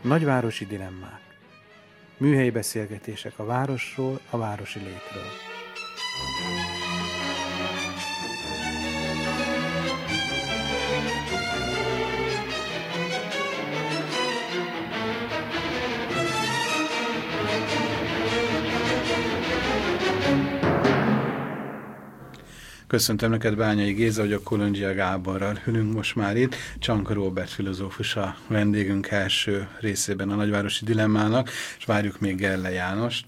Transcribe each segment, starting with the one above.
Nagyvárosi dilemmák. Műhelyi beszélgetések a városról, a városi létről. Köszöntöm neked, Bányai Géza, hogy a Kolondzsia Gáborral ülünk most már itt. Csanka Róbert filozófus a vendégünk első részében a Nagyvárosi Dilemmának, és várjuk még Gelle Jánost.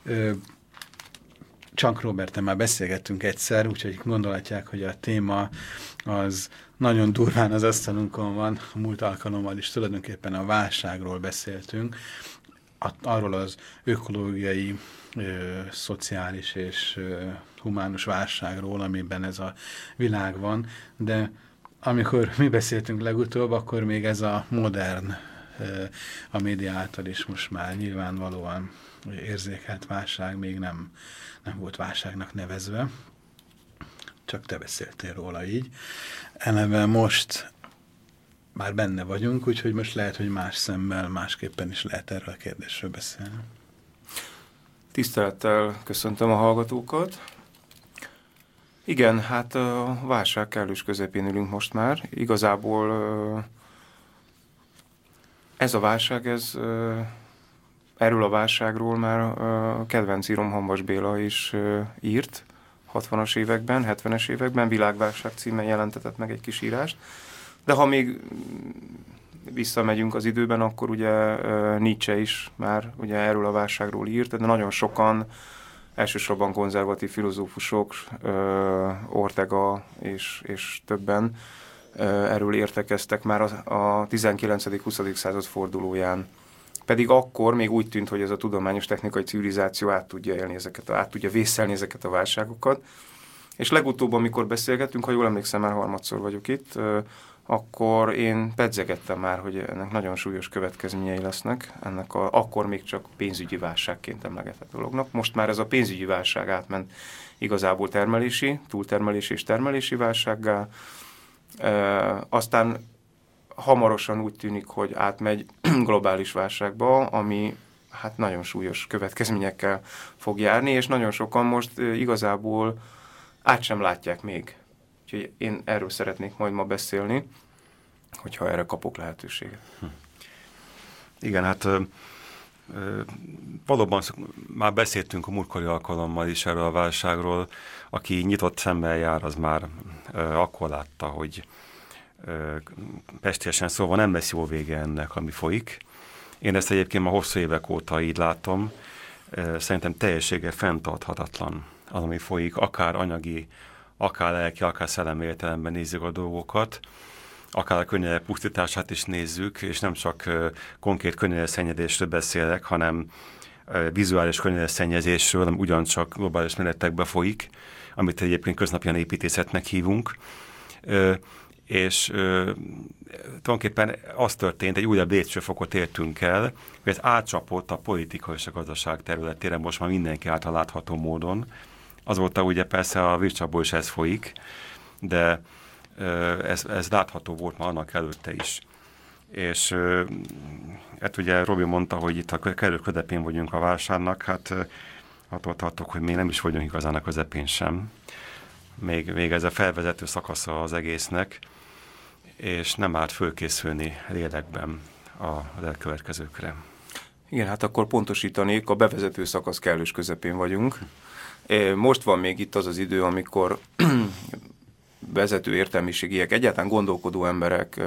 Csanka Róberttel már beszélgettünk egyszer, úgyhogy gondolhatják, hogy a téma az nagyon durván az asztalunkon van. A múlt alkalommal is tulajdonképpen a válságról beszéltünk, arról az ökológiai, szociális és humánus válságról, amiben ez a világ van, de amikor mi beszéltünk legutóbb, akkor még ez a modern, a média által is most már nyilvánvalóan érzékelt válság még nem volt válságnak nevezve, csak te beszéltél róla így. Eleve most már benne vagyunk, úgyhogy most lehet, hogy más szemmel, másképpen is lehet erről a kérdésről beszélni. Tisztelettel köszöntöm a hallgatókat. Igen, hát a válság kellős közepén ülünk most már. Igazából ez a válság, erről a válságról már a kedvenc írom Hamvas Béla is írt 60-as években, 70-es években, Világválság címen jelentetett meg egy kis írást. De ha még visszamegyünk az időben, akkor ugye Nietzsche is már ugye erről a válságról írt, de nagyon sokan, elsősorban konzervatív filozófusok, Ortega és többen erről értekeztek már a 19.-20. század fordulóján. Pedig akkor még úgy tűnt, hogy ez a tudományos technikai civilizáció át tudja vészelni ezeket a válságokat. És legutóbb, amikor beszélgettünk, ha jól emlékszem, már harmadszor vagyok itt, akkor én pedzegettem már, hogy ennek nagyon súlyos következményei lesznek, akkor még csak pénzügyi válságként emlegetett dolognak. Most már ez a pénzügyi válság átment igazából túltermelési és termelési válsággá. Aztán hamarosan úgy tűnik, hogy átmegy globális válságba, ami hát nagyon súlyos következményekkel fog járni, és nagyon sokan most igazából át sem látják még. Úgyhogy én erről szeretnék majd ma beszélni, hogyha erre kapok lehetőséget. Igen, hát valóban már beszéltünk a múltkori alkalommal is erről a válságról. Aki nyitott szemmel jár, az már akkor látta, hogy pestélyesen szóval nem lesz jó vége ennek, ami folyik. Én ezt egyébként már hosszú évek óta így látom. Szerintem teljességgel fenntarthatatlan az, ami folyik, akár anyagi, akár lelki, akár szellemi értelemben nézzük a dolgokat, akár a környezet pusztítását is nézzük, és nem csak konkrét környezetszennyezésről beszélek, hanem vizuális környezetszennyezésről, ami ugyancsak globális méretekbe folyik, amit egyébként köznapian építészetnek hívunk. És tulajdonképpen az történt, egy újabb lépcsőfokot értünk el, hogy ez átcsapott a politika és a gazdaság területére, most már mindenki által látható módon. Azóta ugye persze a vircsapból is ez folyik, de ez látható volt már annak előtte is. És hát ugye Robi mondta, hogy itt a kellős közepén vagyunk a válságnak, hát attól tartok, hogy még nem is vagyunk igazán a közepén sem. Még ez a felvezető szakasza az egésznek, és nem árt fölkészülni lélekben az elkövetkezőkre. Igen, hát akkor pontosítanék, a bevezető szakasz kellős közepén vagyunk. Most van még itt az az idő, amikor vezető értelmiségiek, egyáltalán gondolkodó emberek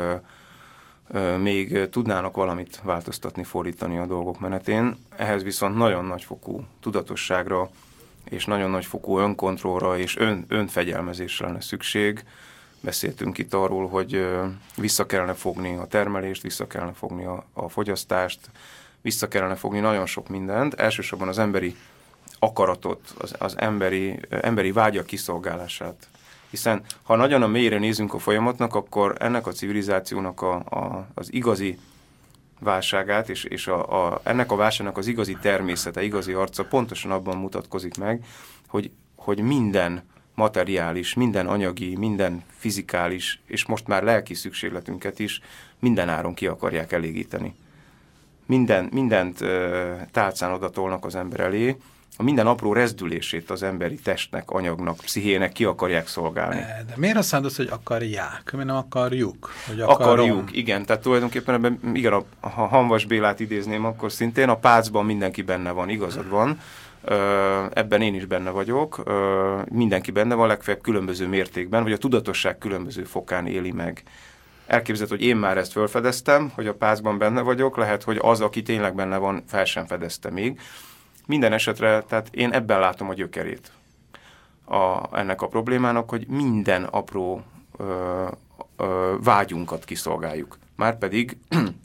még tudnának valamit változtatni, fordítani a dolgok menetén. Ehhez viszont nagyon nagyfokú tudatosságra és nagyon nagyfokú önkontrollra és önfegyelmezésre lenne szükség. Beszéltünk itt arról, hogy vissza kellene fogni a termelést, vissza kellene fogni a fogyasztást, vissza kellene fogni nagyon sok mindent, elsősorban az emberi akaratot, az emberi vágyak kiszolgálását. Hiszen ha nagyon a mélyre nézünk a folyamatnak, akkor ennek a civilizációnak az igazi válságát, és ennek a válságnak az igazi természete, igazi arca pontosan abban mutatkozik meg, hogy minden materiális, minden anyagi, minden fizikális, és most már lelki szükségletünket is minden áron ki akarják elégíteni. mindent tálcán odatolnak az ember elé, a minden apró rezdülését az emberi testnek, anyagnak, pszichének ki akarják szolgálni. De miért használod azt, hogy akarják? Mi nem akarjuk? Hogy akarjuk, igen. Tehát tulajdonképpen ebben, igen, ha Hamvas Bélát idézném, akkor szintén a pácban mindenki benne van, igazad van. Ebben én is benne vagyok. Mindenki benne van, legfeljebb különböző mértékben, vagy a tudatosság különböző fokán éli meg. Elképzelhető, hogy én már ezt felfedeztem, hogy a pácban benne vagyok, lehet, hogy az, aki tényleg benne van, fel sem fedezte még. Minden esetre, tehát én ebben látom a gyökerét ennek a problémának, hogy minden apró vágyunkat kiszolgáljuk. Márpedig,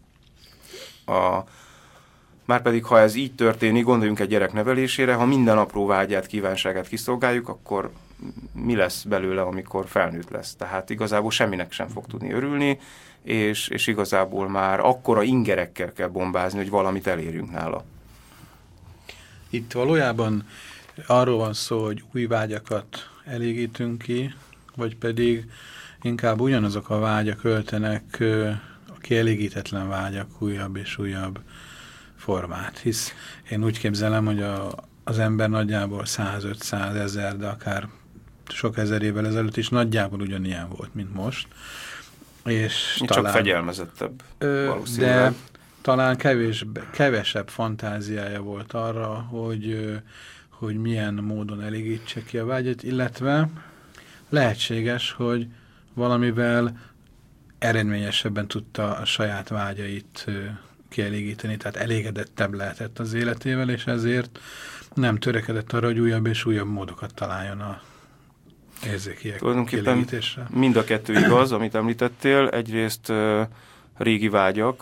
ha ez így történik, gondoljunk egy gyerek nevelésére, ha minden apró vágyát, kívánságát kiszolgáljuk, akkor mi lesz belőle, amikor felnőtt lesz? Tehát igazából semminek sem fog tudni örülni, és igazából már akkora ingerekkel kell bombázni, hogy valamit elérjünk nála. Itt valójában arról van szó, hogy új vágyakat elégítünk ki, vagy pedig inkább ugyanazok a vágyak öltenek a kielégítetlen vágyak újabb és újabb formát. Hisz én úgy képzelem, hogy az ember nagyjából 100-500 ezer, de akár sok ezer évvel ezelőtt is nagyjából ugyanilyen volt, mint most. És talán, csak fegyelmezettebb valószínűleg. De talán kevesebb fantáziája volt arra, hogy milyen módon elégítse ki a vágyat, illetve lehetséges, hogy valamivel eredményesebben tudta a saját vágyait kielégíteni, tehát elégedettebb lehetett az életével, és ezért nem törekedett arra, hogy újabb és újabb módokat találjon a érzékiek kielégítésre. Mind a kettő igaz, amit említettél. Egyrészt régi vágyak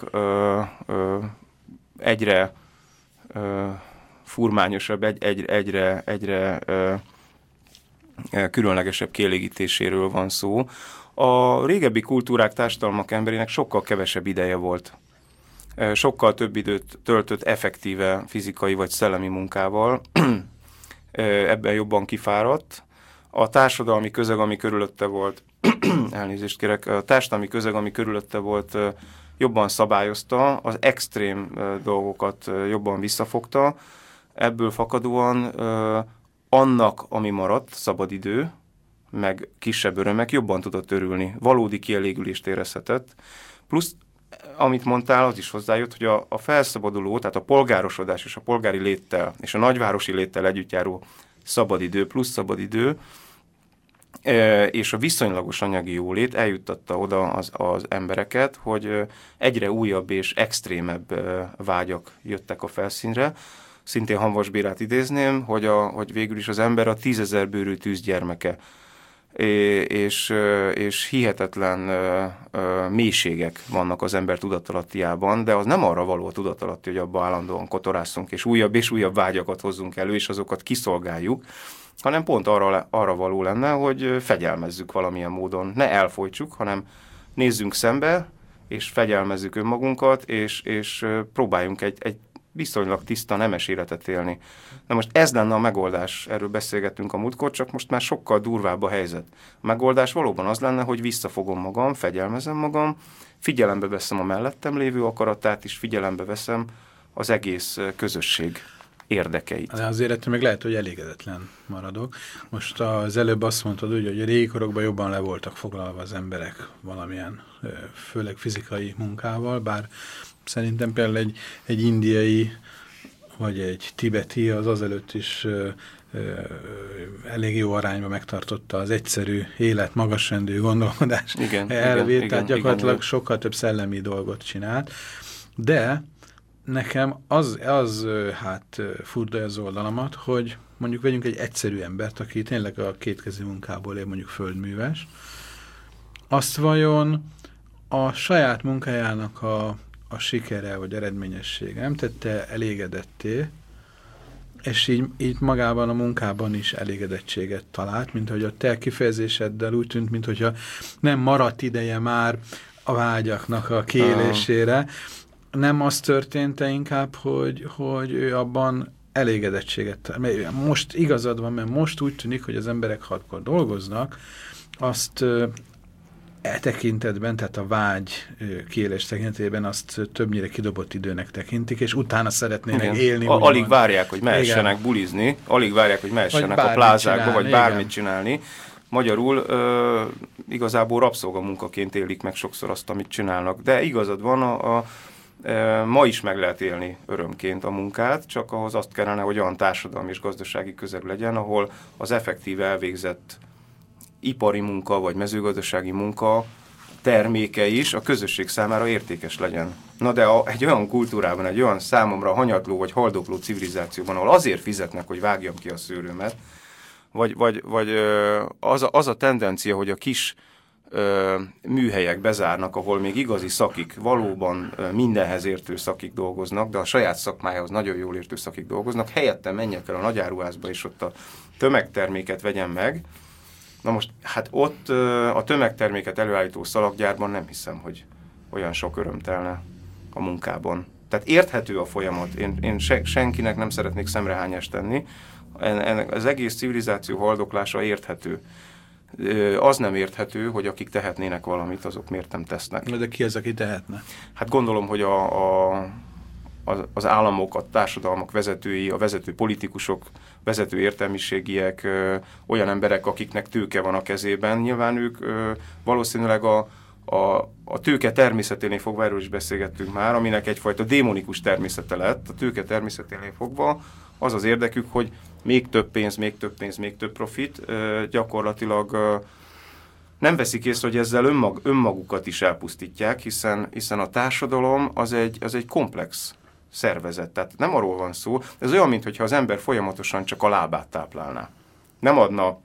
egyre furmányosabb, egyre különlegesebb kielégítéséről van szó. A régebbi kultúrák, társadalmak emberének sokkal kevesebb ideje volt. Sokkal több időt töltött effektíve fizikai vagy szellemi munkával, ebben jobban kifáradt. A társadalmi közeg, ami körülötte volt, elnézést kérek, a társadalmi közeg, ami körülötte volt, jobban szabályozta, az extrém dolgokat jobban visszafogta. Ebből fakadóan annak, ami maradt, szabadidő, meg kisebb örömek, jobban tudott örülni. Valódi kielégülést érezhetett. Plusz, amit mondtál, az is hozzájött, hogy a felszabaduló, tehát a polgárosodás és a polgári léttel, és a nagyvárosi léttel együtt járó szabadidő, plusz szabadidő, és a viszonylagos anyagi jólét eljuttatta oda az embereket, hogy egyre újabb és extrémebb vágyak jöttek a felszínre. Szintén Hamvas Bélát idézném, hogy végül is az ember a 10 000 bőrű tűzgyermeke, és hihetetlen mélységek vannak az ember tudatalattiában, de az nem arra való a tudatalatti, hogy abba állandóan kotorásszunk, és újabb vágyakat hozzunk elő, és azokat kiszolgáljuk, hanem pont arra való lenne, hogy fegyelmezzük valamilyen módon. Ne elfojtsuk, hanem nézzünk szembe, és fegyelmezzük önmagunkat, és próbáljunk egy viszonylag tiszta, nemes életet élni. Na most ez lenne a megoldás, erről beszélgettünk a múltkor, csak most már sokkal durvább a helyzet. A megoldás valóban az lenne, hogy visszafogom magam, fegyelmezem magam, figyelembe veszem a mellettem lévő akaratát, és figyelembe veszem az egész közösség érdekeit. De azért ettől meg lehet, hogy elégedetlen maradok. Most az előbb azt mondtad, hogy a régi korokban jobban le voltak foglalva az emberek valamilyen, főleg fizikai munkával, bár szerintem például egy indiai vagy egy tibeti az azelőtt is elég jó arányban megtartotta az egyszerű élet, magasrendű gondolkodás elvét, tehát gyakorlatilag sokkal több szellemi dolgot csinált. De nekem az furdalja az oldalamat, hogy mondjuk vegyünk egy egyszerű embert, aki tényleg a kétkezi munkából él, mondjuk földműves, azt vajon a saját munkájának a sikere vagy eredményessége nem tette elégedetté, és így magában a munkában is elégedettséget talált, mint hogy a te kifejezéseddel úgy tűnt, mint hogyha nem maradt ideje már a vágyaknak a kiélésére. Nem az történt-e inkább, hogy ő abban elégedettséget talált. Most igazad van, mert most úgy tűnik, hogy az emberek, ha akkor dolgoznak, azt tekintetben, tehát a vágy kiélés tekintetében azt többnyire kidobott időnek tekintik, és utána szeretnének élni. Alig várják, hogy mehessenek bulizni, alig várják, hogy mehessenek a plázákba, vagy bármit csinálni. Magyarul igazából rabszolgamunkaként élik meg sokszor azt, amit csinálnak. De igazad van, ma is meg lehet élni örömként a munkát, csak ahhoz azt kellene, hogy olyan társadalmi és gazdasági közeg legyen, ahol az effektíve elvégzett ipari munka vagy mezőgazdasági munka terméke is a közösség számára értékes legyen. Na de egy olyan kultúrában, egy olyan számomra hanyatló vagy haldokló civilizációban, ahol azért fizetnek, hogy vágjam ki a szőrömet, vagy az a tendencia, hogy a kis műhelyek bezárnak, ahol még igazi szakik, valóban mindenhez értő szakik dolgoznak, de a saját szakmájához nagyon jól értő szakik dolgoznak, helyette menjek el a nagyáruházba, és ott a tömegterméket vegyem meg. Na most, hát ott a tömegterméket előállító szalaggyárban nem hiszem, hogy olyan sok öröm telne a munkában. Tehát érthető a folyamat. Én senkinek nem szeretnék szemrehányást tenni. Az egész civilizáció haldoklása érthető. Az nem érthető, hogy akik tehetnének valamit, azok miért nem tesznek. De ki az, aki tehetne? Hát gondolom, hogy az államok, a társadalmak vezetői, a vezető politikusok, vezető értelmiségiek, olyan emberek, akiknek tőke van a kezében. Nyilván ők valószínűleg a tőke természeténél fogva, erről is beszélgettünk már, aminek egyfajta démonikus természete lett, a tőke természeténél fogva, az az érdekük, hogy még több pénz, még több pénz, még több profit, gyakorlatilag nem veszik észre, hogy ezzel önmagukat is elpusztítják, hiszen a társadalom az egy komplex szervezet. Tehát nem arról van szó, ez olyan, mintha az ember folyamatosan csak a lábát táplálná. Nem adna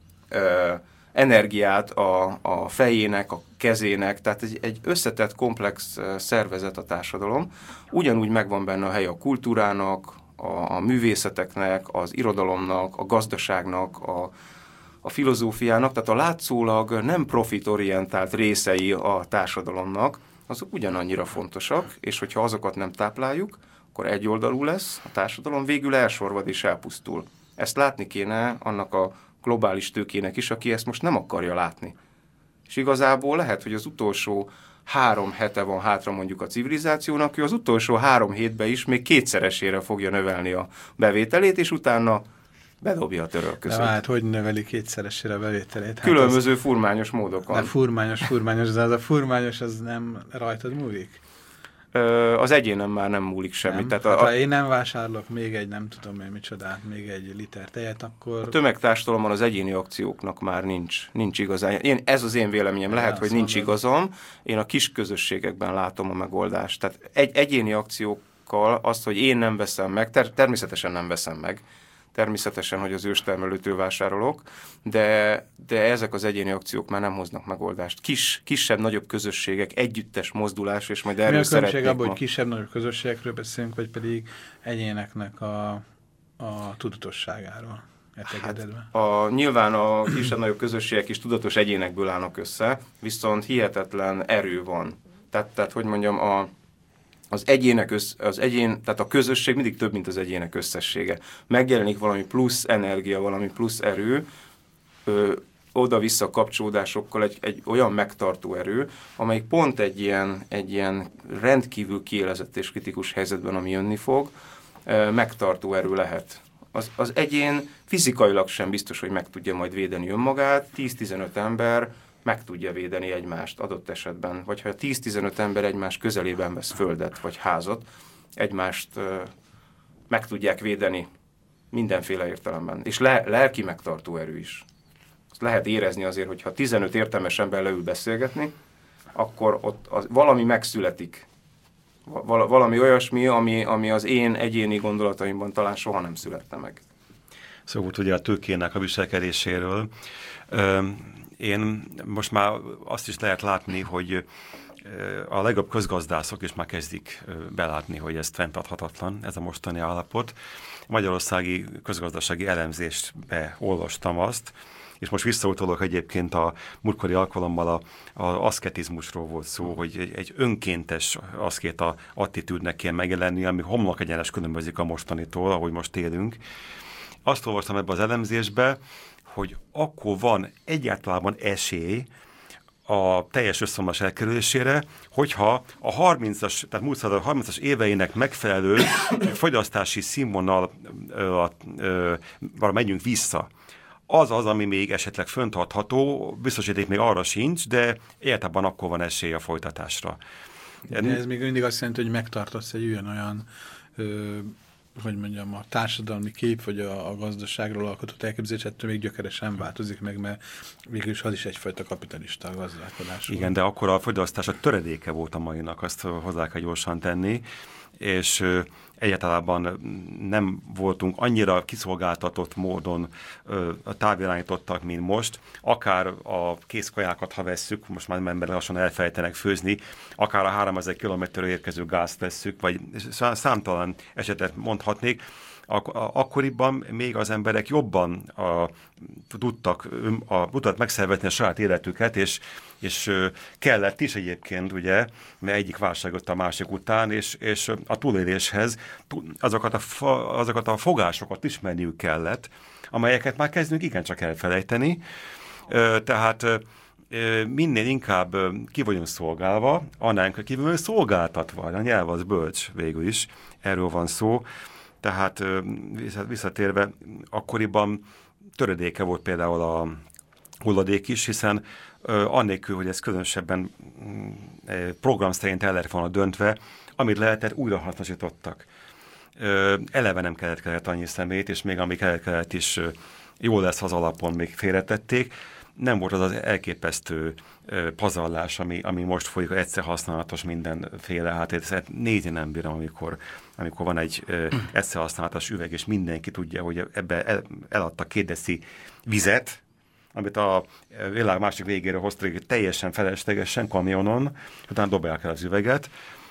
energiát a fejének, a kezének, tehát egy összetett, komplex szervezet a társadalom. Ugyanúgy megvan benne a hely a kultúrának, a művészeteknek, az irodalomnak, a gazdaságnak, a filozófiának, tehát a látszólag nem profitorientált részei a társadalomnak, azok ugyanannyira fontosak, és hogyha azokat nem tápláljuk, akkor egyoldalú lesz, a társadalom végül elsorvad és elpusztul. Ezt látni kéne annak a globális tőkének is, aki ezt most nem akarja látni. És igazából lehet, hogy az utolsó 3 hete van hátra mondjuk a civilizációnak, ő az utolsó 3 hétben is még 2-szeresére fogja növelni a bevételét, és utána bedobja a törölközőt. De hát hogy növeli 2-szeresére a bevételét? Hát különböző furmányos módokon. De furmányos, de az a furmányos az nem rajtad múlik? Az egyénen már nem múlik semmi. Tehát ha én nem vásárolok még egy, nem tudom én micsodát, még egy liter tejet, akkor... A tömegtársadalomban az egyéni akcióknak már nincs igazán. Ez az én véleményem. Lehet, hogy nincs igazam. Én a kis közösségekben látom a megoldást. Tehát egyéni akciókkal azt, hogy én nem veszem meg, természetesen nem veszem meg, természetesen, hogy az őstermelőtől vásárolok, de ezek az egyéni akciók már nem hoznak megoldást. Kisebb-nagyobb közösségek, együttes mozdulás, és majd erről szeretnék. Mi a különbség abban, hogy kisebb-nagyobb közösségekről beszélünk, vagy pedig egyéneknek a tudatosságáról? Hát nyilván a kisebb-nagyobb közösségek is tudatos egyénekből állnak össze, viszont hihetetlen erő van. Tehát hogy mondjam, tehát a közösség mindig több, mint az egyének összessége. Megjelenik valami plusz energia, valami plusz erő, oda-vissza kapcsolódásokkal egy olyan megtartó erő, amelyik pont egy ilyen rendkívül kiélezett és kritikus helyzetben, ami jönni fog, megtartó erő lehet. Az egyén fizikailag sem biztos, hogy meg tudja majd védeni önmagát, 10-15 ember meg tudja védeni egymást adott esetben. Vagy ha 10-15 ember egymás közelében vesz földet vagy házat, egymást meg tudják védeni mindenféle értelemben. És lelki megtartó erő is. Azt lehet érezni azért, hogyha 15 értelmes ember leül beszélgetni, akkor ott valami megszületik. Valami olyasmi, ami az én egyéni gondolataimban talán soha nem születte meg. Szóval ugye a tőkének a viselkedéséről. Én most már azt is lehet látni, hogy a legjobb közgazdászok is már kezdik belátni, hogy ez fenntarthatatlan, ez a mostani állapot. Magyarországi közgazdasági elemzésbe olvastam azt, és most visszautolok egyébként a múltkori alkalommal az aszketizmusról volt szó, hogy egy önkéntes aszkéta attitűdnek kell megjelenni, ami homlok egyenes különbözik a mostanitól, ahogy most élünk. Azt olvastam ebbe az elemzésbe, hogy akkor van egyáltalán esély a teljes összeomlás elkerülésére, hogyha a 30-as, tehát múlt század 30-as éveinek megfelelő fogyasztási színvonalra menjünk vissza. Az, ami még esetleg fönntartható, biztosíték még arra sincs, de egyáltalán akkor van esély a folytatásra. De ez még mindig azt jelenti, hogy megtartasz egy olyan hogy mondjam, a társadalmi kép, vagy a gazdaságról alkotott elképzelés, ettől még gyökeresen változik meg, mert végülis az is egyfajta kapitalista gazdálkodás. Igen, de akkor a fogyasztás a töredéke volt a mainak, azt hozzá kell gyorsan tenni, és egyáltalán nem voltunk annyira kiszolgáltatott módon távirányítottak, mint most. Akár a készkajákat, ha vesszük, most már emberek lassan elfelejtenek főzni, akár a 3000 kilométerről érkező gázt vesszük, vagy számtalan esetet mondhatnék, akkoriban még az emberek jobban tudtak megszervezni a saját életüket, és kellett is egyébként, ugye, mert egyik válság jött a másik után, és a túléléshez azokat a fogásokat ismerniük kellett, amelyeket már kezdünk igencsak elfelejteni. Tehát minél inkább ki vagyunk szolgálva, annál ki vagyunk szolgáltatva. A nyelv az bölcs végül is, erről van szó. Tehát visszatérve, akkoriban töredéke volt például a hulladék is, hiszen annélkül, hogy ez különösebben program szerint el lehet volna döntve, amit lehetett, újrahasznosítottak. Eleve nem kellett annyi szemét, és még ami kellett is jól lesz az alapon, még félretették. Nem volt az elképesztő pazarlás, ami most folyik, egyszer használatos mindenféle. Hát ezt nézni nem bírom, amikor van egy egyszer használatos üveg, és mindenki tudja, hogy ebbe eladta 2 deci vizet, amit a világ másik végére hoztak teljesen feleslegesen kamionon, utána dobják el az üveget.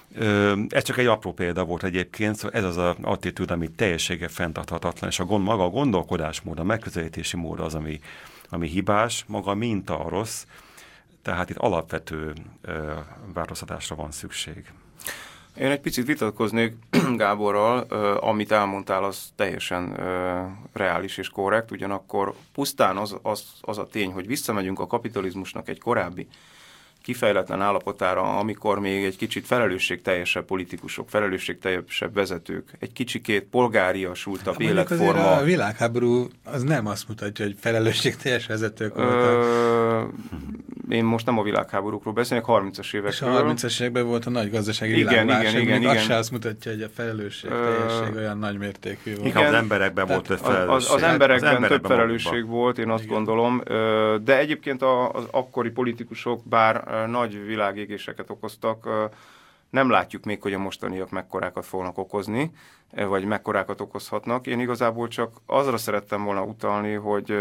Ez csak egy apró példa volt egyébként, szóval ez az az attitűd, ami teljességgel fenntarthatatlan, és maga a gondolkodásmód, a megközelítési mód az, ami hibás, maga a minta a rossz, tehát itt alapvető változtatásra van szükség. Én egy picit vitatkoznék Gáborral, amit elmondtál, az teljesen reális és korrekt, ugyanakkor pusztán az a tény, hogy visszamegyünk a kapitalizmusnak egy korábbi kifejletlen állapotára, amikor még egy kicsit felelősségteljesebb politikusok, felelősségteljesebb vezetők, egy kicsikét polgáriasultabb életforma. A világháború az nem azt mutatja, hogy felelősségteljes vezetők voltak. Én most nem a világháborúkról beszélek, 30-as évekről. És a 30-as években volt a nagy gazdasági világválság, még az se azt mutatja, hogy a felelősségteljesség olyan nagy mértékű volt. Igen, az emberekben volt több felelősség. Az emberekben több felelősség volt, én azt gondolom, de egyébként az akkori politikusok, bár nagy világégéseket okoztak, nem látjuk még, hogy a mostaniak mekkorákat fognak okozni, vagy mekkorákat okozhatnak. Én igazából csak azra szerettem volna utalni,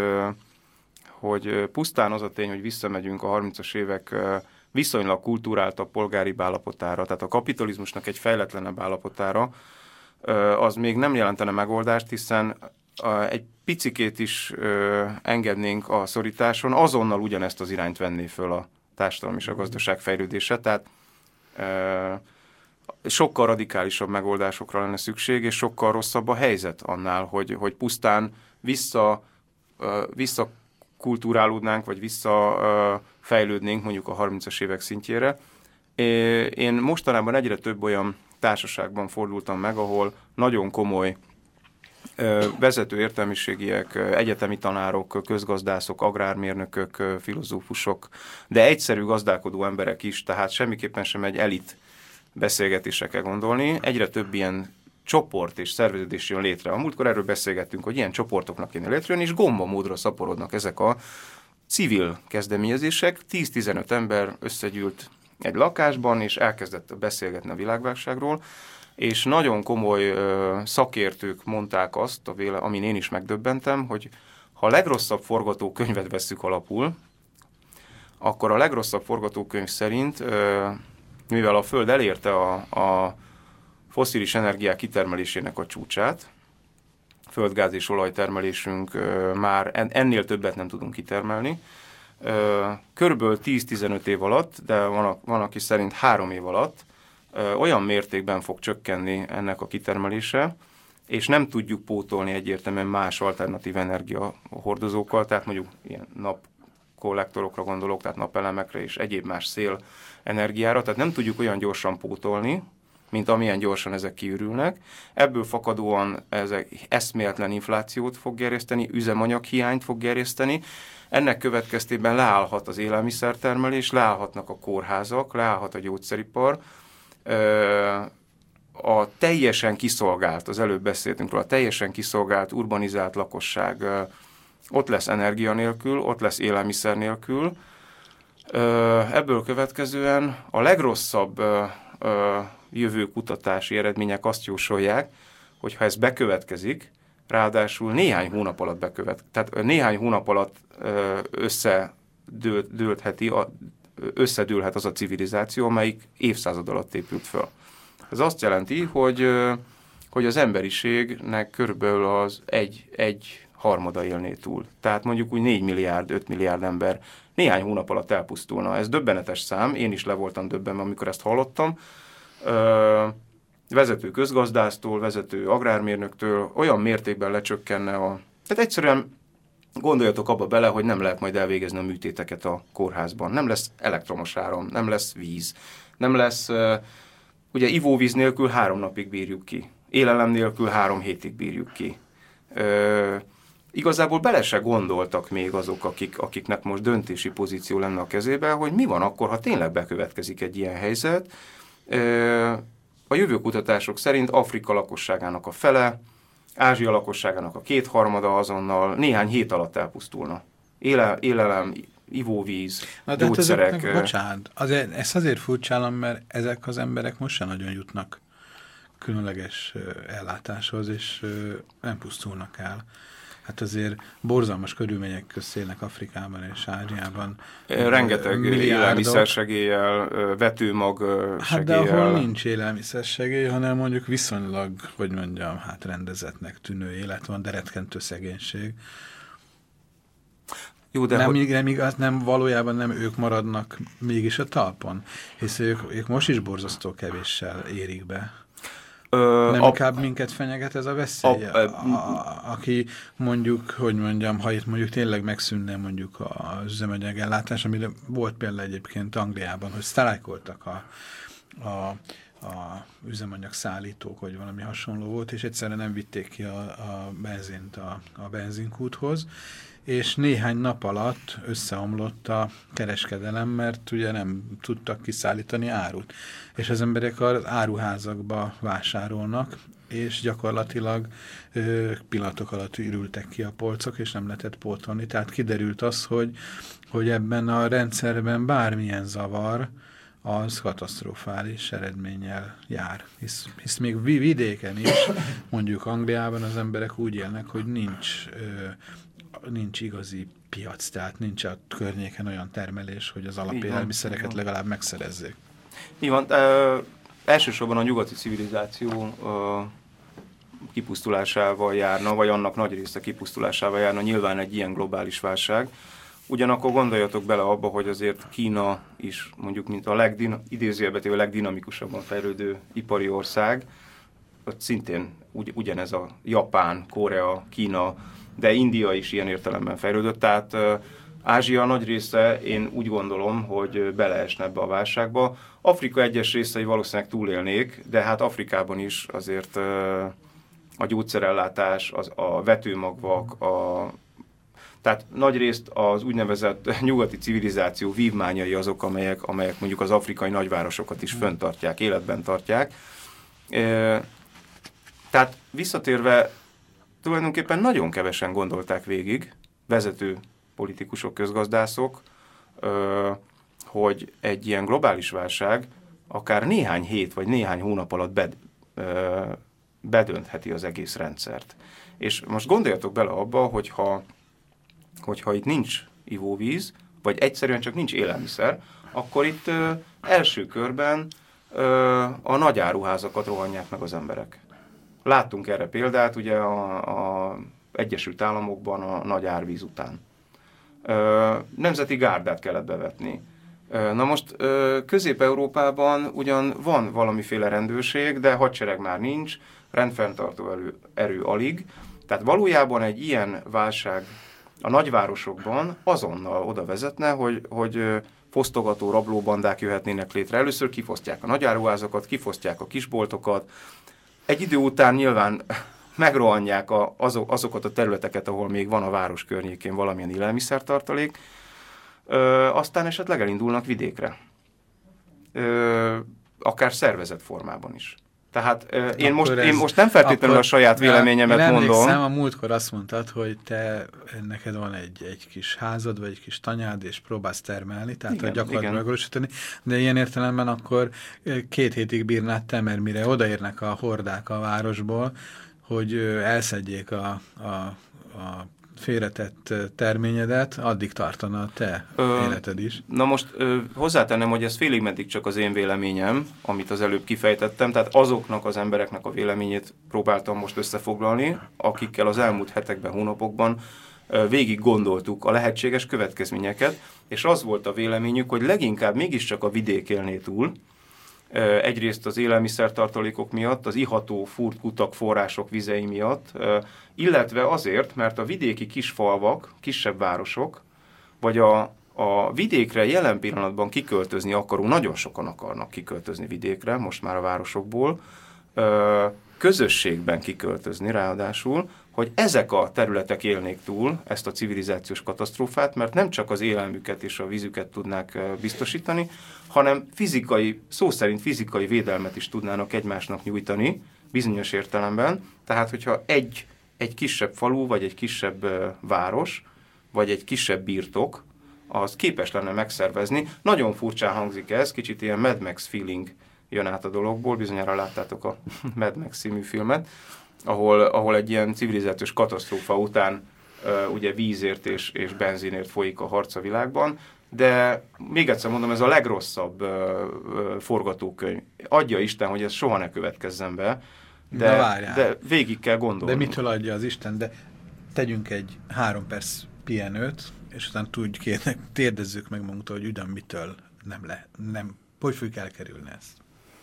hogy pusztán az a tény, hogy visszamegyünk a 30-as évek viszonylag kulturáltabb polgári állapotára, tehát a kapitalizmusnak egy fejletlenebb állapotára, az még nem jelentene megoldást, hiszen egy picikét is engednénk a szorításon, azonnal ugyanezt az irányt venné föl a társadalom és a gazdaság fejlődése, tehát sokkal radikálisabb megoldásokra lenne szükség, és sokkal rosszabb a helyzet annál, hogy pusztán visszakulturálódnánk, vagy visszafejlődnénk mondjuk a 30-as évek szintjére. Én mostanában egyre több olyan társaságban fordultam meg, ahol nagyon komoly vezető értelmiségiek, egyetemi tanárok, közgazdászok, agrármérnökök, filozófusok, de egyszerű gazdálkodó emberek is, tehát semmiképpen sem egy elit beszélgetésre kell gondolni. Egyre több ilyen csoport és szerveződés jön létre. A múltkor erről beszélgettünk, hogy ilyen csoportoknak kéne létrejönni, és gombamódra szaporodnak ezek a civil kezdeményezések. 10-15 ember összegyűlt egy lakásban, és elkezdett beszélgetni a világválságról, és nagyon komoly szakértők mondták azt, amin én is megdöbbentem, hogy ha a legrosszabb forgatókönyvet vesszük alapul, akkor a legrosszabb forgatókönyv szerint, mivel a Föld elérte a fosszilis energiák kitermelésének a csúcsát, földgáz és olajtermelésünk már ennél többet nem tudunk kitermelni, körülbelül 10-15 év alatt, de van aki szerint 3 év alatt, olyan mértékben fog csökkenni ennek a kitermelése, és nem tudjuk pótolni egyértelműen más alternatív energiahordozókkal, tehát mondjuk ilyen kollektorokra gondolok, tehát napelemekre és egyéb más szélenergiára, tehát nem tudjuk olyan gyorsan pótolni, mint amilyen gyorsan ezek kiürülnek. Ebből fakadóan ezek eszméletlen inflációt fog gerjeszteni, üzemanyaghiányt fog gerjeszteni. Ennek következtében leállhat az élelmiszertermelés, leállhatnak a kórházak, leállhat a gyógyszeripar. A teljesen kiszolgált, az előbb beszéltünk róla, a teljesen kiszolgált, urbanizált lakosság ott lesz energia nélkül, ott lesz élelmiszer nélkül. Ebből következően a legrosszabb jövőkutatási eredmények azt jósolják, hogy ha ez bekövetkezik, ráadásul néhány hónap alatt tehát néhány hónap alatt összedőlhet az a civilizáció, amelyik évszázad alatt épült föl. Ez azt jelenti, hogy az emberiségnek körülbelül az egy harmada élné túl. Tehát mondjuk úgy 4 milliárd, 5 milliárd ember néhány hónap alatt elpusztulna. Ez döbbenetes szám, én is le voltam döbbenve, amikor ezt hallottam. Vezető közgazdásztól, vezető agrármérnöktől olyan mértékben lecsökkenne Tehát egyszerűen gondoljatok abba bele, hogy nem lehet majd elvégezni a műtéteket a kórházban. Nem lesz elektromos áram, nem lesz víz, nem lesz... Ugye ivóvíz nélkül 3 napig bírjuk ki. Élelem nélkül 3 hétig bírjuk ki. Igazából bele se gondoltak még azok, akiknek most döntési pozíció lenne a kezében, hogy mi van akkor, ha tényleg bekövetkezik egy ilyen helyzet. A jövőkutatások szerint Afrika lakosságának a fele, Ázsia lakosságának a 2/3 azonnal néhány hét alatt elpusztulna. Élelem, ivóvíz, gyógyszerek. Hát bocsánat, ezt azért furcsálom, mert ezek az emberek most sem nagyon jutnak különleges ellátáshoz, és nem pusztulnak el. Hát azért borzalmas körülmények közt élnek Afrikában és Ázsiában. Rengeteg élelmiszersegéllyel, vetőmag segéllyel. Hát de ahol nincs élelmiszersegély, hanem mondjuk viszonylag, hogy mondjam, hát rendezetnek tűnő élet van, de retkentő szegénység. Jó, de nem valójában nem ők maradnak mégis a talpon, hisz ők most is borzasztó kevéssel érik be. Nem inkább minket fenyeget ez a veszély? Aki mondjuk, hogy mondjam, ha itt mondjuk tényleg megszűnne mondjuk az üzemanyagellátás, amire volt például egyébként Angliában, hogy sztrájkoltak a üzemanyag szállítók, vagy valami hasonló volt, és egyszerűen nem vitték ki a benzint a benzinkúthoz, és néhány nap alatt összeomlott a kereskedelem, mert ugye nem tudtak kiszállítani árut. És az emberek az áruházakba vásárolnak, és gyakorlatilag pillanatok alatt ürültek ki a polcok, és nem lehetett pótolni. Tehát kiderült az, hogy ebben a rendszerben bármilyen zavar, az katasztrofális eredménnyel jár. Hisz még vidéken is, mondjuk Angliában az emberek úgy élnek, hogy nincs igazi piac, tehát nincs a környéken olyan termelés, hogy az alapélelmiszereket legalább megszerezzék. Így van. Elsősorban a nyugati civilizáció kipusztulásával járna, vagy annak nagy része kipusztulásával járna nyilván egy ilyen globális válság. Ugyanakkor gondoljatok bele abba, hogy azért Kína is mondjuk, mint a idézőjelben legdinamikusabban fejlődő ipari ország, ott szintén ugyanez a Japán, Korea, Kína, de India is ilyen értelemben fejlődött, tehát Ázsia nagy része, én úgy gondolom, hogy beleesne ebbe a válságba. Afrika egyes részei valószínűleg túlélnék, de hát Afrikában is azért a gyógyszerellátás, a vetőmagvak, tehát nagyrészt az úgynevezett nyugati civilizáció vívmányai azok, amelyek mondjuk az afrikai nagyvárosokat is fenntartják, életben tartják. Tehát visszatérve, tulajdonképpen nagyon kevesen gondolták végig, vezető politikusok, közgazdászok, hogy egy ilyen globális válság akár néhány hét vagy néhány hónap alatt bedöntheti az egész rendszert. És most gondoljatok bele abba, hogyha itt nincs ivóvíz, vagy egyszerűen csak nincs élelmiszer, akkor itt első körben a nagy áruházakat rohanják meg az emberek. Láttunk erre példát ugye a Egyesült Államokban a nagy árvíz után. Nemzeti gárdát kellett bevetni. Na most Közép-Európában ugyan van valamiféle rendőrség, de hadsereg már nincs, rendfenntartó erő alig. Tehát valójában egy ilyen válság a nagyvárosokban azonnal oda vezetne, hogy fosztogató rablóbandák jöhetnének létre. Először kifosztják a nagyáruházakat, kifosztják a kisboltokat. Egy idő után nyilván megrohanják azokat a területeket, ahol még van a város környékén valamilyen élelmiszertartalék, aztán esetleg elindulnak vidékre. Akár szervezett formában is. Tehát én most nem feltétlenül a saját véleményemet mondom. Én emlékszem, a múltkor azt mondtad, hogy neked van egy kis házad, vagy egy kis tanyád, és próbálsz termelni, tehát igen, gyakorlatilag megvalósítani, de ilyen értelemben akkor 2 hétig bírnád te, mert mire odaérnek a hordák a városból, hogy elszedjék a félretett terményedet, addig tartana a te életed is. Na most hozzátennem, hogy ez félig meddig csak az én véleményem, amit az előbb kifejtettem, tehát azoknak az embereknek a véleményét próbáltam most összefoglalni, akikkel az elmúlt hetekben, hónapokban végig gondoltuk a lehetséges következményeket, és az volt a véleményük, hogy leginkább mégiscsak a vidék élné túl, egyrészt az élelmiszertartalékok miatt, az iható furt kutak források vizei miatt, illetve azért, mert a vidéki kisfalvak, kisebb városok, vagy a vidékre jelen pillanatban kiköltözni akaró, nagyon sokan akarnak kiköltözni vidékre, most már a városokból, közösségben kiköltözni ráadásul, hogy ezek a területek élnék túl ezt a civilizációs katasztrófát, mert nem csak az élelmüket és a vízüket tudnák biztosítani, hanem szó szerint fizikai védelmet is tudnának egymásnak nyújtani, bizonyos értelemben. Tehát, hogyha egy kisebb falu, vagy egy kisebb város, vagy egy kisebb birtok, az képes lenne megszervezni. Nagyon furcsán hangzik ez, kicsit ilyen Mad Max feeling jön át a dologból, bizonyára láttátok a Mad Max című filmet, ahol egy ilyen civilizációs katasztrófa után ugye vízért és benzinért folyik a harc a világban, de még egyszer mondom, ez a legrosszabb forgatókönyv. Adja Isten, hogy ez soha ne következzen be, de végig kell gondolni. De mitől adja az Isten? De tegyünk egy 3 perc pihenőt, és utána kérdezzük meg magunktól, hogy ugyan mitől nem, hogy fogjuk elkerülni ezt.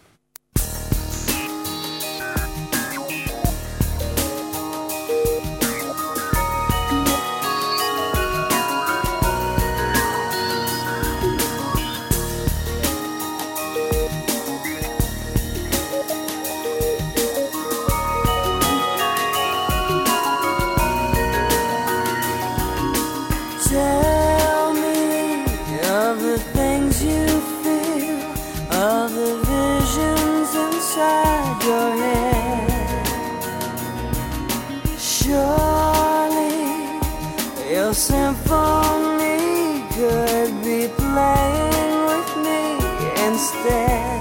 Symphony could be playing with me instead.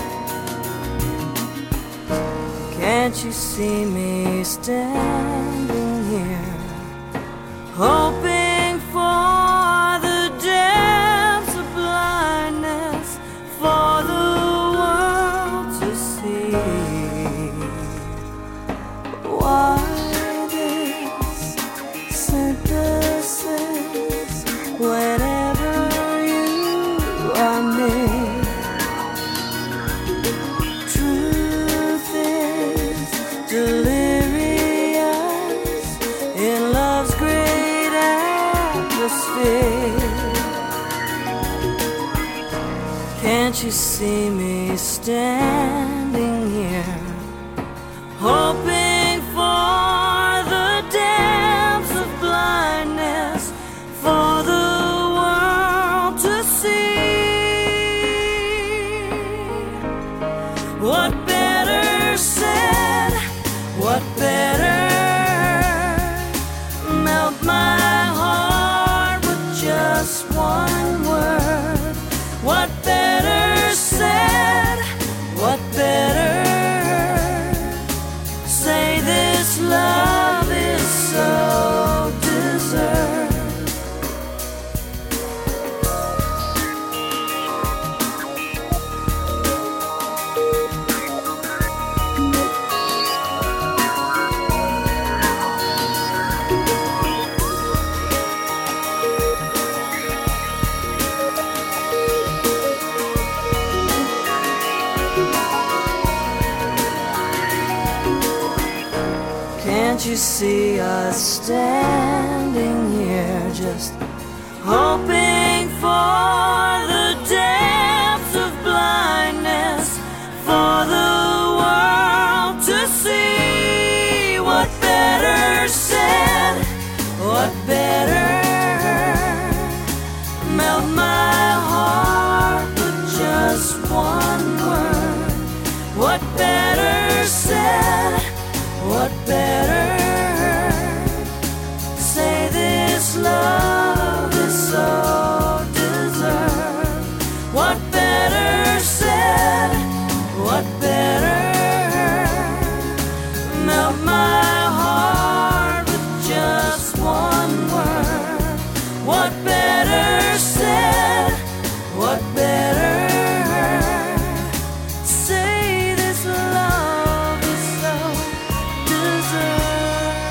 Can't you see me standing here, hoping for the depths of blindness for the world to see? Why whenever you are near? Truth is delirious in love's great atmosphere. Can't you see me standing here, hoping for the depths of blindness for the world to see? What better said, what better melt my heart with just one word? What better said, what better say this love is so deserved? Can't you see us standing here just hoping for the depths of blindness, for the world to see what better said, what better melt my heart with just one word, what better said, what better say this love is so deserved, what better said, what better melt my heart with just one word, what better said, what better say this love is so deserved.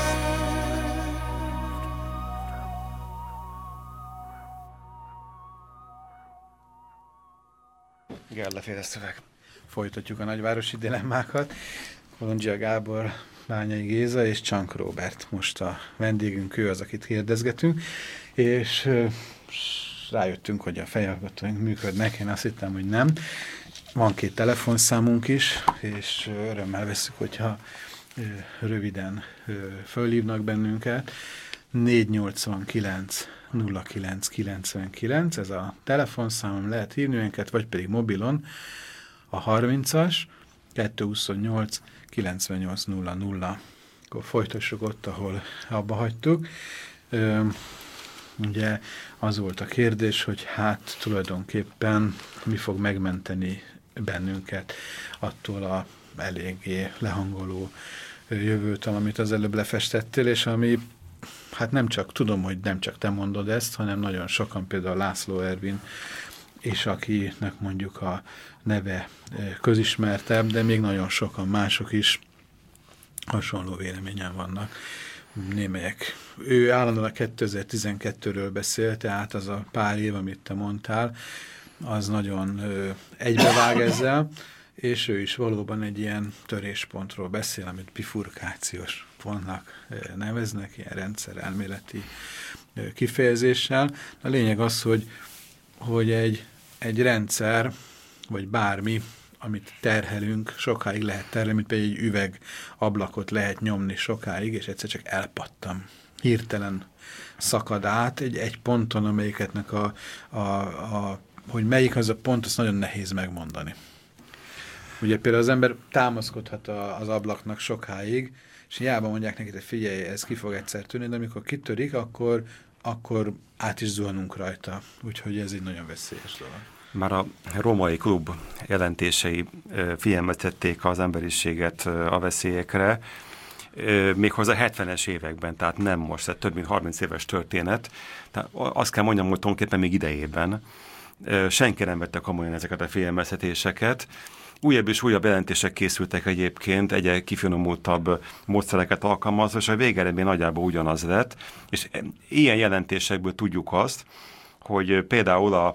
Gerleféle szöveg. Folytatjuk a nagyvárosi dilemmákat. Kolondzsia Gábor, Bányai Géza és Csank Róbert. Most a vendégünk, ő az, akit kérdezgetünk, és rájöttünk, hogy a fejhallgatóink működnek, én azt hittem, hogy nem. Van 2 telefonszámunk is, és örömmel veszük, hogyha röviden fölhívnak bennünket. 489 0999, ez a telefonszámom, lehet hívni önket, vagy pedig mobilon a 30-as 228 9800. Akkor folytassuk ott, ahol abba hagytuk. Ugye az volt a kérdés, hogy hát tulajdonképpen mi fog megmenteni bennünket attól a eléggé lehangoló jövőtől, amit az előbb lefestettél, és ami, hát nem csak, tudom, hogy nem csak te mondod ezt, hanem nagyon sokan, például László Ervin, és akinek mondjuk a neve közismertebb, de még nagyon sokan mások is hasonló véleményen vannak. Némelyek. Ő állandóan a 2012-ről beszél, tehát az a pár év, amit te mondtál, az nagyon egybevág ezzel, és ő is valóban egy ilyen töréspontról beszél, amit bifurkációs pontnak neveznek, ilyen rendszerelméleti kifejezéssel. A lényeg az, hogy egy rendszer, vagy bármi, amit terhelünk, sokáig lehet terhelni, mint például egy üvegablakot lehet nyomni sokáig, és egyszer csak elpattam. Hirtelen szakad át egy ponton, amelyiketnek hogy melyik az a pont, azt nagyon nehéz megmondani. Ugye például az ember támaszkodhat az ablaknak sokáig, és hiába mondják neki, hogy figyelj, ez ki fog egyszer tűnni, de amikor kitörik, akkor át is zuhanunk rajta. Úgyhogy ez egy nagyon veszélyes dolog. Már a római klub jelentései figyelmeztették az emberiséget a veszélyekre, méghozzá 70-es években, tehát nem most, tehát több mint 30 éves történet. Tehát azt kell mondjam, hogy tulajdonképpen még idejében senki nem vette komolyan ezeket a figyelmeztetéseket. Újabb és újabb jelentések készültek egyébként, egyre kifinomultabb módszereket alkalmazva, és a végeredmény nagyjából ugyanaz lett. És ilyen jelentésekből tudjuk azt, hogy például a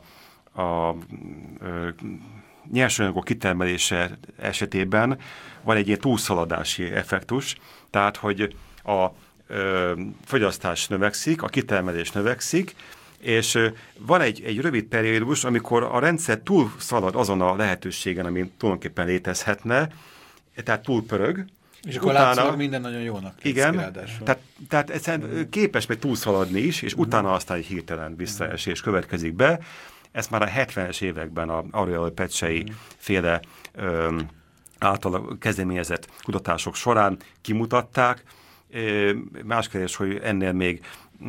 nyersanyagok kitermelése esetében van egy ilyen túlszaladási effektus, tehát hogy a fogyasztás növekszik, a kitermelés növekszik, és van egy rövid periódus, amikor a rendszer túlszalad azon a lehetőségen, ami tulajdonképpen létezhetne, tehát túlpörög. És akkor látszólag minden nagyon jónak. Igen, tehát egyszerűen képes meg túlszaladni is, és utána aztán egy hirtelen visszaesés következik be. Ezt már a 70-es években a Aurelio Peccei féle által kezdeményezett kutatások során kimutatták. Más kérdés, hogy ennél még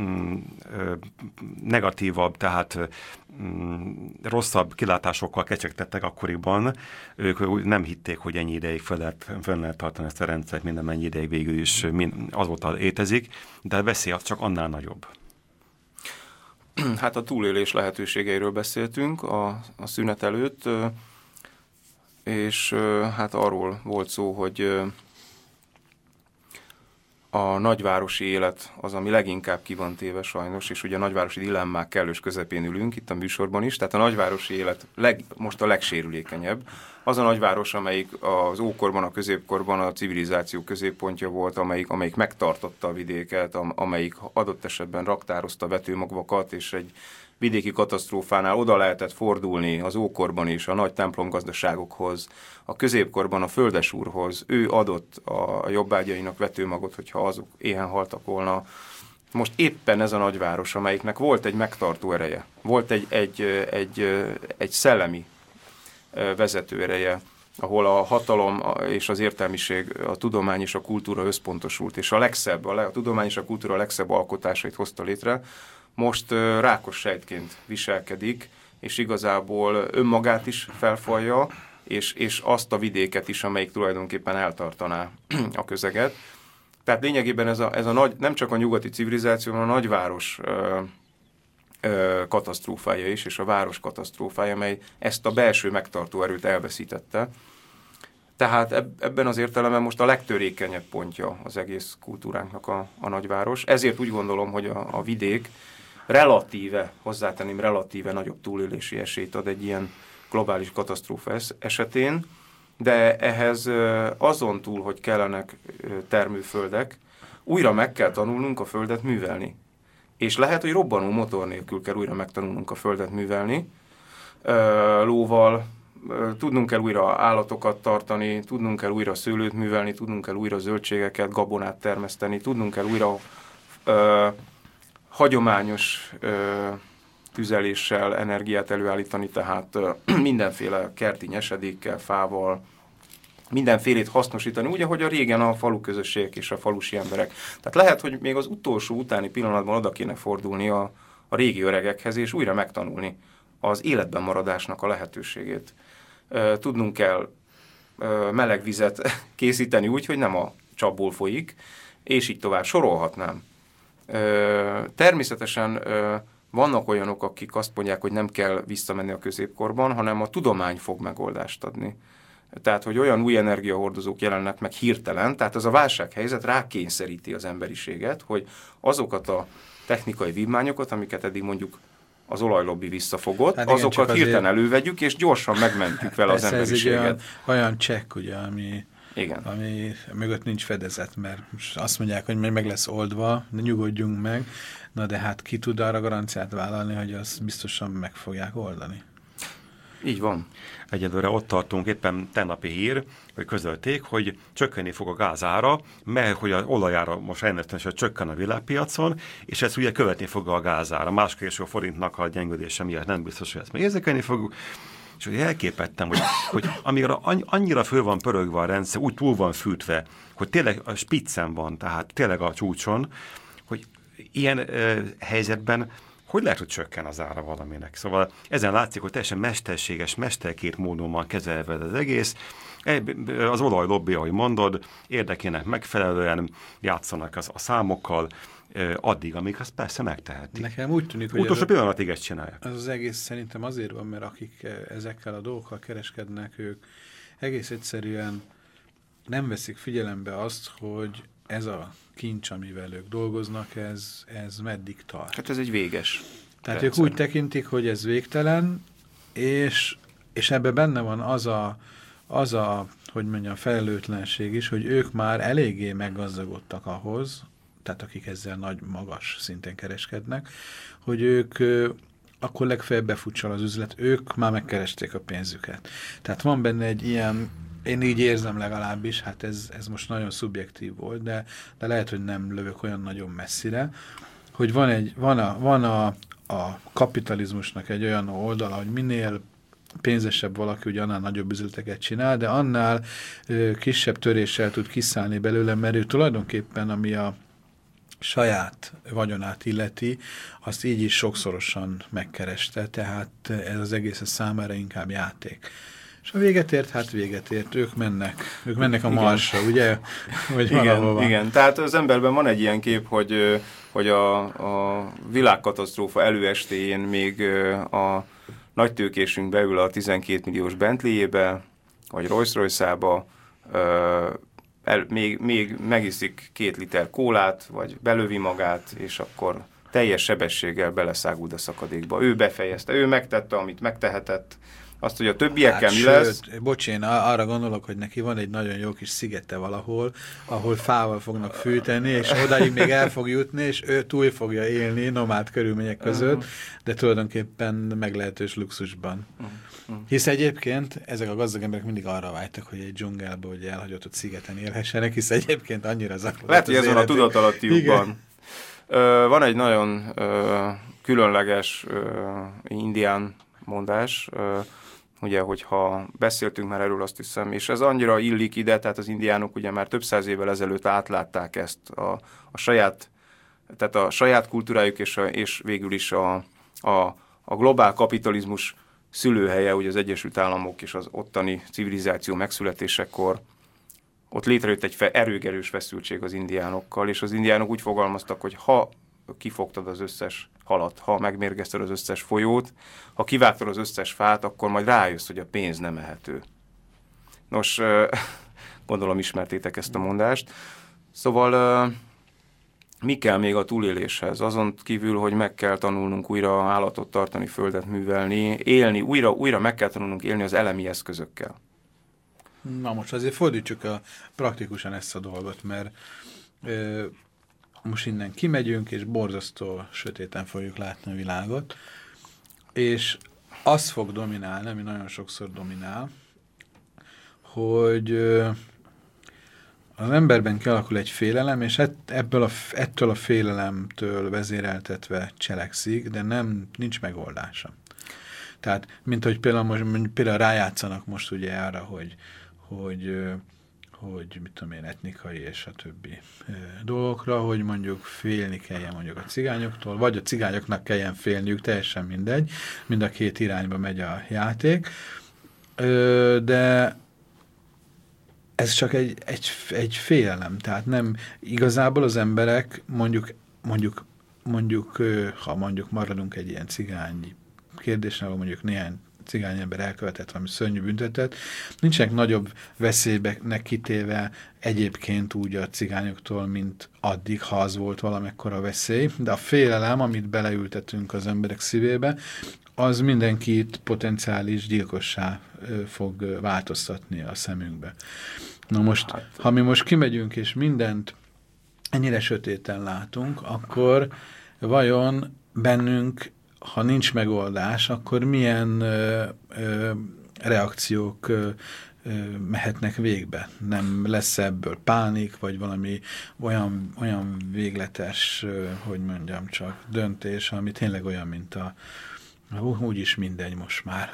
negatívabb, tehát rosszabb kilátásokkal kecsegtettek akkoriban. Ők nem hitték, hogy ennyi ideig fel lehet tartani ezt a rendszert, minden mennyi ideig végül is azóta létezik, de a veszély az csak annál nagyobb. Hát a túlélés lehetőségeiről beszéltünk a szünet előtt, és hát arról volt szó, hogy a nagyvárosi élet az, ami leginkább ki van téve sajnos, és ugye a nagyvárosi dilemmák kellős közepén ülünk itt a műsorban is, tehát a nagyvárosi élet most a legsérülékenyebb. Az a nagyváros, amelyik az ókorban, a középkorban a civilizáció középpontja volt, amelyik megtartotta a vidéket, amelyik adott esetben raktározta vetőmagvakat, és egy vidéki katasztrófánál oda lehetett fordulni az ókorban is a nagy templomgazdaságokhoz, a középkorban a földesúrhoz. Ő adott a jobbágyainak vetőmagot, hogyha azok éhen haltak volna. Most éppen ez a nagyváros, amelyiknek volt egy megtartó ereje, volt egy szellemi vezető ereje, ahol a hatalom és az értelmiség, a tudomány és a kultúra összpontosult, és a tudomány és a kultúra legszebb alkotásait hozta létre, most rákos sejtként viselkedik, és igazából önmagát is felfalja, és azt a vidéket is, amelyik tulajdonképpen eltartaná a közeget. Tehát lényegében ez a nagy, nem csak a nyugati civilizáció, hanem a nagyváros katasztrófája is, és a város katasztrófája, amely ezt a belső megtartó erőt elveszítette. Tehát ebben az értelemben most a legtörékenyebb pontja az egész kultúránknak a nagyváros. Ezért úgy gondolom, hogy a vidék relatíve nagyobb túlélési esélyt ad egy ilyen globális katasztrófa esetén, de ehhez azon túl, hogy kellenek termőföldek, újra meg kell tanulnunk a földet művelni. És lehet, hogy robbanó motor nélkül kell újra megtanulnunk a földet művelni, lóval, tudnunk kell újra állatokat tartani, tudnunk kell újra szőlőt művelni, tudnunk kell újra zöldségeket, gabonát termeszteni, tudnunk kell újra hagyományos tüzeléssel energiát előállítani, tehát mindenféle kerti nyesedékkel, fával, mindenfélét hasznosítani, úgy, ahogy a régen a falu közösségek és a falusi emberek. Tehát lehet, hogy még az utolsó utáni pillanatban oda kéne fordulni a régi öregekhez, és újra megtanulni az életben maradásnak a lehetőségét. Tudnunk kell meleg vizet készíteni úgy, hogy nem a csapból folyik, és így tovább sorolhatnám. Természetesen vannak olyanok, akik azt mondják, hogy nem kell visszamenni a középkorban, hanem a tudomány fog megoldást adni. Tehát, hogy olyan új energiahordozók jelennek meg hirtelen, tehát ez a válsághelyzet rákényszeríti az emberiséget, hogy azokat a technikai vívmányokat, amiket eddig mondjuk az olajlobbi visszafogott, hát igen, azokat hirtelen elővegyük, és gyorsan megmentjük vele az emberiséget. Ez egy olyan csekk, ugye, ami mögött nincs fedezet, mert azt mondják, hogy meg lesz oldva, de nyugodjunk meg, na de hát ki tud arra garanciát vállalni, hogy azt biztosan meg fogják oldani. Így van. Egyelőre ott tartunk, éppen tennapi hír, hogy közölték, hogy csökkenni fog a gázára, mert hogy az olajára most rendesen csökken a világpiacon, és ez ugye követni fog a gázára. Másképp a forintnak a gyengülése miatt nem biztos, hogy ezt még érzékelni fogjuk. És hogy elképettem, hogy amíg annyira föl van pörögve a rendszer, úgy túl van fűtve, hogy tényleg a spiccen van, tehát tényleg a csúcson, hogy ilyen helyzetben hogy lehet, hogy csökken az ára valaminek. Szóval ezen látszik, hogy teljesen mesterséges, mesterkét módon van kezelve az egész. Az olajlobby, ahogy mondod, érdekének megfelelően játszanak a számokkal, addig, amíg azt persze megtehetik. Nekem úgy tűnik, hogy utolsó pillanatig ezt csinálják. Az egész szerintem azért van, mert akik ezekkel a dolgokkal kereskednek, ők egész egyszerűen nem veszik figyelembe azt, hogy ez a kincs, amivel ők dolgoznak, ez meddig tart. Hát ez egy véges. Tehát ők úgy tekintik, hogy ez végtelen, és ebben benne van az a hogy mondjam, felelőtlenség is, hogy ők már eléggé meggazdagodtak ahhoz, tehát akik ezzel nagy, magas szinten kereskednek, hogy ők akkor legfeljebb befutsal az üzlet, ők már megkeresték a pénzüket. Tehát van benne egy ilyen, én így érzem legalábbis, hát ez most nagyon szubjektív volt, de lehet, hogy nem lövök olyan nagyon messzire, hogy van a kapitalizmusnak egy olyan oldala, hogy minél pénzesebb valaki, ugye annál nagyobb üzleteket csinál, de annál kisebb töréssel tud kiszállni belőle, mert ő tulajdonképpen, ami a saját vagyonát illeti, azt így is sokszorosan megkereste, tehát ez az egész a számára inkább játék. És a véget ért, ők mennek a Marsra, ugye? Vagy igen, tehát az emberben van egy ilyen kép, hogy a világkatasztrófa előestéjén még a nagytőkésünk beül a 12 milliós Bentleyébe, vagy Rolls-Royce-ába, még megiszik 2 liter kólát, vagy belövi magát, és akkor teljes sebességgel beleszáguld a szakadékba. Ő befejezte, ő megtette, amit megtehetett. Azt, hogy a többiekkel mi lesz... Bocs, én arra gondolok, hogy neki van egy nagyon jó kis szigete valahol, ahol fával fognak fűteni, és odaig még el fog jutni, és ő túl fogja élni nomád körülmények között, de tulajdonképpen meglehetős luxusban. Hisz egyébként ezek a gazdag emberek mindig arra vágytak, hogy egy dzsungelbe, hogy elhagyott szigeten élhessenek, hisz egyébként annyira zaklatott. Lehet, hogy ez van a tudatalattiukban. Van egy nagyon különleges indián mondás, ugye, hogyha beszéltünk már erről, azt hiszem, és ez annyira illik ide, tehát az indiánok ugye már több száz évvel ezelőtt átlátták ezt a saját kultúrájuk, és végül is a globál kapitalizmus szülőhelye, ugye az Egyesült Államok és az ottani civilizáció megszületésekor, ott létrejött egy erőgerős feszültség az indiánokkal, és az indiánok úgy fogalmaztak, hogy ha kifogtad az összes halat, ha megmérgezted az összes folyót, ha kivágtad az összes fát, akkor majd rájössz, hogy a pénz nem ehető. Nos, gondolom ismertétek ezt a mondást. Szóval mi kell még a túléléshez? Azon kívül, hogy meg kell tanulnunk újra állatot tartani, földet művelni, élni, újra meg kell tanulnunk élni az elemi eszközökkel. Na most azért fordítsuk praktikusan ezt a dolgot, mert most innen kimegyünk, és borzasztó sötéten fogjuk látni a világot, és az fog dominálni, ami nagyon sokszor dominál, hogy az emberben kialakul egy félelem, és ettől a félelemtől vezéreltetve cselekszik, de nincs megoldása. Tehát, mint hogy például rájátszanak most ugye arra, hogy mit tudom én, etnikai és a többi dolgokra, hogy mondjuk félni kelljen mondjuk a cigányoktól, vagy a cigányoknak kelljen félniük, teljesen mindegy, mind a két irányba megy a játék, de ez csak egy félelem, tehát nem igazából az emberek mondjuk ha mondjuk maradunk egy ilyen cigány kérdésnél, ahol mondjuk néhány cigány ember elkövetett valami szörnyű büntetet, nincsenek nagyobb veszélynek kitéve egyébként úgy a cigányoktól, mint addig, ha az volt valamekkora veszély, de a félelem, amit beleültetünk az emberek szívébe, az mindenkit potenciális gyilkossá fog változtatni a szemünkbe. Na most, ha mi most kimegyünk és mindent ennyire sötéten látunk, akkor vajon bennünk, ha nincs megoldás, akkor milyen reakciók mehetnek végbe? Nem lesz ebből pánik, vagy valami olyan végletes, hogy mondjam csak, döntés, ami tényleg olyan, mint úgyis mindegy most már.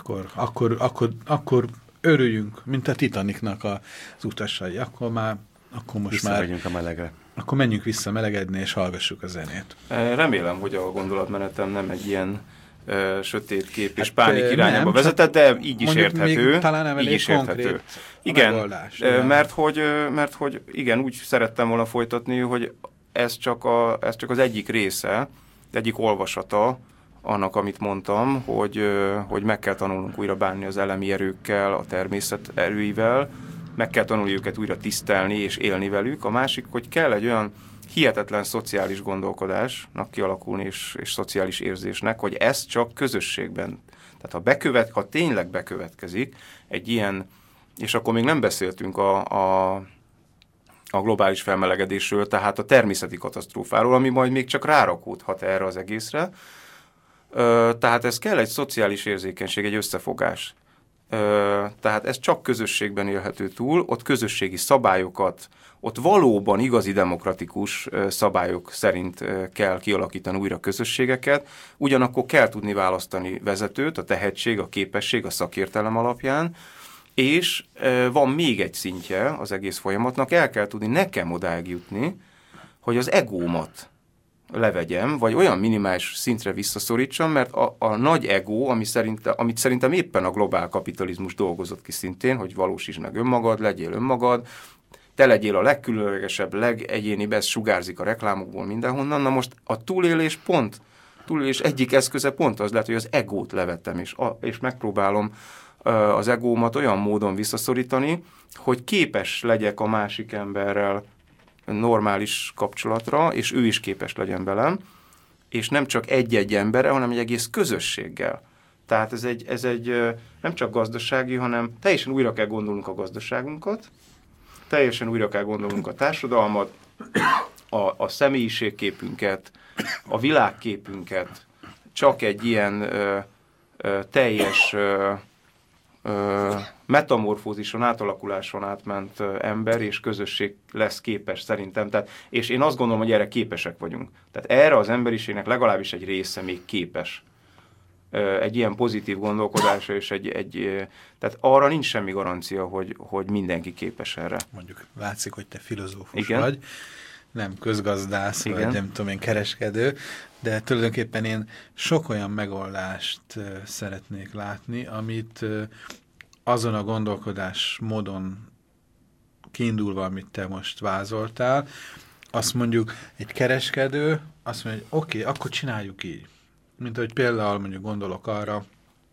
Akkor örüljünk, mint a Titanicnak az utasai. Akkor most már... Visszamegyünk a melegre. Akkor menjünk vissza melegedni, és hallgassuk a zenét. Remélem, hogy a gondolatmenetem nem egy ilyen sötét kép és pánik irányába vezetett, de így is érthető. Talán nem elég konkrét igen, megoldás. Mert hogy igen, úgy szerettem volna folytatni, hogy ez csak az egyik része, egyik olvasata annak, amit mondtam, hogy meg kell tanulnunk újra bánni az elemi erőkkel, a természet erőivel, meg kell tanulni őket újra tisztelni és élni velük. A másik, hogy kell egy olyan hihetetlen szociális gondolkodásnak kialakulni és szociális érzésnek, hogy ez csak közösségben. Tehát ha tényleg bekövetkezik egy ilyen, és akkor még nem beszéltünk a globális felmelegedésről, tehát a természeti katasztrófáról, ami majd még csak rárakódhat erre az egészre. Tehát ez kell egy szociális érzékenység, egy összefogás. Tehát ez csak közösségben élhető túl, ott közösségi szabályokat, ott valóban igazi demokratikus szabályok szerint kell kialakítani újra közösségeket, ugyanakkor kell tudni választani vezetőt, a tehetség, a képesség, a szakértelem alapján, és van még egy szintje az egész folyamatnak, el kell tudni nekem odáig jutni, hogy az egómat levegyem, vagy olyan minimális szintre visszaszorítsam, mert a nagy ego, amit szerintem éppen a globál kapitalizmus dolgozott ki szintén, hogy valósítsd meg önmagad, legyél önmagad, te legyél a legkülönlegesebb, legegyénibb, ez sugárzik a reklámokból mindenhonnan. Na most a túlélés egyik eszköze pont az lehet, hogy az egót levettem, és megpróbálom az egómat olyan módon visszaszorítani, hogy képes legyek a másik emberrel normális kapcsolatra, és ő is képes legyen velem, és nem csak egy-egy emberrel, hanem egy egész közösséggel. Tehát ez egy nem csak gazdasági, hanem teljesen újra kell gondolnunk a gazdaságunkat, teljesen újra kell gondolnunk a társadalmat, a személyiségképünket, a világképünket. Csak egy ilyen teljes metamorfózison, átalakuláson átment ember és közösség lesz képes szerintem. Tehát, és én azt gondolom, hogy erre képesek vagyunk. Tehát erre az emberiségnek legalábbis egy része még képes. Egy ilyen pozitív gondolkodásra, és tehát arra nincs semmi garancia, hogy mindenki képes erre. Mondjuk látszik, hogy te filozófus vagy, nem közgazdász, igen, vagy nem tudom én, kereskedő, de tulajdonképpen én sok olyan megoldást szeretnék látni, amit azon a gondolkodás módon kiindulva, amit te most vázoltál, azt mondjuk egy kereskedő azt mondja, hogy oké, akkor csináljuk így. Mint ahogy például mondjuk gondolok arra,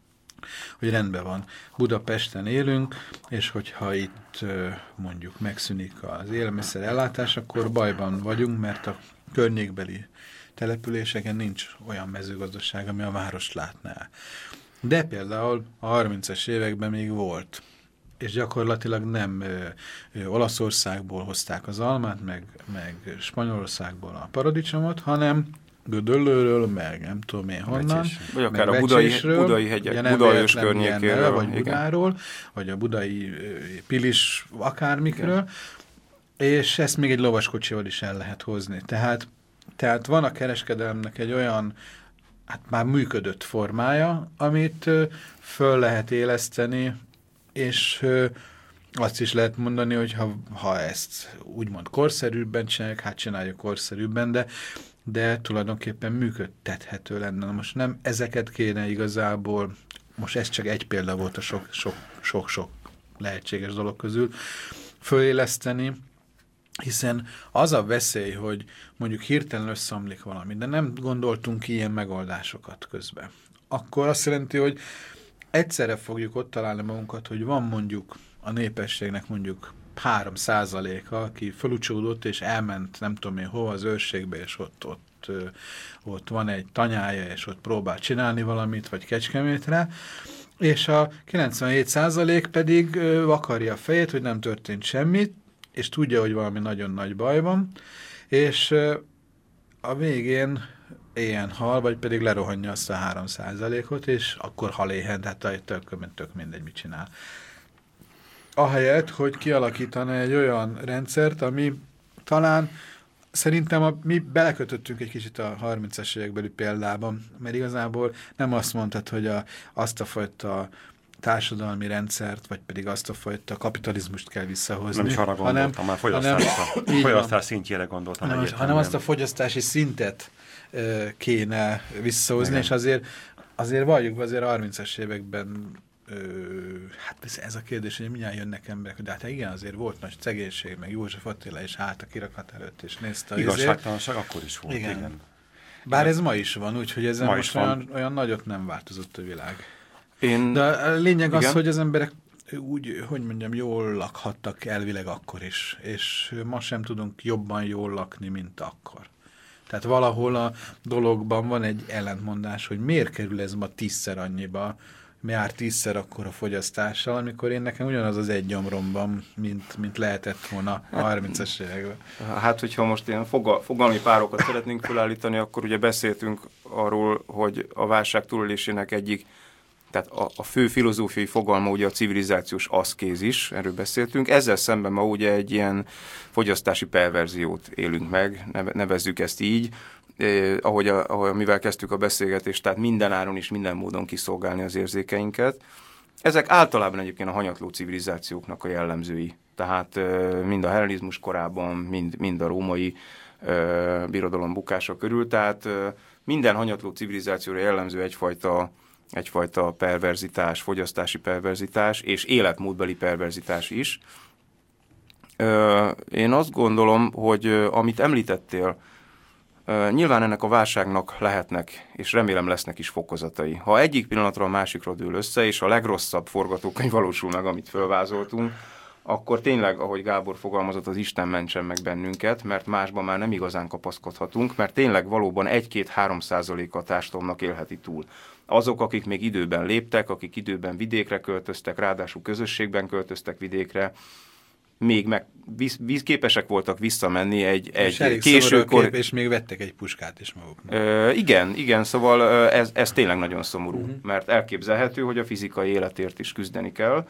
hogy rendben van, Budapesten élünk, és hogyha itt mondjuk megszűnik az élelmiszer ellátás, akkor bajban vagyunk, mert a környékbeli településeken nincs olyan mezőgazdaság, ami a várost látná. De például a 30-as években még volt, és gyakorlatilag nem Olaszországból hozták az almát, meg Spanyolországból a paradicsomot, hanem Gödöllőről, meg nem tudom én honnan, vagy akár a budai hegyek, Budaörs környékéről, vagy Budáról, vagy a budai Pilis akármikről, és ezt még egy lovaskocsival is el lehet hozni. Tehát van a kereskedelemnek egy olyan, hát már működött formája, amit föl lehet éleszteni, és azt is lehet mondani, hogy ha ezt úgymond korszerűbben csináljuk, hát csináljuk korszerűbben, de tulajdonképpen működtethető lenne. Na most nem ezeket kéne igazából, most ez csak egy példa volt a sok-sok lehetséges dolog közül, föléleszteni, hiszen az a veszély, hogy mondjuk hirtelen összeomlik valami, de nem gondoltunk ilyen megoldásokat közben. Akkor azt jelenti, hogy egyszerre fogjuk ott találni magunkat, hogy van mondjuk a népességnek mondjuk 3%-a, aki felucsódott és elment nem tudom én hova az őrségbe, és ott van egy tanyája, és ott próbál csinálni valamit, vagy Kecskemétre, és a 97% pedig vakarja a fejét, hogy nem történt semmit, és tudja, hogy valami nagyon nagy baj van, és a végén éhen hal, vagy pedig lerohanja azt a 3%-ot, és akkor hal éhen, tehát tök mindegy, mit csinál. Ahelyett, hogy kialakítana egy olyan rendszert, ami talán szerintem mi belekötöttünk egy kicsit a 30-as évekbeli példában, mert igazából nem azt mondtad, hogy azt a fajta társadalmi rendszert, vagy pedig azt a fajta kapitalizmust kell visszahozni. Nem is arra gondoltam, már fogyasztás szintjére gondoltam. Hanem azt a fogyasztási szintet kéne visszahozni, igen. És azért valljuk be, azért 30-as években hát ez a kérdés, hogy mindjárt jönnek emberek, de hát igen, azért volt nagy szegénység, meg József Attila is állt a kirakat előtt, és nézte a igazságtalanság akkor is volt, igen. Bár ez ma is van, úgyhogy ezen most olyan nagyot nem változott a világ. De a lényeg az, hogy az emberek úgy, hogy mondjam, jól lakhattak elvileg akkor is, és ma sem tudunk jobban jól lakni, mint akkor. Tehát valahol a dologban van egy ellentmondás, hogy miért kerül ez ma 10-szer annyiba, jár 10-szer akkor a fogyasztással, amikor én nekem ugyanaz az egy gyomromban, mint lehetett volna 30-as években. Hát, hogyha most ilyen fogalmi párokat szeretnénk felállítani, akkor ugye beszéltünk arról, hogy a válság túlélésének egyik, tehát a fő filozófiai fogalma ugye a civilizációs aszkézis, erről beszéltünk. Ezzel szemben ma ugye egy ilyen fogyasztási perverziót élünk meg, nevezzük ezt így, ahogy mivel kezdtük a beszélgetést, tehát minden áron és minden módon kiszolgálni az érzékeinket. Ezek általában egyébként a hanyatló civilizációknak a jellemzői. Tehát mind a hellenizmus korában, mind a római birodalom bukása körül. Tehát minden hanyatló civilizációra jellemző egyfajta perverzitás, fogyasztási perverzitás és életmódbeli perverzitás is. Én azt gondolom, hogy amit említettél, Nyilván ennek a válságnak lehetnek, és remélem lesznek is fokozatai. Ha egyik pillanatra a másikra dől össze, és a legrosszabb forgatókönyv valósul meg, amit fölvázoltunk, akkor tényleg, ahogy Gábor fogalmazott, az Isten mentsen meg bennünket, mert másban már nem igazán kapaszkodhatunk, mert tényleg valóban 1-2-3% a társadalomnak élheti túl. Azok, akik még időben léptek, akik időben vidékre költöztek, ráadásul közösségben költöztek vidékre, még képesek voltak visszamenni egy későkor... És még vettek egy puskát is maguknak. Igen, szóval ez tényleg nagyon szomorú, mert elképzelhető, hogy a fizikai életért is küzdeni kell.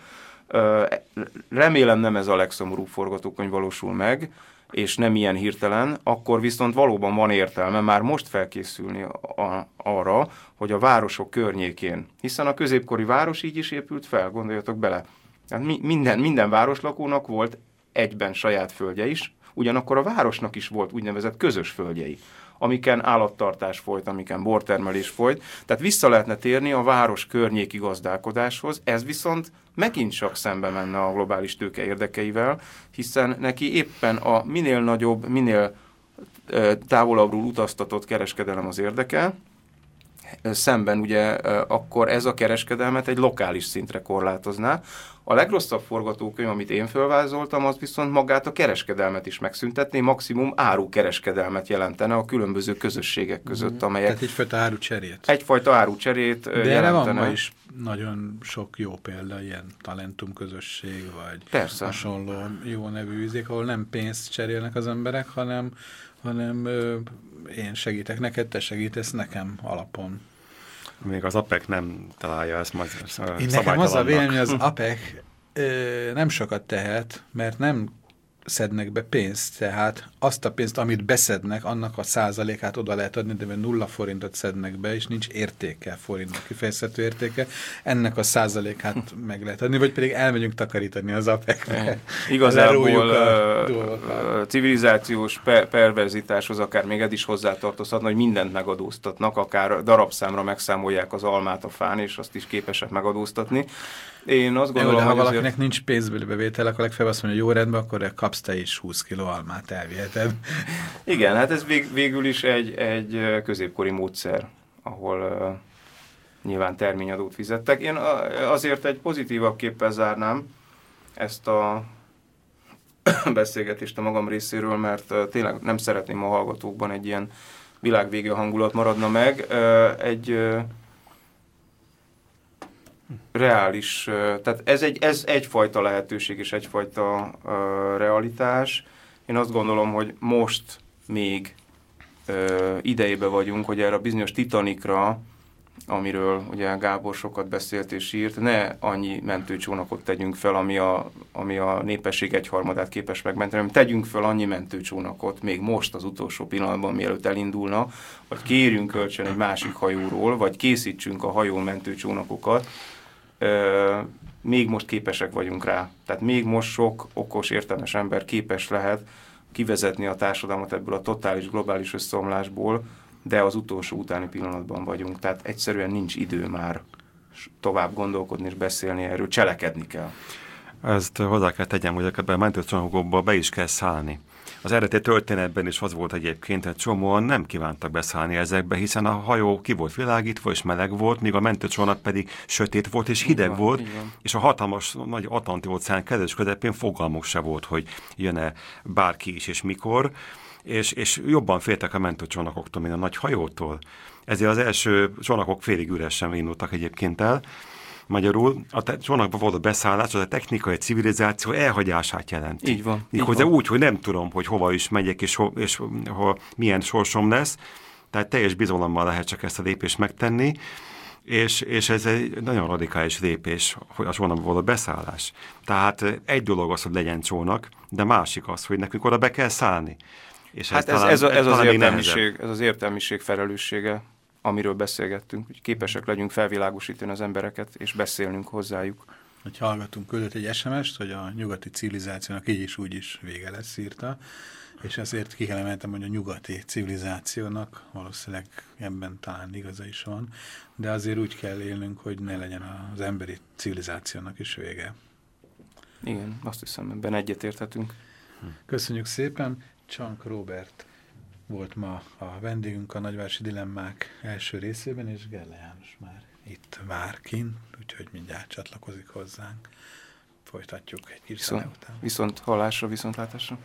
Remélem nem ez a legszomorúbb forgatókönyv valósul meg, és nem ilyen hirtelen, akkor viszont valóban van értelme már most felkészülni arra, hogy a városok környékén, hiszen a középkori város így is épült fel, gondoljatok bele. Hát minden városlakónak volt egyben saját földje is, ugyanakkor a városnak is volt úgynevezett közös földjei, amiken állattartás folyt, amiken bortermelés folyt, tehát vissza lehetne térni a város környéki gazdálkodáshoz, ez viszont megint csak szembe menne a globális tőke érdekeivel, hiszen neki éppen a minél nagyobb, minél távolabbról utaztatott kereskedelem az érdeke, szemben ugye akkor ez a kereskedelmet egy lokális szintre korlátozná. A legrosszabb forgatókönyv, amit én fölvázoltam, az viszont magát a kereskedelmet is megszüntetné, maximum árukereskedelmet jelentene a különböző közösségek között, amelyek... Tehát egyfajta árucserét. Egyfajta árucserét jelentene. De erre van ma is nagyon sok jó példa, ilyen Talentum közösség, vagy persze. Hasonló jó nevű üzék, ahol nem pénzt cserélnek az emberek, hanem én segítek neked, te segítesz nekem alapon. Még az APEC nem találja ezt majd szabálytalannak. Nekem az a vélemény, az APEC nem sokat tehet, mert nem szednek be pénzt, tehát azt a pénzt, amit beszednek, annak a százalékát oda lehet adni, de 0 forintot szednek be, és nincs értéke, forintnak kifejezhető értéke, ennek a százalékát meg lehet adni, vagy pedig elmegyünk takarítani az APEC-be. Igazából civilizációs perverzitáshoz akár még ez is hozzátartozhatna, hogy mindent megadóztatnak, akár darabszámra megszámolják az almát a fán, és azt is képesek megadóztatni. Én azt gondolom, ha valakinek nincs pénzbeli bevétel, akkor legfeljebb azt mondja, jó rendben, akkor kapsz te is 20 kiló almát, elviheted. Igen, hát ez végül is egy középkori módszer, ahol nyilván terményadót fizettek. Én azért egy pozitívabb képpel zárnám ezt a beszélgetést a magam részéről, mert tényleg nem szeretném a hallgatókban egy ilyen világvége hangulat maradna meg. Egy reális, tehát ez egyfajta lehetőség és egyfajta realitás. Én azt gondolom, hogy most még idejébe vagyunk, hogy erre a bizonyos Titanicra, amiről ugye Gábor sokat beszélt és írt, ne annyi mentőcsónakot tegyünk fel, ami a népesség egyharmadát képes megmenteni, hanem tegyünk fel annyi mentőcsónakot még most az utolsó pillanatban, mielőtt elindulna, vagy kérjünk kölcsön egy másik hajóról, vagy készítsünk a hajón mentőcsónakokat, még most képesek vagyunk rá. Tehát még most sok okos, értelmes ember képes lehet kivezetni a társadalmat ebből a totális globális összeomlásból, de az utolsó utáni pillanatban vagyunk. Tehát egyszerűen nincs idő már tovább gondolkodni és beszélni erről, cselekedni kell. Ezt hozzá kell tegyem, hogy a mentőcsónakokba be is kell szállni. Az eredeti történetben is az volt egyébként, hogy csomóan nem kívántak beszállni ezekbe, hiszen a hajó ki volt világítva és meleg volt, míg a mentőcsónak pedig sötét volt és hideg volt, és a hatalmas nagy Atlanti-óceán kedves közepén fogalmuk se volt, hogy jön-e bárki is és mikor, és jobban féltek a mentőcsónakoktól, mint a nagy hajótól. Ezért az első csónakok félig üresen indultak egyébként el. Magyarul a csónakba való beszállás, az a technikai civilizáció elhagyását jelenti. Így van. Méghozzá úgy, hogy nem tudom, hogy hova is megyek, és milyen sorsom lesz. Tehát teljes bizalommal lehet csak ezt a lépést megtenni, és ez egy nagyon radikális lépés, hogy a csónakba való beszállás. Tehát egy dolog az, hogy legyen csónak, de másik az, hogy nekünk oda be kell szállni. És hát ez az értelmiség felelőssége, amiről beszélgettünk, hogy képesek legyünk felvilágosítani az embereket, és beszélnünk hozzájuk. Hogy hallgatunk küldött egy SMS-t, hogy a nyugati civilizációnak így is úgy is vége lesz, írta, és ezért ki kell emeltem, hogy a nyugati civilizációnak valószínűleg ebben talán igaza is van, de azért úgy kell élnünk, hogy ne legyen az emberi civilizációnak is vége. Igen, azt hiszem, ebben egyetérthetünk. Köszönjük szépen, Csank Róbert volt ma a vendégünk a Nagyvárosi Dilemmák első részében, és Gerle János már itt vár kint, úgyhogy mindjárt csatlakozik hozzánk. Folytatjuk egy kis szene után. Viszont hallásra, viszontlátásra.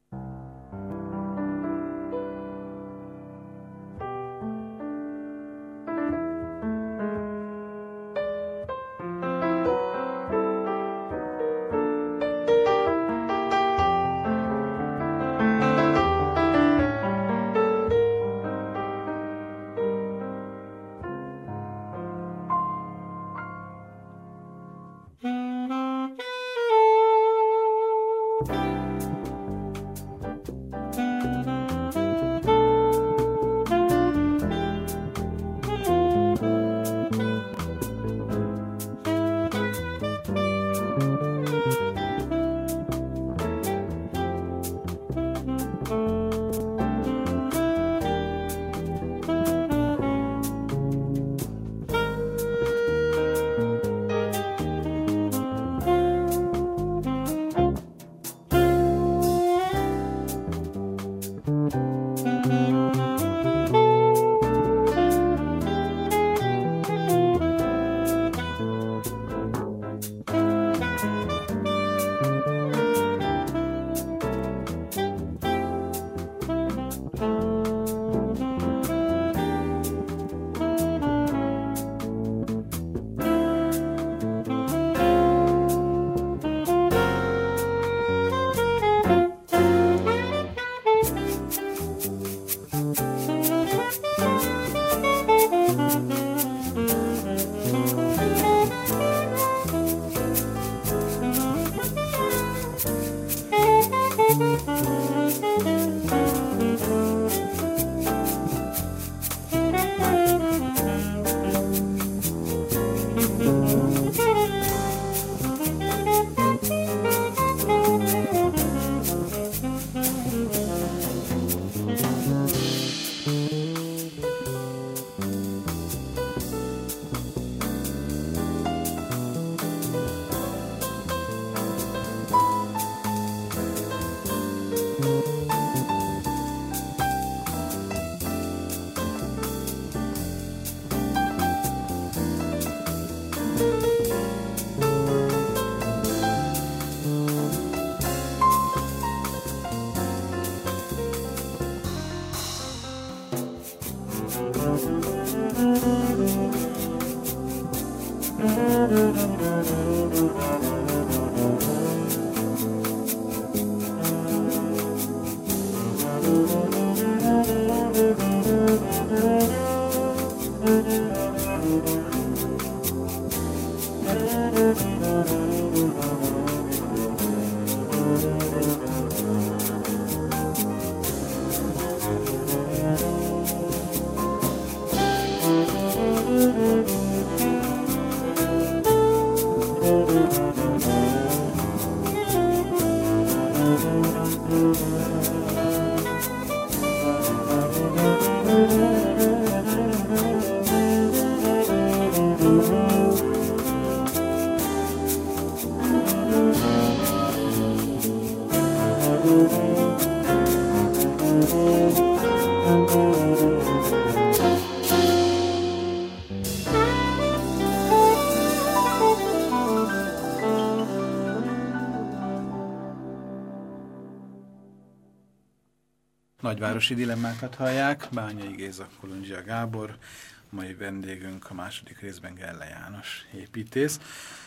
Nagyvárosi Dilemmákat hallják, Bányai Géza, Kolundzsia Gábor, mai vendégünk a második részben Gerle János építész.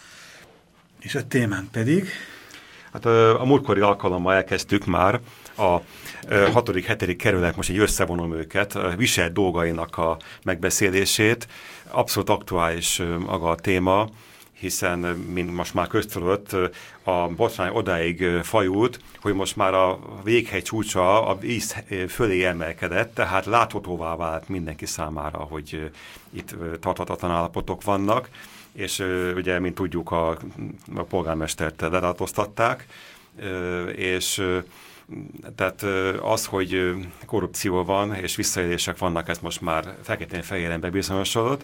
És a témánk pedig? Hát a múltkori alkalommal elkezdtük már a 6.-7. kerület, most így összevonom őket, viselt dolgainak a megbeszélését. Abszolút aktuális maga a téma, hiszen mint most már köztudott, a botrány odáig fajult, hogy most már a Véghegy csúcsa a víz fölé emelkedett, tehát láthatóvá vált mindenki számára, hogy itt tarthatatlan állapotok vannak, és ugye, mint tudjuk, a polgármestert letartóztatták, és tehát az, hogy korrupció van és visszaélések vannak, ez most már feketén-fehéren bebizonyosodott,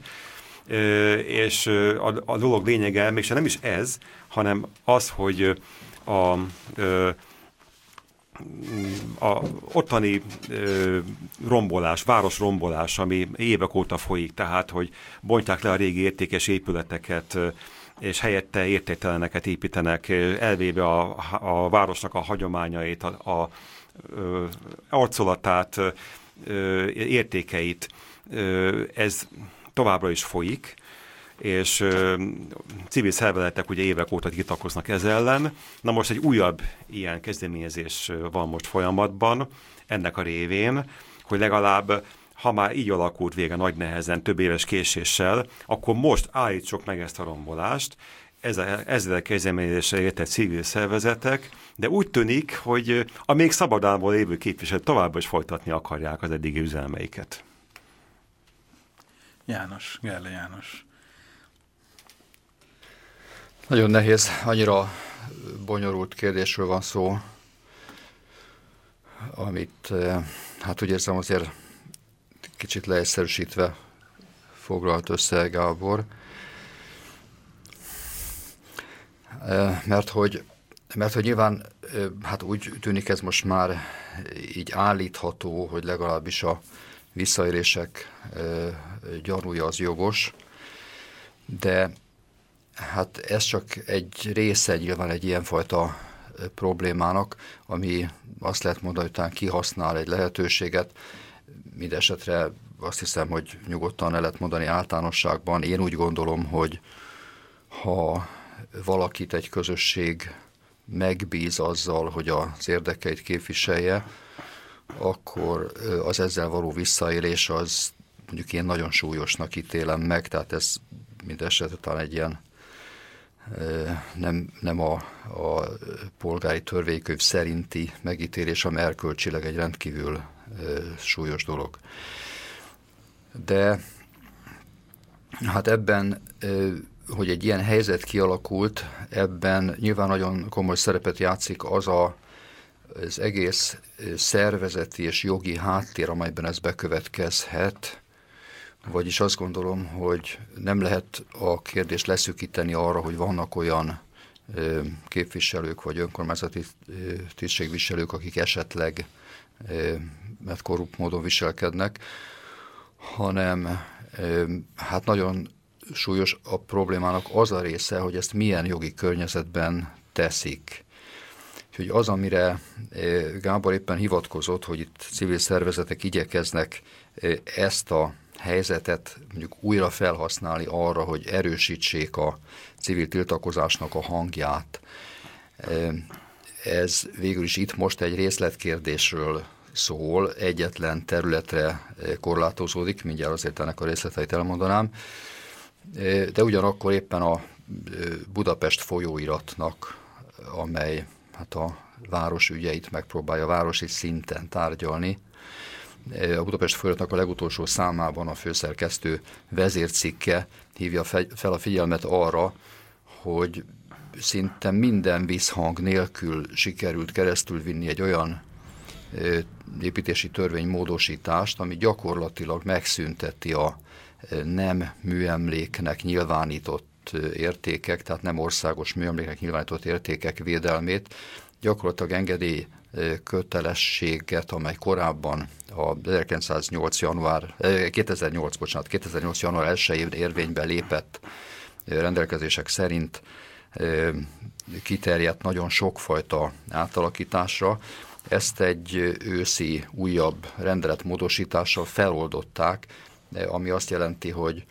és a dolog lényege mégsem nem is ez, hanem az, hogy a ottani rombolás, városrombolás, ami évek óta folyik, tehát, hogy bontják le a régi értékes épületeket, és helyette értékteleneket építenek, elvéve a városnak a hagyományait, a arcolatát, értékeit. Ez továbbra is folyik, és civil szervezetek ugye évek óta tiltakoznak ez ellen. Na most egy újabb ilyen kezdeményezés van most folyamatban, ennek a révén, hogy legalább, ha már így alakult vége nagy nehezen, több éves késéssel, akkor most állítsuk meg ezt a rombolást, ezzel a kezdeményezésre értett civil szervezetek, de úgy tűnik, hogy a még szabadalmon lévő képviselők továbbra is folytatni akarják az eddigi üzelmeiket. János, Gerle János. Nagyon nehéz, annyira bonyolult kérdésről van szó, amit hát úgy érzem azért kicsit leegyszerűsítve foglalt össze Gábor, mert hogy nyilván hát úgy tűnik ez most már így állítható, hogy legalábbis a visszaélések gyanúja az jogos, de hát ez csak egy része nyilván egy ilyenfajta problémának, ami azt lehet mondani, hogy talán kihasznál egy lehetőséget. Mindenesetre azt hiszem, hogy nyugodtan el lehet mondani általánosságban. Én úgy gondolom, hogy ha valakit egy közösség megbíz azzal, hogy az érdekeit képviselje, akkor az ezzel való visszaélés az mondjuk én nagyon súlyosnak ítélem meg, tehát ez mindenesetre talán egy ilyen nem a polgári törvénykönyv szerinti megítélés, ami erkölcsileg egy rendkívül súlyos dolog. De hát ebben, hogy egy ilyen helyzet kialakult, ebben nyilván nagyon komoly szerepet játszik az egész szervezeti és jogi háttér, amelyben ez bekövetkezhet. Vagyis azt gondolom, hogy nem lehet a kérdést leszűkíteni arra, hogy vannak olyan képviselők vagy önkormányzati tisztségviselők, akik esetleg mert korrupt módon viselkednek, hanem hát nagyon súlyos a problémának az a része, hogy ezt milyen jogi környezetben teszik. Úgyhogy az, amire Gábor éppen hivatkozott, hogy itt civil szervezetek igyekeznek ezt a helyzetet mondjuk újra felhasználni arra, hogy erősítsék a civil tiltakozásnak a hangját. Ez végül is itt most egy részletkérdésről szól, egyetlen területre korlátozódik, mindjárt azért ennek a részleteit elmondanám, de ugyanakkor éppen a Budapest folyóiratnak, amely hát a város ügyeit megpróbálja városi szinten tárgyalni. A Budapest folyóiratnak a legutolsó számában a főszerkesztő vezércikke hívja fel a figyelmet arra, hogy szinte minden visszhang nélkül sikerült keresztülvinni egy olyan építési törvény módosítást, ami gyakorlatilag megszünteti a nem műemléknek nyilvánított értékek, tehát nem országos műemléknek nyilvánított értékek védelmét, gyakorlatilag engedély kötelességet, amely korábban a 2008. január 1-én érvénybe lépett rendelkezések szerint kiterjedt nagyon sokfajta átalakításra. Ezt egy őszi újabb rendeletmódosítással feloldották, ami azt jelenti, hogy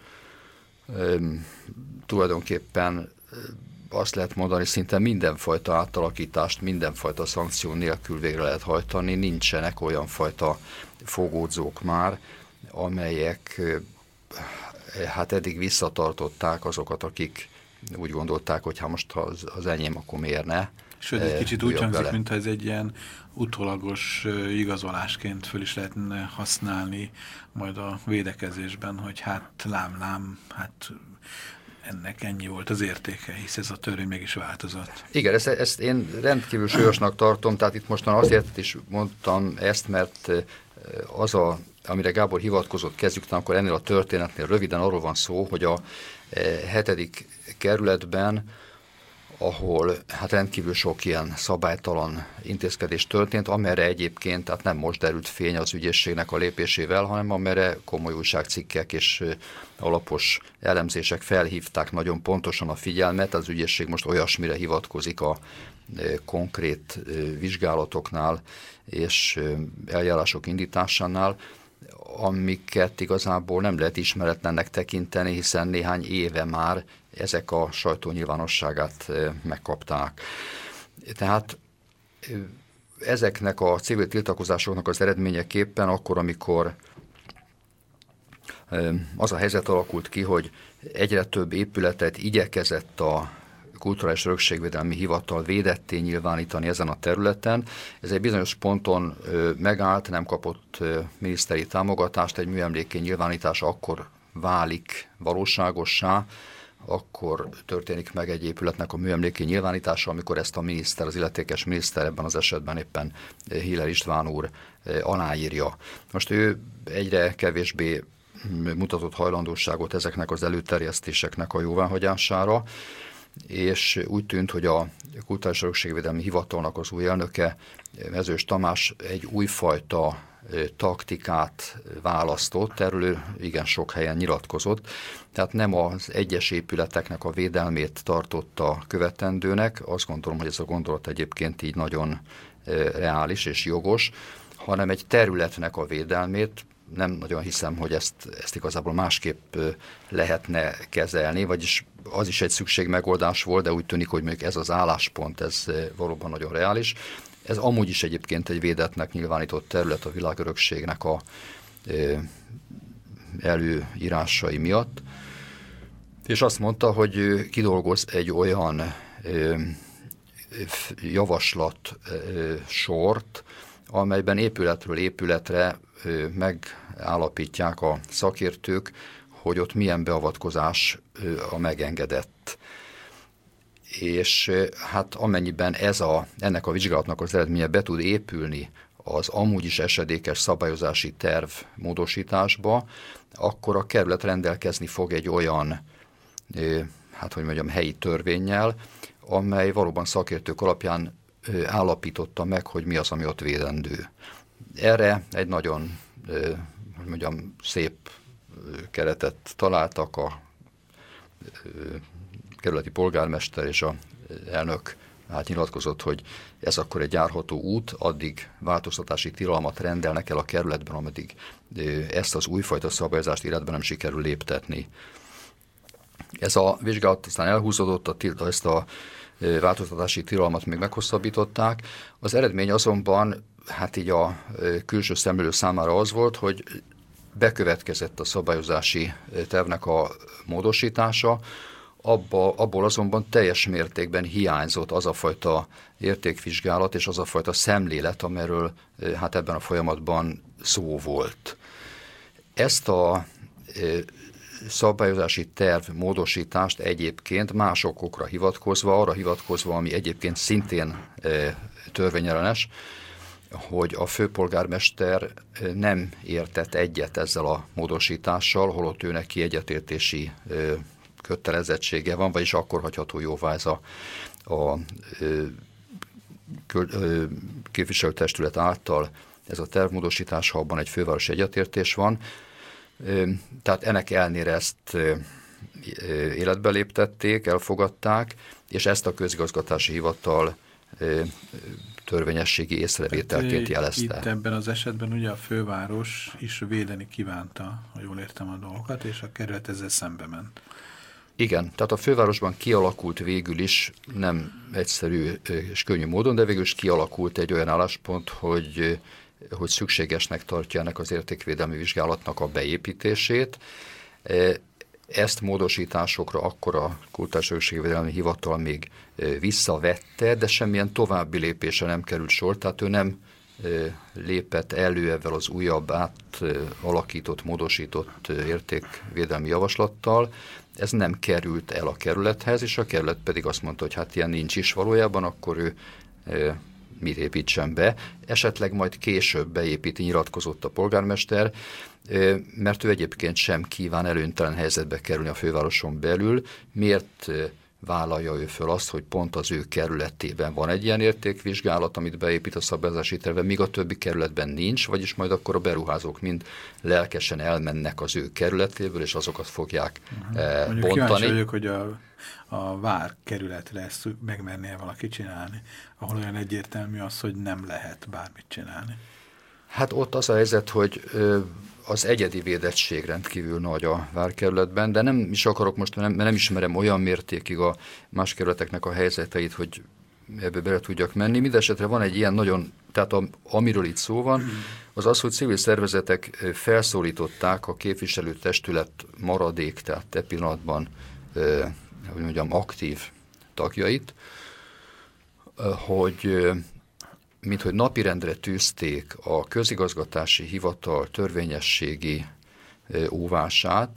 tulajdonképpen azt lehet mondani, szinte mindenfajta átalakítást, mindenfajta szankció nélkül végre lehet hajtani. Nincsenek olyan fajta fogódzók már, amelyek hát eddig visszatartották azokat, akik úgy gondolták, hogy ha most az enyém, akkor miért ne. Sőt, egy kicsit úgy hangzik, mintha ez egy ilyen utólagos igazolásként föl is lehetne használni majd a védekezésben, hogy hát lám, hát ennek ennyi volt az értéke, hisz ez a törvény mégis változott. Igen, ezt én rendkívül súlyosnak tartom, tehát itt mostan azért is mondtam ezt, mert az amire Gábor hivatkozott, kezdjük, akkor ennél a történetnél röviden arról van szó, hogy a 7. kerületben ahol hát rendkívül sok ilyen szabálytalan intézkedés történt, amerre egyébként, tehát nem most derült fény az ügyészségnek a lépésével, hanem amerre komoly újságcikkek és alapos elemzések felhívták nagyon pontosan a figyelmet. Az ügyészség most olyasmire hivatkozik a konkrét vizsgálatoknál és eljárások indításánál, amiket igazából nem lehet ismeretlennek tekinteni, hiszen néhány éve már ezek a sajtónyilvánosságát megkapták. Tehát ezeknek a civil tiltakozásoknak az eredményeképpen akkor, amikor az a helyzet alakult ki, hogy egyre több épületet igyekezett a Kulturális Örökségvédelmi Hivatal védetté nyilvánítani ezen a területen. Ez egy bizonyos ponton megállt, nem kapott miniszteri támogatást, egy műemlékké nyilvánítása akkor válik valóságossá, akkor történik meg egy épületnek a műemlékké nyilvánítása, amikor ezt a miniszter, az illetékes miniszter, ebben az esetben éppen Hiller István úr aláírja. Most ő egyre kevésbé mutatott hajlandóságot ezeknek az előterjesztéseknek a jóváhagyására, és úgy tűnt, hogy a Kulturális Örökségvédelmi Hivatalnak az új elnöke, Mezős Tamás egy újfajta taktikát választott, erről ő igen sok helyen nyilatkozott, tehát nem az egyes épületeknek a védelmét tartotta követendőnek, azt gondolom, hogy ez a gondolat egyébként így nagyon reális és jogos, hanem egy területnek a védelmét. Nem nagyon hiszem, hogy ezt igazából másképp lehetne kezelni, vagyis az is egy szükségmegoldás volt, de úgy tűnik, hogy még ez az álláspont, ez valóban nagyon reális. Ez amúgy is egyébként egy védettnek nyilvánított terület a világörökségnek a előírásai miatt. És azt mondta, hogy kidolgoz egy olyan javaslat sort, amelyben épületről épületre megállapítják a szakértők, hogy ott milyen beavatkozás a megengedett. És hát amennyiben ennek a vizsgálatnak az eredménye be tud épülni az amúgy is esedékes szabályozási terv módosításba, akkor a kerület rendelkezni fog egy olyan, helyi törvénnyel, amely valóban szakértők alapján állapította meg, hogy mi az, ami ott védendő. Erre egy nagyon, szép keretet találtak a kerületi polgármester és a elnök nyilatkozott, hogy ez akkor egy járható út, addig változtatási tilalmat rendelnek el a kerületben, ameddig ezt az újfajta szabályozást életben nem sikerül léptetni. Ez a vizsgálat aztán elhúzódott, ezt a változtatási tilalmat még meghosszabbították. Az eredmény azonban így a külső szemlélő számára az volt, hogy bekövetkezett a szabályozási tervnek a módosítása, abból azonban teljes mértékben hiányzott az a fajta értékvizsgálat és az a fajta szemlélet, amiről ebben a folyamatban szó volt. Ezt a szabályozási terv módosítást egyébként más okokra hivatkozva, arra hivatkozva, ami egyébként szintén törvényellenes, hogy a főpolgármester nem értett egyet ezzel a módosítással, holott ő neki egyetértési kötelezettsége van, vagyis akkor hagyható jóvá ez a képviselőtestület által ez a tervmódosítás, ha abban egy fővárosi egyetértés van. Tehát ennek ellenére ezt életbe léptették, elfogadták, és ezt a közigazgatási hivatal törvényességi észrevételként jelezte. Itt ebben az esetben ugye a főváros is védeni kívánta, ha jól értem a dolgokat, és a kerület ezzel szembe ment. Igen, tehát a fővárosban kialakult végül is, nem egyszerű és könnyű módon, de végül is kialakult egy olyan álláspont, hogy szükségesnek tartja ennek az értékvédelmi vizsgálatnak a beépítését. Ezt módosításokra akkor a Kulturális Örökségvédelmi Hivatal még visszavette, de semmilyen további lépése nem került sor, tehát ő nem lépett elő ezzel az újabb átalakított, módosított értékvédelmi javaslattal. Ez nem került el a kerülethez, és a kerület pedig azt mondta, hogy ilyen nincs is valójában, akkor ő mit építsen be. Esetleg majd később beépíti, nyilatkozott a polgármester, mert ő egyébként sem kíván előnytelen helyzetbe kerülni a fővároson belül. Miért vállalja ő föl azt, hogy pont az ő kerületében van egy ilyen értékvizsgálat, amit beépít a szabályozási terve, míg a többi kerületben nincs, vagyis majd akkor a beruházók mind lelkesen elmennek az ő kerületéből, és azokat fogják Mondjuk bontani. kíváncsi vagyok, hogy a vár kerületre ezt megmernie valaki csinálni, ahol olyan egyértelmű az, hogy nem lehet bármit csinálni. Hát ott az a helyzet, hogy az egyedi védettség rendkívül nagy a várkerületben, de nem is akarok most, mert nem ismerem olyan mértékig a más kerületeknek a helyzeteit, hogy ebbe bele tudjak menni. Mindenesetre van egy ilyen nagyon, tehát amiről itt szó van, az az, hogy civil szervezetek felszólították a képviselőtestület maradék, tehát e pillanatban, hogy mondjam, aktív tagjait, hogy minthogy napirendre tűzték a közigazgatási hivatal törvényességi óvását,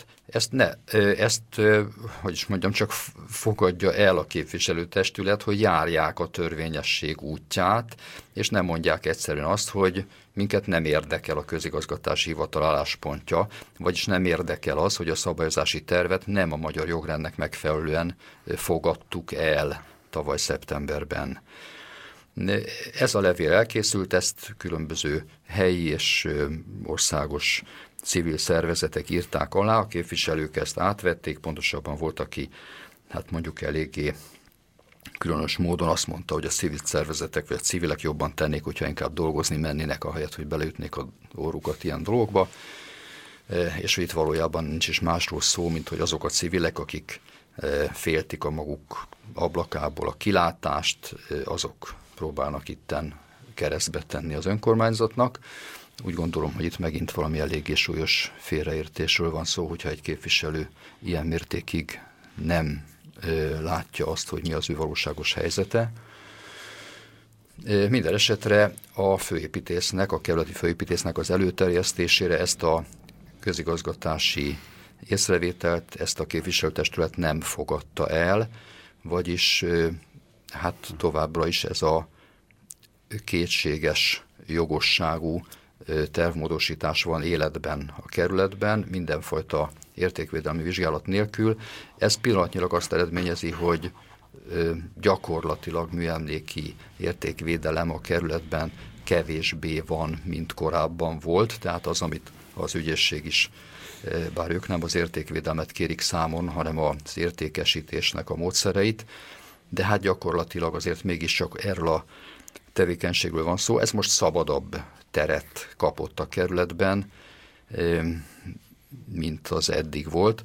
hogy is mondjam, csak fogadja el a képviselőtestület, hogy járják a törvényesség útját, és nem mondják egyszerűen azt, hogy minket nem érdekel a közigazgatási hivatal álláspontja, vagyis nem érdekel az, hogy a szabályozási tervet nem a magyar jogrendnek megfelelően fogadtuk el tavaly szeptemberben. Ez a levél elkészült, ezt különböző helyi és országos civil szervezetek írták alá, a képviselők ezt átvették, pontosabban volt, aki hát mondjuk eléggé különös módon azt mondta, hogy a civil szervezetek vagy a civilek jobban tennék, hogyha inkább dolgozni mennének, ahelyett, hogy beleütnék a orrukat ilyen dolgokba, és itt valójában nincs is másról szó, mint hogy azok a civilek, akik féltik a maguk ablakából a kilátást, azok próbálnak itten keresztbe tenni az önkormányzatnak. Úgy gondolom, hogy itt megint valami eléggé súlyos félreértésről van szó, hogyha egy képviselő ilyen mértékig nem látja azt, hogy mi az ő valóságos helyzete. Minden esetre a főépítésznek, a kerületi főépítésznek az előterjesztésére ezt a közigazgatási észrevételt, ezt a képviselőtestület nem fogadta el, vagyis hát továbbra is ez a kétséges jogosságú tervmódosítás van életben a kerületben, mindenfajta értékvédelmi vizsgálat nélkül. Ez pillanatnyilag azt eredményezi, hogy gyakorlatilag műemléki értékvédelem a kerületben kevésbé van, mint korábban volt, tehát az, amit az ügyészség is, bár ők nem az értékvédelmet kérik számon, hanem az értékesítésnek a módszereit, de hát gyakorlatilag azért mégiscsak erről a tevékenységről van szó. Ez most szabadabb teret kapott a kerületben, mint az eddig volt.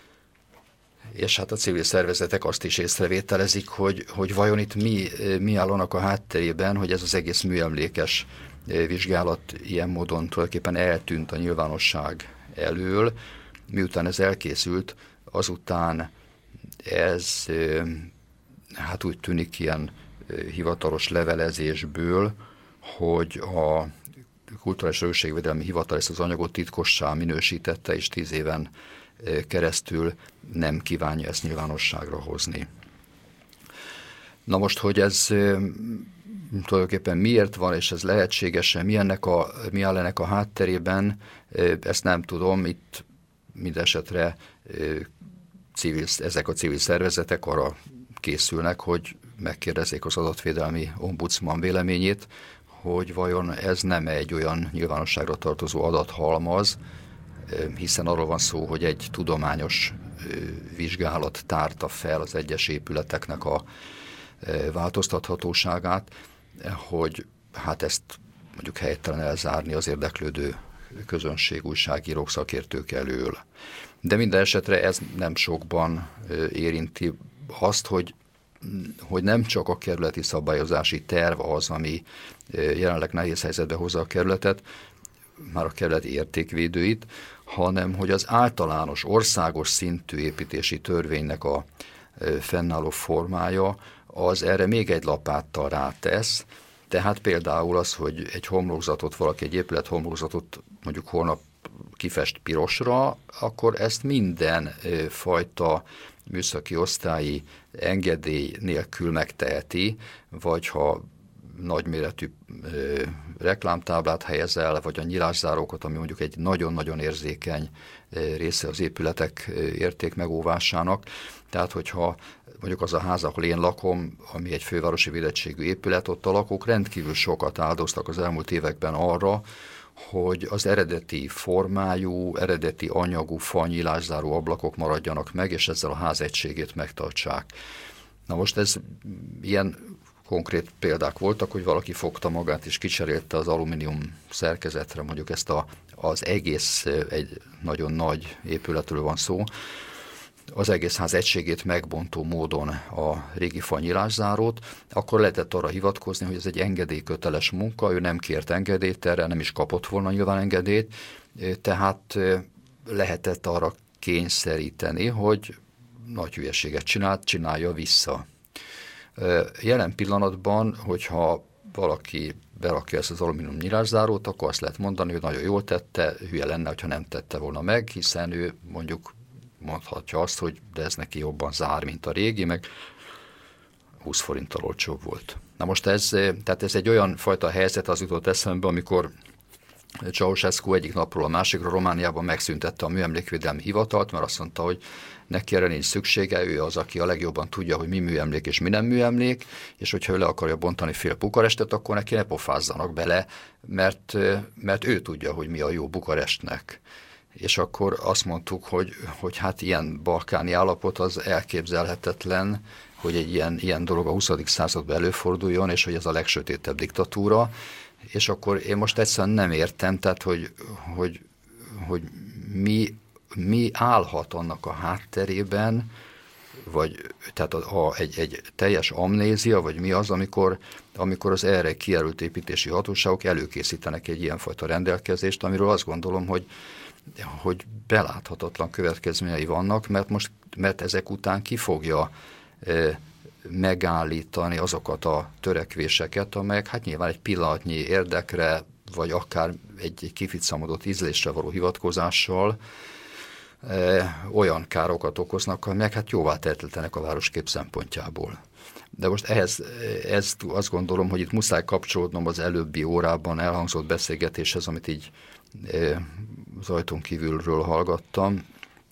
És hát a civil szervezetek azt is észrevételezik, hogy vajon itt mi állanak a hátterében, hogy ez az egész műemlékes vizsgálat ilyen módon tulajdonképpen eltűnt a nyilvánosság elől. Miután ez elkészült, azután ez hát úgy tűnik ilyen hivatalos levelezésből, hogy a Kulturális Örökségvédelmi Hivatal ezt az anyagot titkossá minősítette, és 10 éven keresztül nem kívánja ezt nyilvánosságra hozni. Na most, hogy ez tulajdonképpen miért van, és ez lehetségesen, mi áll ennek a hátterében, ezt nem tudom. Itt mindesetre ezek a civil szervezetek arra készülnek, hogy megkérdezzék az adatvédelmi ombudsman véleményét, hogy vajon ez nem egy olyan nyilvánosságra tartozó adathalmaz, hiszen arról van szó, hogy egy tudományos vizsgálat tárta fel az egyes épületeknek a változtathatóságát, hogy hát ezt mondjuk helytelen elzárni az érdeklődő közönség, újságírók, szakértők elől. De minden esetre ez nem sokban érinti azt, hogy nem csak a kerületi szabályozási terv az, ami jelenleg nehéz helyzetbe hozza a kerületet, már a kerületi értékvédőit, hanem hogy az általános országos szintű építési törvénynek a fennálló formája az erre még egy lapáttal rátesz. Tehát például az, hogy egy épület homlokzatot mondjuk holnap kifest pirosra, akkor ezt minden fajta műszaki osztályi engedély nélkül megteheti, vagy ha nagyméretű reklámtáblát helyez el, vagy a nyilászárókat, ami mondjuk egy nagyon-nagyon érzékeny része az épületek értékmegóvásának. Tehát, hogyha mondjuk az a ház, ahol én lakom, ami egy fővárosi védettségű épület, ott a lakók rendkívül sokat áldoztak az elmúlt években arra, hogy az eredeti formájú, eredeti anyagú fanyílászáró ablakok maradjanak meg, és ezzel a ház egységét megtartsák. Na most ez ilyen konkrét példák voltak, hogy valaki fogta magát és kicserélte az alumínium szerkezetre, mondjuk ezt az egész, egy nagyon nagy épületről van szó, az egész ház egységét megbontó módon a régi fanyílászárót, akkor lehetett arra hivatkozni, hogy ez egy engedélyköteles munka, ő nem kért engedélyt, erre nem is kapott volna nyilván engedélyt, tehát lehetett arra kényszeríteni, hogy nagy hülyeséget csinálja vissza. Jelen pillanatban, hogyha valaki berakja ezt az alumínium nyilászárót, akkor azt lehet mondani, hogy nagyon jól tette, hülye lenne, hogyha nem tette volna meg, hiszen ő mondjuk mondhatja azt, hogy de ez neki jobban zár, mint a régi, meg 20 forinttal olcsóbb volt. Na most ez egy olyan fajta helyzet, az jutott eszembe, amikor Ceausescu egyik napról a másikra Romániában megszüntette a műemlékvédelmi hivatalt, mert azt mondta, hogy neki erre nincs szüksége, ő az, aki a legjobban tudja, hogy mi műemlék és mi nem műemlék, és hogyha ő le akarja bontani fél Bukarestet, akkor neki ne pofázzanak bele, mert ő tudja, hogy mi a jó Bukarestnek. És akkor azt mondtuk, hogy hát ilyen balkáni állapot az elképzelhetetlen, hogy egy ilyen dolog a 20. században előforduljon, és hogy ez a legsötétebb diktatúra. És akkor én most egyszerűen nem értem, tehát hogy mi állhat annak a hátterében, vagy tehát egy teljes amnézia, vagy mi az, amikor az erre kijelölt építési hatóságok előkészítenek egy ilyenfajta rendelkezést, amiről azt gondolom, hogy beláthatatlan következményei vannak, mert ezek után ki fogja megállítani azokat a törekvéseket, amelyek hát nyilván egy pillanatnyi érdekre, vagy akár egy kificamodott ízlésre való hivatkozással olyan károkat okoznak, amelyek hát jóvá tehetetlenek a városkép szempontjából. De most ezt azt gondolom, hogy itt muszáj kapcsolódnom az előbbi órában elhangzott beszélgetéshez, amit így az ajtón kívülről hallgattam,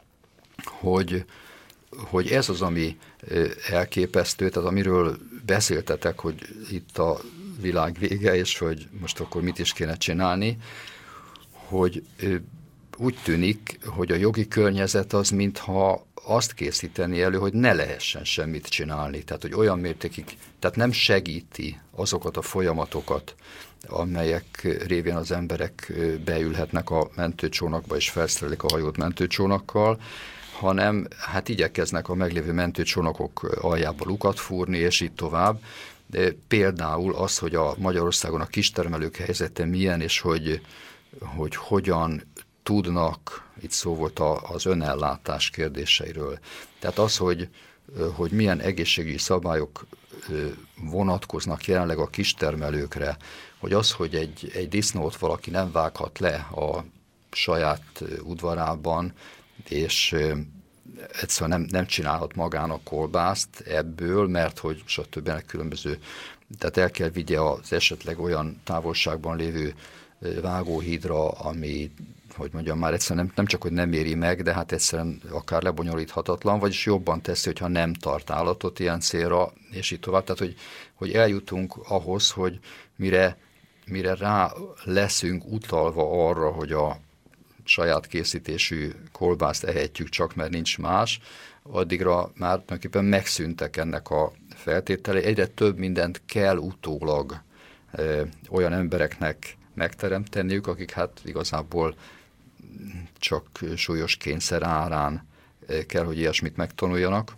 hogy ez az, ami elképesztő, tehát amiről beszéltetek, hogy itt a világ vége, és hogy most akkor mit is kéne csinálni, hogy úgy tűnik, hogy a jogi környezet az, mintha azt készíteni elő, hogy ne lehessen semmit csinálni. Tehát, hogy olyan mértékig, tehát nem segíti azokat a folyamatokat, amelyek révén az emberek beülhetnek a mentőcsónakba és felszerelik a hajót mentőcsónakkal, hanem hát igyekeznek a meglévő mentőcsónakok aljába lukat fúrni, és így tovább. De például az, hogy a Magyarországon a kistermelők helyzete milyen, és hogy hogyan tudnak, itt szó volt az önellátás kérdéseiről. Tehát az, hogy milyen egészségügyi szabályok vonatkoznak jelenleg a kistermelőkre, hogy az, hogy egy disznót valaki nem vághat le a saját udvarában, és egyszerűen nem csinálhat magának kolbászt ebből, mert hogy stb. Különböző, tehát el kell vigye az esetleg olyan távolságban lévő vágóhídra, ami, hogy mondjam, már egyszerűen nem csak, hogy nem éri meg, de hát egyszerűen akár lebonyolíthatatlan, vagyis jobban teszi, hogyha nem tart állatot ilyen célra, és így tovább. Tehát, hogy eljutunk ahhoz, hogy mire rá leszünk utalva arra, hogy a saját készítésű kolbászt ehetjük csak, mert nincs más, addigra már tulajdonképpen megszűntek ennek a feltételei. Egyre több mindent kell utólag olyan embereknek megteremteniük, akik hát igazából csak súlyos kényszer árán kell, hogy ilyesmit megtanuljanak.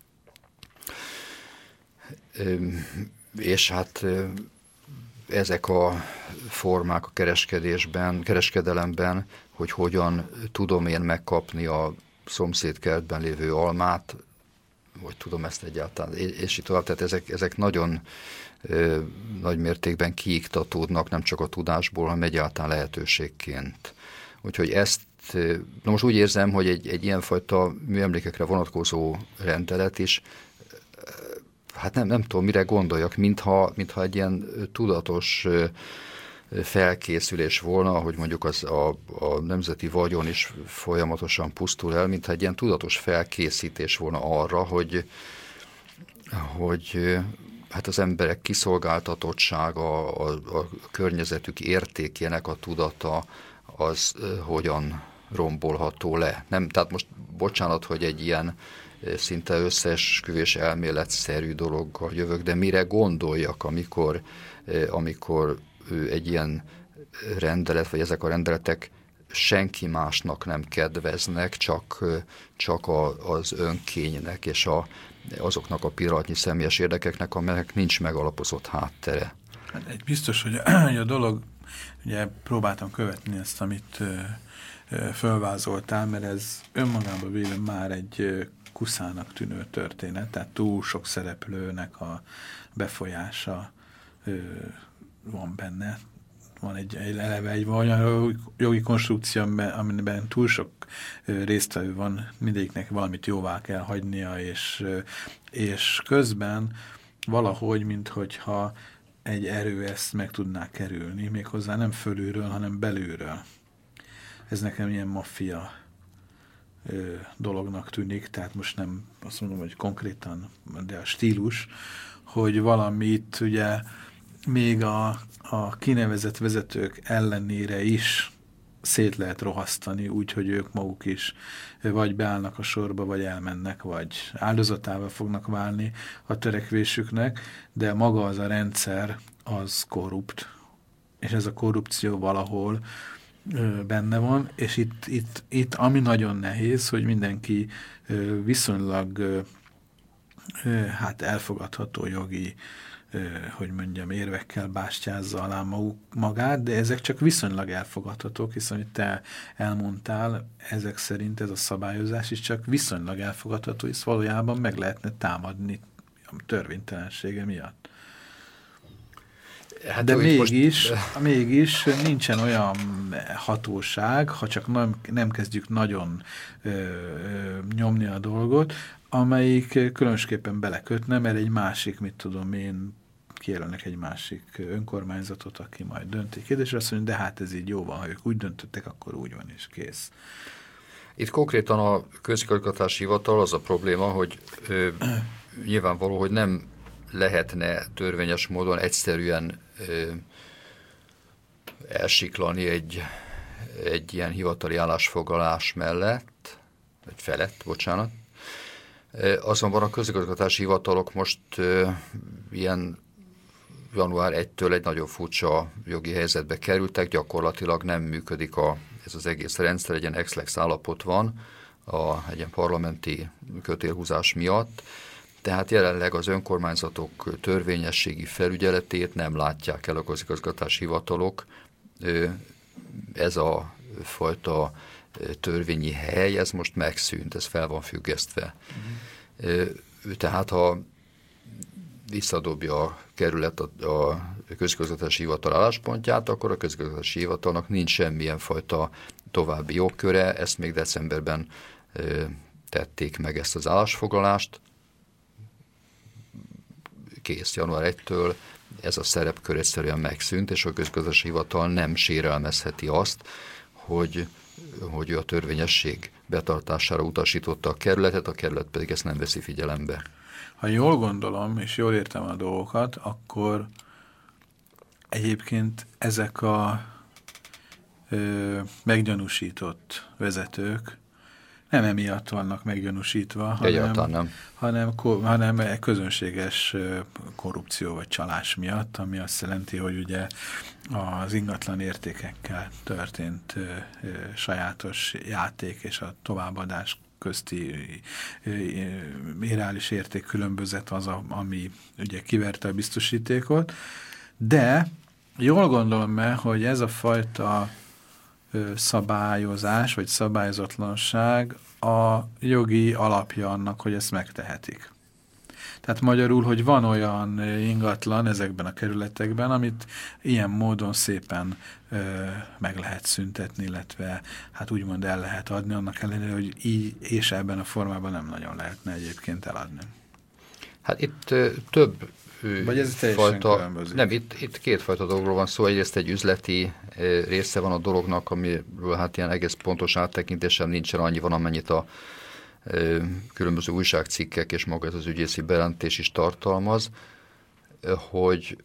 És hát ezek a formák a kereskedelemben, hogy hogyan tudom én megkapni a szomszédkertben lévő almát, vagy tudom ezt egyáltalán, és így tovább. Tehát ezek nagyon nagy mértékben kiiktatódnak, nem csak a tudásból, hanem egyáltalán lehetőségként. Úgyhogy ezt, na most úgy érzem, hogy egy ilyenfajta műemlékekre vonatkozó rendelet is, hát nem tudom, mire gondoljak, mintha egy ilyen tudatos felkészülés volna, hogy mondjuk a nemzeti vagyon is folyamatosan pusztul el, mintha egy ilyen tudatos felkészítés volna arra, hogy hát az emberek kiszolgáltatottsága, a környezetük értékének a tudata az hogyan rombolható le. Nem, tehát most bocsánat, hogy egy ilyen szinte összeesküvés elméletszerű dologgal jövök, de mire gondoljak, amikor egy ilyen rendelet, vagy ezek a rendeletek senki másnak nem kedveznek, csak az önkénynek és azoknak a pillanatnyi személyes érdekeknek, amelyek nincs megalapozott háttere. Egy biztos, hogy a dolog, ugye próbáltam követni ezt, amit fölvázoltál, mert ez önmagában véve már egy kuszának tűnő történet, tehát túl sok szereplőnek a befolyása van benne. Van egy olyan jogi konstrukció, amiben túl sok résztvevő van, mindegyiknek valamit jóvá kell hagynia, és közben valahogy, minthogyha egy erő ezt meg tudná kerülni, méghozzá nem fölülről, hanem belülről. Ez nekem ilyen maffia dolognak tűnik, tehát most nem azt mondom, hogy konkrétan, de a stílus, hogy valamit ugye még a kinevezett vezetők ellenére is szét lehet rohasztani, úgyhogy ők maguk is vagy beállnak a sorba, vagy elmennek, vagy áldozatává fognak válni a törekvésüknek, de maga az a rendszer az korrupt, és ez a korrupció valahol benne van, és itt ami nagyon nehéz, hogy mindenki viszonylag hát elfogadható jogi hogy mondjam, érvekkel bástyázza alá magát, de ezek csak viszonylag elfogadhatók, hiszen, amit te elmondtál, ezek szerint ez a szabályozás is csak viszonylag elfogadható, hisz valójában meg lehetne támadni a törvénytelensége miatt. Hát de mégis nincsen olyan hatóság, ha csak nem kezdjük nagyon nyomni a dolgot, amelyik különösképpen belekötne, mert egy másik, mit tudom én, kijelölnek egy másik önkormányzatot, aki majd dönti kérdésre, azt mondja, de hát ez így jó van, ha ők úgy döntöttek, akkor úgy van, és kész. Itt konkrétan a közigazgatási hivatal az a probléma, hogy nyilvánvaló, hogy nem lehetne törvényes módon egyszerűen elsiklani egy ilyen hivatali állásfoglalás mellett, vagy felett, bocsánat. Azonban a közigazgatási hivatalok most ilyen január 1-től egy nagyon furcsa jogi helyzetbe kerültek, gyakorlatilag nem működik ez az egész rendszer, egy ilyen ex-lex állapot van egy ilyen parlamenti kötélhúzás miatt, tehát jelenleg az önkormányzatok törvényességi felügyeletét nem látják el a közigazgatási hivatalok. Ez a fajta törvényi hely, ez most megszűnt, ez fel van függesztve. Tehát ha visszadobja a kerület a közigazgatási hivatal álláspontját, akkor a közigazgatási hivatalnak nincs semmilyen fajta további jogköre, ezt még decemberben tették meg ezt az állásfoglalást. Kész, január 1-től ez a szerepkör egyszerűen megszűnt, és a közigazgatási hivatal nem sérelmezheti azt, hogy ő a törvényesség betartására utasította a kerület pedig ezt nem veszi figyelembe. Ha jól gondolom, és jól értem a dolgokat, akkor egyébként ezek a meggyanúsított vezetők nem emiatt vannak meggyanúsítva, hanem közönséges korrupció vagy csalás miatt, ami azt jelenti, hogy ugye az ingatlan értékekkel történt sajátos játék és a továbbadás közti reális értékkülönbözet az, ami ugye kiverte a biztosítékot, de jól gondolom hogy ez a fajta szabályozás, vagy szabályozatlanság a jogi alapja annak, hogy ezt megtehetik. Tehát magyarul, hogy van olyan ingatlan ezekben a kerületekben, amit ilyen módon szépen meg lehet szüntetni, illetve hát úgymond el lehet adni, annak ellenére, hogy így és ebben a formában nem nagyon lehetne egyébként eladni. Hát itt több vagy ez fajta, nem, itt kétfajta dologról van szó. Egyrészt egy üzleti része van a dolognak, amiről hát ilyen egész pontos áttekintésem nincsen, annyi van, amennyit a különböző újságcikkek és maga ez az ügyészi bejelentés is tartalmaz, hogy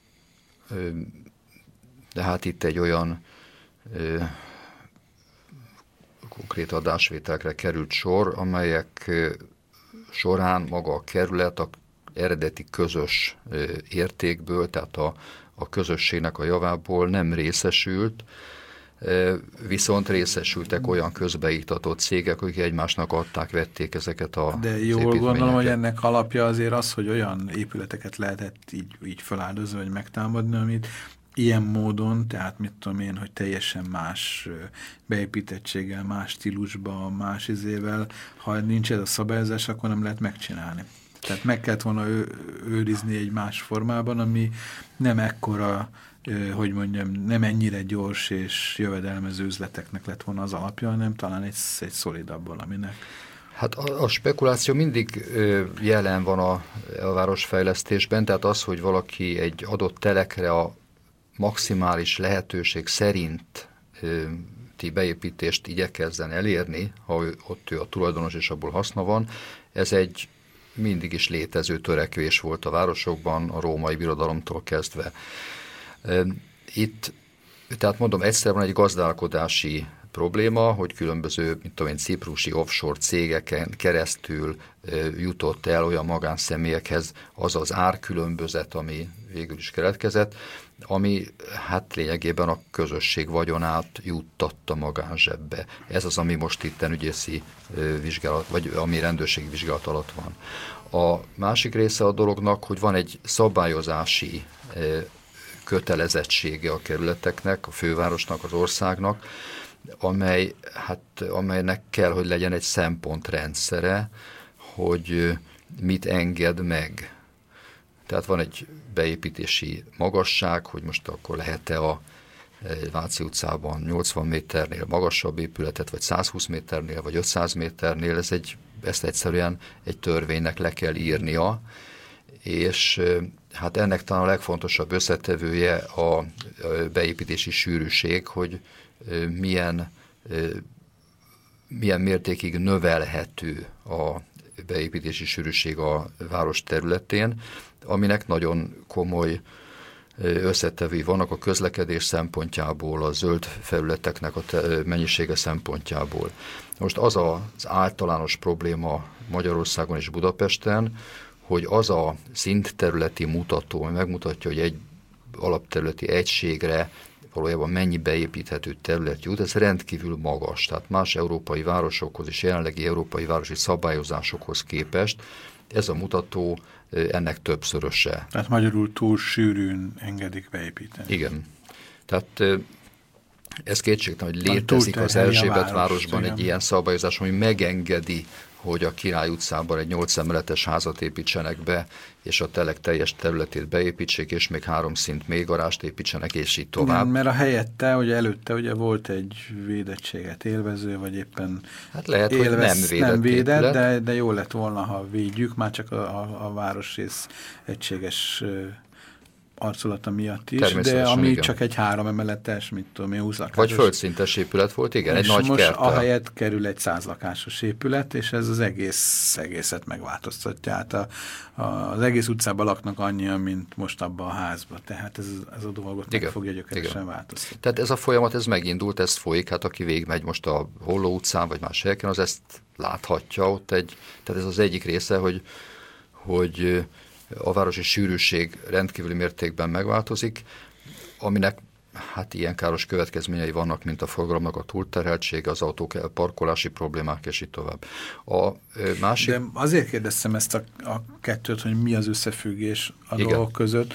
de hát itt egy olyan konkrét adásvételekre került sor, amelyek során maga a kerület a eredeti közös értékből, tehát a közösségnek a javából nem részesült, viszont részesültek olyan közbeiktatott cégek, akik egymásnak adták, vették ezeket a De jól gondolom, hogy ennek alapja azért az, hogy olyan épületeket lehetett így feláldozni, vagy megtámadni, amit ilyen módon, tehát mit tudom én, hogy teljesen más beépítettséggel, más stílusban, más izével, ha nincs ez a szabályozás, akkor nem lehet megcsinálni. Tehát meg kellett volna őrizni egy más formában, ami nem ekkora, hogy mondjam, nem ennyire gyors és jövedelmező üzleteknek lett volna az alapja, hanem talán egy szolidabb valaminek. Hát a spekuláció mindig jelen van a városfejlesztésben, tehát az, hogy valaki egy adott telekre a maximális lehetőség szerinti beépítést igyekezzen elérni, ha ott ő a tulajdonos és abból haszna van, ez egy mindig is létező törekvés volt a városokban, a római birodalomtól kezdve. Itt, tehát mondom, egyszer van egy gazdálkodási probléma, hogy különböző, mint tudom én, ciprusi offshore cégeken keresztül jutott el olyan magánszemélyekhez az az árkülönbözet, ami végül is keletkezett, ami hát lényegében a közösség vagyonát juttatta magánzsebbe. Ez az, ami most itten ügyészi vizsgálat, vagy ami rendőrségi vizsgálat alatt van. A másik része a dolognak, hogy van egy szabályozási kötelezettsége a kerületeknek, a fővárosnak, az országnak, amelynek kell, hogy legyen egy szempontrendszere, hogy mit enged meg. Tehát van egy beépítési magasság, hogy most akkor lehet-e a Váci utcában 80 méternél magasabb épületet, vagy 120 méternél, vagy 500 méternél, ezt egyszerűen egy törvénynek le kell írnia, és hát ennek talán a legfontosabb összetevője a beépítési sűrűség, hogy milyen mértékig növelhető a beépítési sűrűség a város területén, aminek nagyon komoly összetevői vannak a közlekedés szempontjából, a zöld felületeknek a mennyisége szempontjából. Most az az általános probléma Magyarországon és Budapesten, hogy az a szintterületi mutató, ami megmutatja, hogy egy alapterületi egységre valójában mennyi beépíthető terület jut, ez rendkívül magas. Tehát más európai városokhoz és jelenlegi európai városi szabályozásokhoz képest ez a mutató ennek többszöröse. Tehát magyarul túl sűrűn engedik beépíteni. Igen. Tehát ez kétségtelen, hogy létezik az Erzsébet városban egy ilyen szabályozás, ami megengedi, hogy a Király utcában egy 8 emeletes házat építsenek be, és a telek teljes területét beépítsék, és még 3 szint mélygarást építsenek, és így tovább. Igen, mert a helyette, ugye előtte ugye volt egy védettséget élvező, vagy éppen hát lehet, hogy nem védett, de jó lett volna, ha védjük, már csak a városrész egységes arculata miatt is, de ami igen. Csak egy 3 emeletes, mit tudom én, 20 lakásos. Vagy földszintes épület volt, igen, egy nagy most kerttel. ahelyett kerül egy 100 lakásos épület, és ez az egészet megváltoztatja. Hát az egész utcában laknak annyian, mint most abban a házban. Tehát ez a dolgot meg fogja gyökeresen változtatni. Tehát ez a folyamat, ez megindult, ez folyik, hát aki végigmegy most a Holló utcán, vagy más helyeken, az ezt láthatja ott tehát ez az egyik része, hogy a városi sűrűség rendkívüli mértékben megváltozik, aminek hát ilyen káros következményei vannak, mint a forgalomnak a túlterheltsége, az autók parkolási problémák, és így tovább. A másik... De azért kérdeztem ezt a kettőt, hogy mi az összefüggés a dolgok között,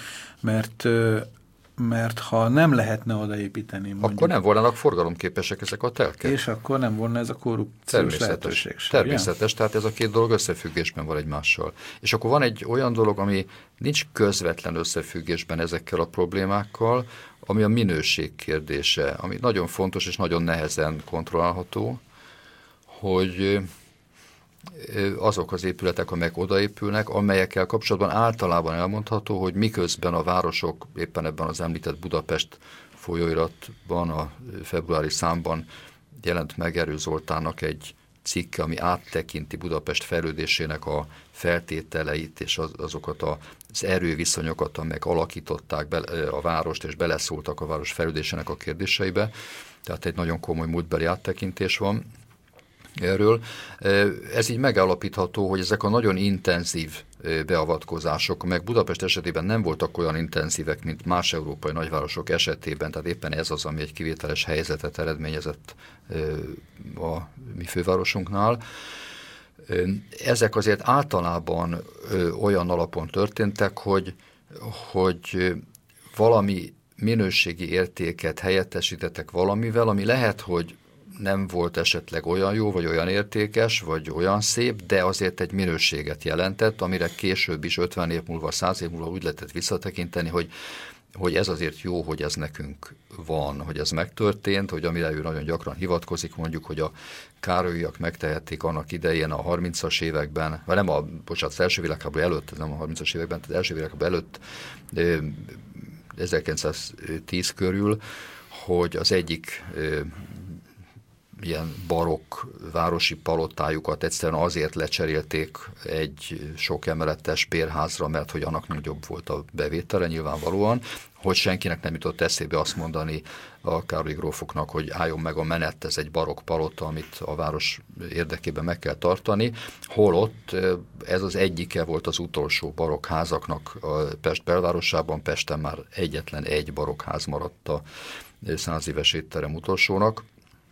mert ha nem lehetne odaépíteni, mondjuk, akkor nem volnának forgalomképesek ezek a telkek. És akkor nem volna ez a korrupciós lehetőség. Természetes, tehát ez a két dolog összefüggésben van egymással. És akkor van egy olyan dolog, ami nincs közvetlen összefüggésben ezekkel a problémákkal, ami a minőség kérdése, ami nagyon fontos és nagyon nehezen kontrollálható, hogy azok az épületek, amelyek odaépülnek, amelyekkel kapcsolatban általában elmondható, hogy miközben a városok éppen ebben az említett Budapest folyóiratban, a februári számban jelent meg Erő Zoltánnak egy cikke, ami áttekinti Budapest fejlődésének a feltételeit és azokat az erőviszonyokat, amelyek alakították be a várost és beleszóltak a város fejlődésének a kérdéseibe. Tehát egy nagyon komoly múltbeli áttekintés van erről. Ez így megállapítható, hogy ezek a nagyon intenzív beavatkozások, amelyek Budapest esetében nem voltak olyan intenzívek, mint más európai nagyvárosok esetében, tehát éppen ez az, ami egy kivételes helyzetet eredményezett a mi fővárosunknál. Ezek azért általában olyan alapon történtek, hogy valami minőségi értéket helyettesítettek valamivel, ami lehet, hogy nem volt esetleg olyan jó, vagy olyan értékes, vagy olyan szép, de azért egy minőséget jelentett, amire később is 50 év múlva, 100 év múlva úgy lehetett visszatekinteni, hogy ez azért jó, hogy ez nekünk van, hogy ez megtörtént, hogy amire ő nagyon gyakran hivatkozik, mondjuk, hogy a Károlyiak megtehették annak idején a 30-as években, vagy nem az első világháború előtt, nem a 30-as években, tehát az első világháború előtt 1910 körül, hogy az egyik ilyen barokk városi palotájukat egyszerűen azért lecserélték egy sok emeletes bérházra, mert hogy annak nagyobb volt a bevétele nyilvánvalóan, hogy senkinek nem jutott eszébe azt mondani a Károlyi grófoknak, hogy álljon meg a menet, ez egy barokk palota, amit a város érdekében meg kell tartani, holott ez az egyike volt az utolsó barokk házaknak a Pest belvárosában, Pesten már egyetlen egy barokk ház maradt a 100 éves étterem utolsónak.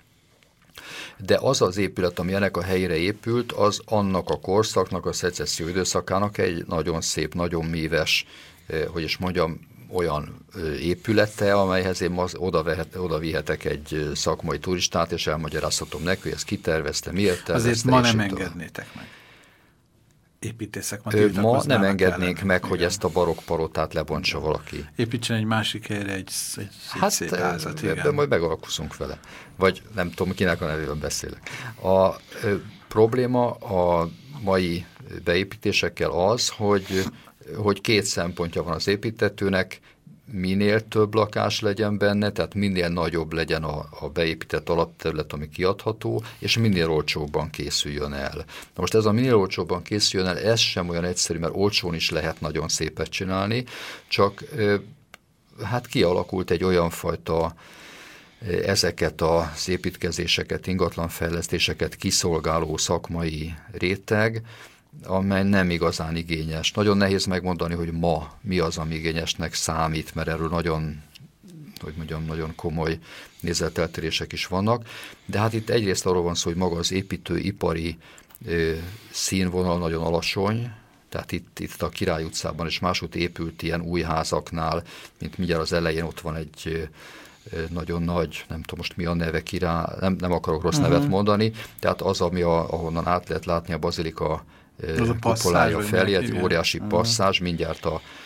De az az épület, ami ennek a helyére épült, az annak a korszaknak, a szecesszió időszakának egy nagyon szép, nagyon míves, hogy is mondjam, olyan épülete, amelyhez én oda vihetek egy szakmai turistát, és elmagyarázhatom neki, hogy ezt kitervezte, miért tervezte. Azért ma nem engednétek meg. Építészek ma nem engednénk meg, hogy ezt a barokk palotát lebontsa valaki. Építsen egy másik helyre egy szép házat. Ebben majd megalkuszunk vele. Vagy nem tudom, kinek a nevében beszélek. A probléma a mai beépítésekkel az, hogy két szempontja van az építetőnek, minél több lakás legyen benne, tehát minél nagyobb legyen a beépített alapterület, ami kiadható, és minél olcsóbban készüljön el. Na most ez a minél olcsóbban készüljön el, ez sem olyan egyszerű, mert olcsón is lehet nagyon szépet csinálni, csak hát kialakult egy olyan fajta ezeket az építkezéseket, ingatlanfejlesztéseket kiszolgáló szakmai réteg, amely nem igazán igényes. Nagyon nehéz megmondani, hogy ma mi az, ami igényesnek számít, mert erről nagyon, hogy mondjam, nagyon komoly nézeteltérések is vannak. De hát itt egyrészt arról van szó, hogy maga az építőipari színvonal nagyon alacsony, tehát itt a Király utcában és máshogy épült ilyen új házaknál, mint mindjárt az elején ott van egy nagyon nagy, nem tudom most mi a neve, nem akarok rossz nevet mondani, tehát az, ami ahonnan át lehet látni a bazilika kupolája felé, egy óriási passzázs, mindjárt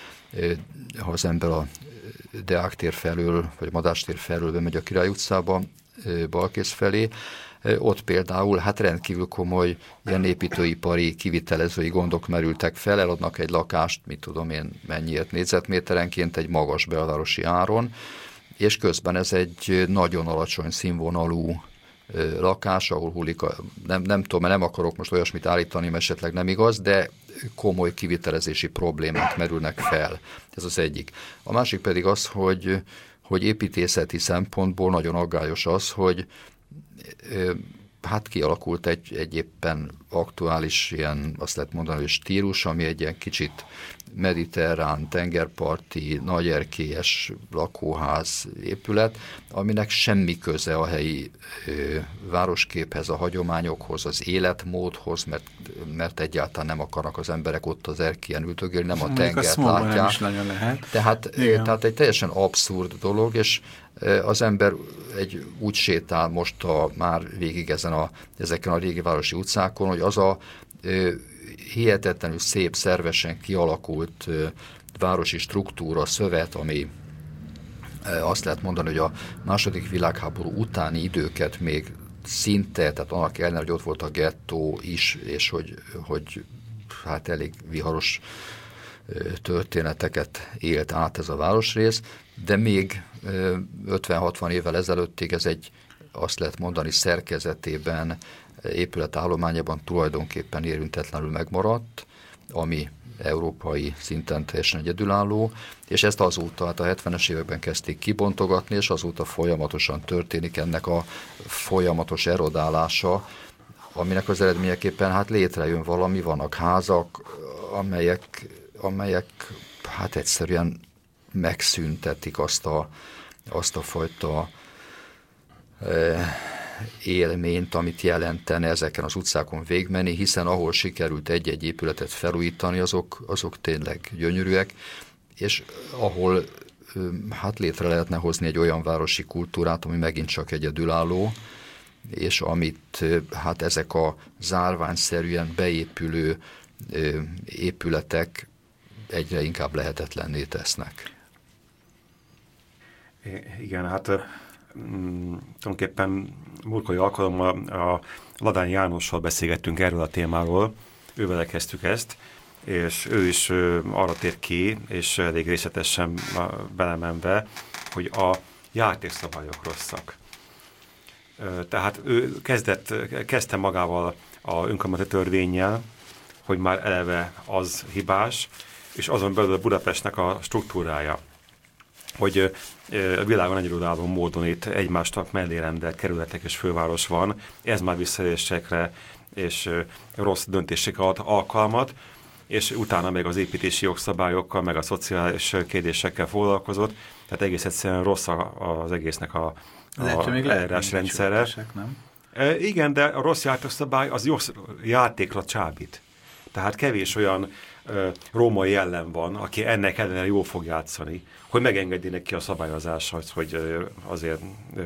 ha az ember a Deák tér felől, vagy Madás tér felől bemegy a Király utcába, Balkész felé, ott például hát rendkívül komoly ilyen építőipari, kivitelezői gondok merültek fel, eladnak egy lakást, mit tudom én mennyiért négyzetméterenként egy magas belvárosi áron, és közben ez egy nagyon alacsony színvonalú lakás, ahol hullik nem tudom, mert nem akarok most olyasmit állítani, mert esetleg nem igaz, de komoly kivitelezési problémák merülnek fel. Ez az egyik. A másik pedig az, hogy építészeti szempontból nagyon aggályos az, hogy hát kialakult egy éppen aktuális ilyen, azt lehet mondani, hogy stílus, ami egy ilyen kicsit mediterrán, tengerparti, nagyerkélyes lakóház épület, aminek semmi köze a helyi városképhez, a hagyományokhoz, az életmódhoz, mert egyáltalán nem akarnak az emberek ott az erkélyen ültögélni, nem a tengert látják. Tehát egy teljesen abszurd dolog, és az ember úgy sétál most már végig ezeken a régi városi utcákon, hogy az a hihetetlenül szép, szervesen kialakult városi struktúra, szövet, ami azt lehet mondani, hogy a II. Világháború utáni időket még szinte, tehát annak ellenére, hogy ott volt a gettó is, és hogy hát elég viharos történeteket élt át ez a városrész, de még 50-60 évvel ezelőttig ez egy, azt lehet mondani, szerkezetében épületállományában tulajdonképpen érintetlenül megmaradt, ami európai szinten teljesen egyedülálló, és ezt azóta, hát a 70-es években kezdték kibontogatni, és azóta folyamatosan történik ennek a folyamatos erodálása, aminek az eredményeképpen hát létrejön valami, vannak házak, amelyek hát egyszerűen megszüntetik azt a fajta élményt, amit jelentene ezeken az utcákon végigmenni, hiszen ahol sikerült egy-egy épületet felújítani, azok tényleg gyönyörűek, és ahol hát létre lehetne hozni egy olyan városi kultúrát, ami megint csak egyedülálló, és amit hát ezek a zárványszerűen beépülő épületek egyre inkább lehetetlenné tesznek. Igen, hát tulajdonképpen múltkori alkalommal a Ladány Jánossal beszélgettünk erről a témáról, ővele kezdtük ezt, és ő is arra tért ki, és elég részletesen belemenve, hogy a játékszabályok rosszak. Tehát ő kezdte magával a önkormányzati törvénnyel, hogy már eleve az hibás, és azon belül Budapestnek a struktúrája, hogy a világon egyedülálló módon itt egymásnak mellé rendelt kerületek és főváros van, ez már visszaélésekre és rossz döntésekre ad alkalmat, és utána meg az építési jogszabályokkal, meg a szociális kérdésekkel foglalkozott, tehát egész egyszerűen rossz az egésznek a eljárásrendszere. Igen, de a rossz játékszabály az jó játékra csábít. Tehát kevés olyan római jellem van, aki ennek ellenére jól fog játszani, hogy megengedi neki a szabályozáshoz, hogy azért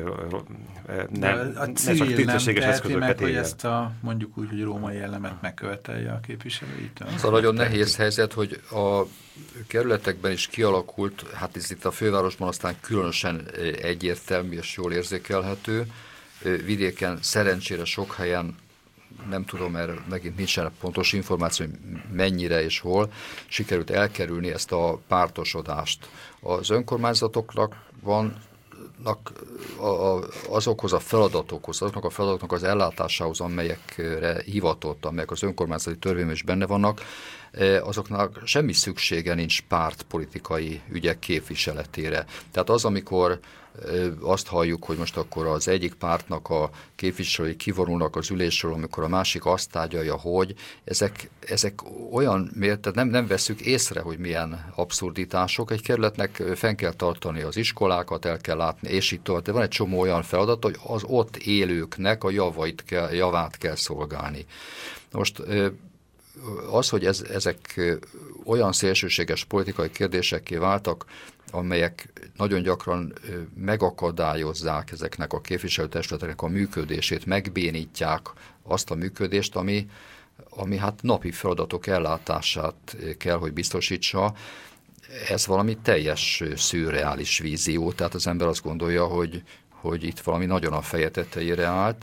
ne csak tisztességes eszközöket meg, hogy ezt a mondjuk úgy, hogy római jellemet megkövetelje a képviselőitől. Ez a nagyon nehéz helyzet, hogy a kerületekben is kialakult, hát ez itt a fővárosban aztán különösen egyértelmű és jól érzékelhető, vidéken szerencsére sok helyen, nem tudom, mert megint nincsen pontos információ, hogy mennyire és hol, sikerült elkerülni ezt a pártosodást. Az önkormányzatoknak vannak azokhoz a feladatokhoz, azoknak a feladatoknak az ellátásához, amelyekre hivatott, amelyek az önkormányzati törvényben is benne vannak, azoknak semmi szüksége nincs pártpolitikai ügyek képviseletére. Tehát az, amikor azt halljuk, hogy most akkor az egyik pártnak a képviselői kivonulnak az ülésről, amikor a másik azt tárgyalja, hogy ezek olyan, tehát nem vesszük észre, hogy milyen abszurditások. Egy kerületnek fenn kell tartani az iskolákat, el kell látni, és így tovább. De van egy csomó olyan feladat, hogy az ott élőknek a javát kell szolgálni. Most az, hogy ezek olyan szélsőséges politikai kérdésekké váltak, amelyek nagyon gyakran megakadályozzák ezeknek a képviselőtestületeknek a működését, megbénítják azt a működést, ami hát napi feladatok ellátását kell, hogy biztosítsa. Ez valami teljes szürreális vízió, tehát az ember azt gondolja, hogy itt valami nagyon a feje tetejére állt,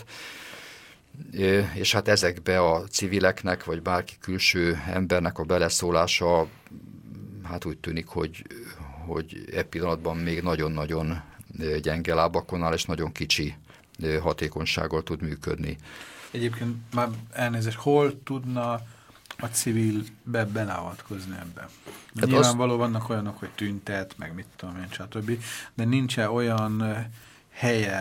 és hát ezekbe a civileknek, vagy bárki külső embernek a beleszólása, hát úgy tűnik, hogy e pillanatban még nagyon-nagyon gyenge lábakon áll, és nagyon kicsi hatékonysággal tud működni. Egyébként már elnézést, hol tudna a civil beleavatkozni ebbe? Hát nyilvánvaló vannak olyanok, hogy tüntet, meg mit tudom én, stb. De nincs-e olyan helye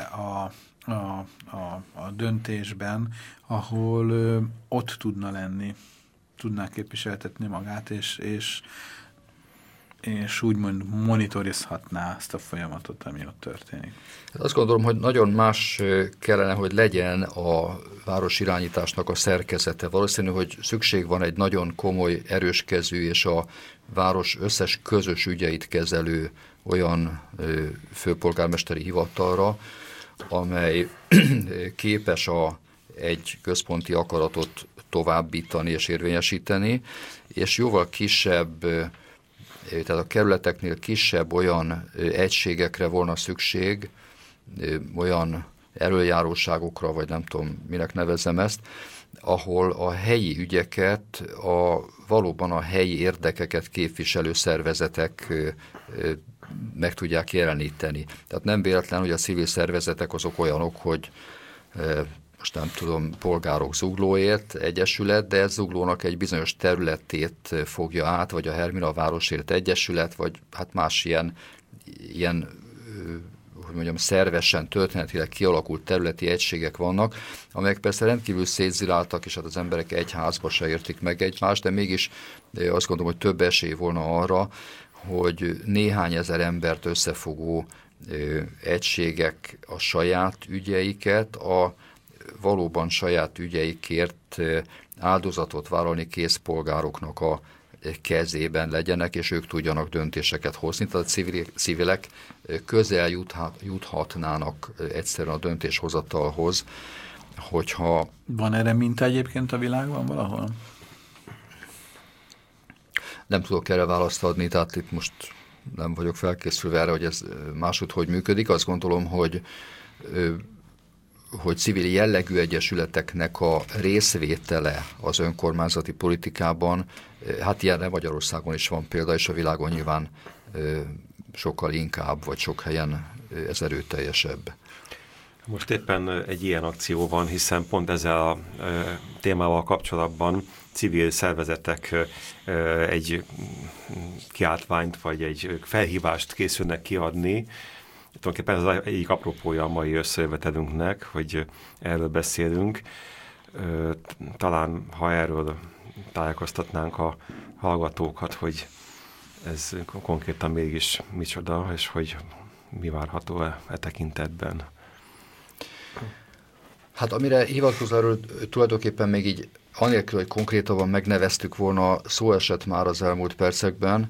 a döntésben, ahol ott tudna lenni, tudná képviseltetni magát, és úgymond monitorizhatná ezt a folyamatot, ami ott történik. Azt gondolom, hogy nagyon más kellene, hogy legyen a városirányításnak a szerkezete. Valószínű, hogy szükség van egy nagyon komoly, erőskezű és a város összes közös ügyeit kezelő olyan főpolgármesteri hivatalra, amely képes egy központi akaratot továbbítani és érvényesíteni, és jóval kisebb, tehát a kerületeknél kisebb olyan egységekre volna szükség, olyan elöljáróságokra, vagy nem tudom, minek nevezzem ezt, ahol a helyi ügyeket, valóban a helyi érdekeket képviselő szervezetek meg tudják jeleníteni. Tehát nem véletlen, hogy a civil szervezetek azok olyanok, hogy most nem tudom, Polgárok Zuglóért Egyesület, de ez Zuglónak egy bizonyos területét fogja át, vagy a Hermina Városért Egyesület, vagy hát más ilyen hogy mondjam, szervesen, történetileg kialakult területi egységek vannak, amelyek persze rendkívül szétziláltak, és hát az emberek egy házba se értik meg egymást, de mégis azt gondolom, hogy több esély volna arra, hogy néhány ezer embert összefogó egységek a saját ügyeiket, a valóban saját ügyeikért áldozatot vállalni kész polgároknak a kezében legyenek, és ők tudjanak döntéseket hozni. Tehát a civilek közel juthatnának egyszerűen a döntéshozatalhoz, hogyha... Van erre minta egyébként a világban valahol? Nem tudok erre választ adni, tehát itt most nem vagyok felkészülve erre, hogy ez máshogy hogy működik. Azt gondolom, hogy civil jellegű egyesületeknek a részvétele az önkormányzati politikában, hát ilyenre Magyarországon is van példa, és a világon nyilván sokkal inkább, vagy sok helyen ez erőteljesebb. Most éppen egy ilyen akció van, hiszen pont ezzel a témával kapcsolatban civil szervezetek egy kiáltványt, vagy egy felhívást készülnek kiadni. Tulajdonképpen ez az egyik apropója a mai összejövetelünknek, hogy erről beszélünk. Talán, ha erről tájékoztatnánk a hallgatókat, hogy ez konkrétan mégis micsoda, és hogy mi várható e tekintetben. Hát amire hivatkozva erről tulajdonképpen még így anélkül, hogy konkrétabban megneveztük volna, szó esett már az elmúlt percekben,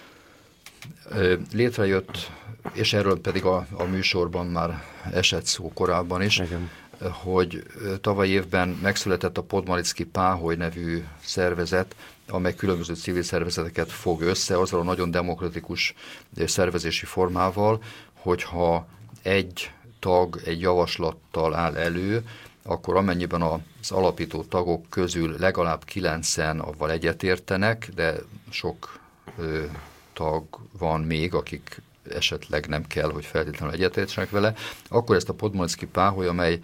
létrejött, és erről pedig a műsorban már esett szó korábban is, igen, hogy tavaly évben megszületett a Podmanicki Páholy nevű szervezet, amely különböző civil szervezeteket fog össze, azzal a nagyon demokratikus szervezési formával, hogyha egy tag egy javaslattal áll elő, akkor amennyiben az alapító tagok közül legalább 9-en avval egyetértenek, de sok tag van még, akik esetleg nem kell, hogy feltétlenül egyetértsenek vele, akkor ezt a Podmanicki Páholy, amely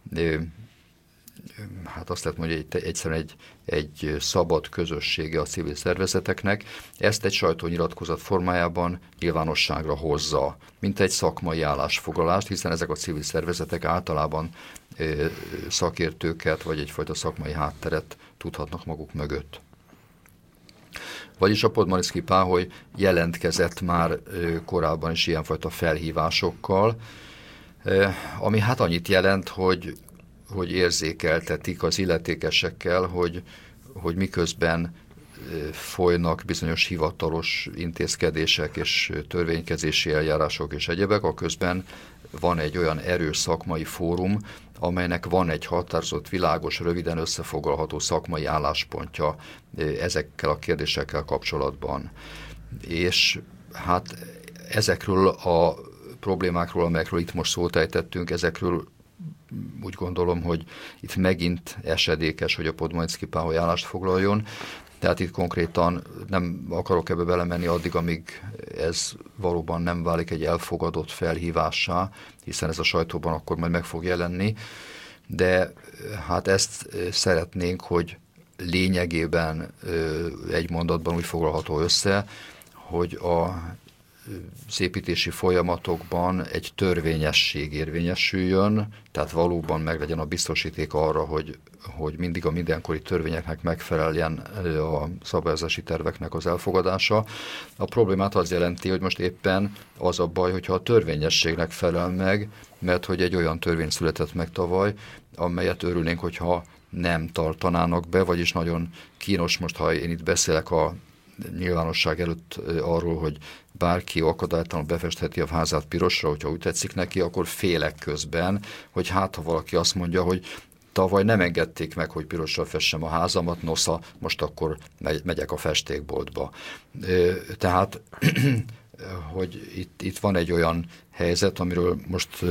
hát azt lehet mondani, hogy egyszerűen egy szabad közössége a civil szervezeteknek, ezt egy sajtónyilatkozat formájában nyilvánosságra hozza, mint egy szakmai állásfoglalást, hiszen ezek a civil szervezetek általában szakértőket, vagy egyfajta szakmai hátteret tudhatnak maguk mögött. Vagyis a Podmanicki Páholy jelentkezett már korábban is ilyenfajta felhívásokkal, ami hát annyit jelent, hogy érzékeltetik az illetékesekkel, hogy miközben folynak bizonyos hivatalos intézkedések és törvénykezési eljárások és egyebek, aközben van egy olyan erős szakmai fórum, amelynek van egy határozott, világos, röviden összefoglalható szakmai álláspontja ezekkel a kérdésekkel kapcsolatban. És hát ezekről a problémákról, amelyekről itt most szót ejtettünk, ezekről úgy gondolom, hogy itt megint esedékes, hogy a Podmanicki Páholy állást foglaljon. Tehát itt konkrétan nem akarok ebbe belemenni addig, amíg ez valóban nem válik egy elfogadott felhívássá, hiszen ez a sajtóban akkor majd meg fog jelenni. De hát ezt szeretnénk, hogy lényegében egy mondatban úgy foglalható össze, hogy az építési folyamatokban egy törvényesség érvényesüljön, tehát valóban meglegyen a biztosíték arra, hogy mindig a mindenkori törvényeknek megfeleljen a szabályozási terveknek az elfogadása. A problémát az jelenti, hogy most éppen az a baj, hogyha a törvényességnek felel meg, mert hogy egy olyan törvény született meg tavaly, amelyet örülnénk, hogyha nem tartanának be, vagyis nagyon kínos most, ha én itt beszélek a nyilvánosság előtt arról, hogy bárki akadálytalanul befestheti a házát pirosra, hogyha úgy tetszik neki, akkor félek közben, hogy hát ha valaki azt mondja, hogy tavaly nem engedték meg, hogy pirosra fessem a házamat, nosza, most akkor megyek a festékboltba. Tehát, hogy itt van egy olyan helyzet, amiről most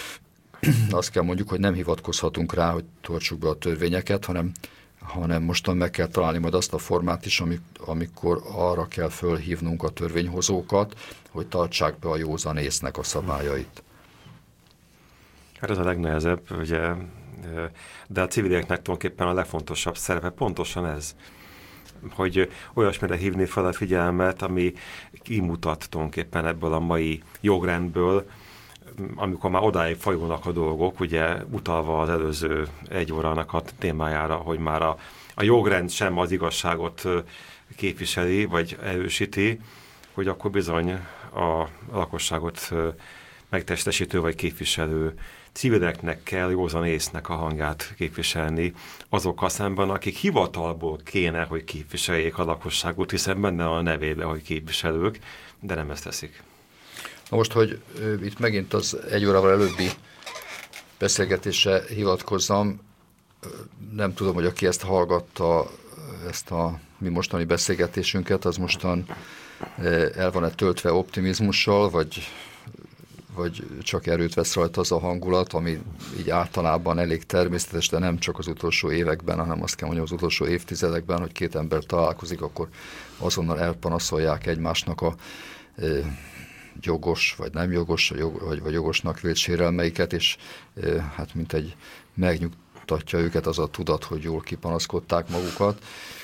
azt kell mondjuk, hogy nem hivatkozhatunk rá, hogy tartsuk be a törvényeket, hanem mostan meg kell találni majd azt a formát is, amikor arra kell fölhívnunk a törvényhozókat, hogy tartsák be a józan észnek a szabályait. Hát ez a legnehezebb, ugye de a civileknek tulajdonképpen a legfontosabb szerepe pontosan ez, hogy olyasmire hívni fel a figyelmet, ami kimutat tulajdonképpen ebből a mai jogrendből, amikor már odáig fajulnak a dolgok, ugye utalva az előző egy órának a témájára, hogy már a jogrend sem az igazságot képviseli, vagy erősíti, hogy akkor bizony a lakosságot megtestesítő vagy képviselő civileknek kell józan észnek a hangját képviselni azokkal szemben, akik hivatalból kéne, hogy képviseljék a lakosságot, hiszen benne a nevében, hogy képviselők, de nem ezt teszik. Most, hogy itt megint az egy órával előbbi beszélgetésre hivatkozzam, nem tudom, hogy aki ezt hallgatta, ezt a mi mostani beszélgetésünket, az mostan el van-e töltve optimizmussal, vagy csak erőt vesz rajta az a hangulat, ami így általában elég természetes, de nem csak az utolsó években, hanem azt kell mondjam az utolsó évtizedekben, hogy két ember találkozik, akkor azonnal elpanaszolják egymásnak a jogos, vagy nem jogos, vagy jogosnak vélt sérelmeiket, és hát mint egy megnyugtatja őket az a tudat, hogy jól kipanaszkodták magukat.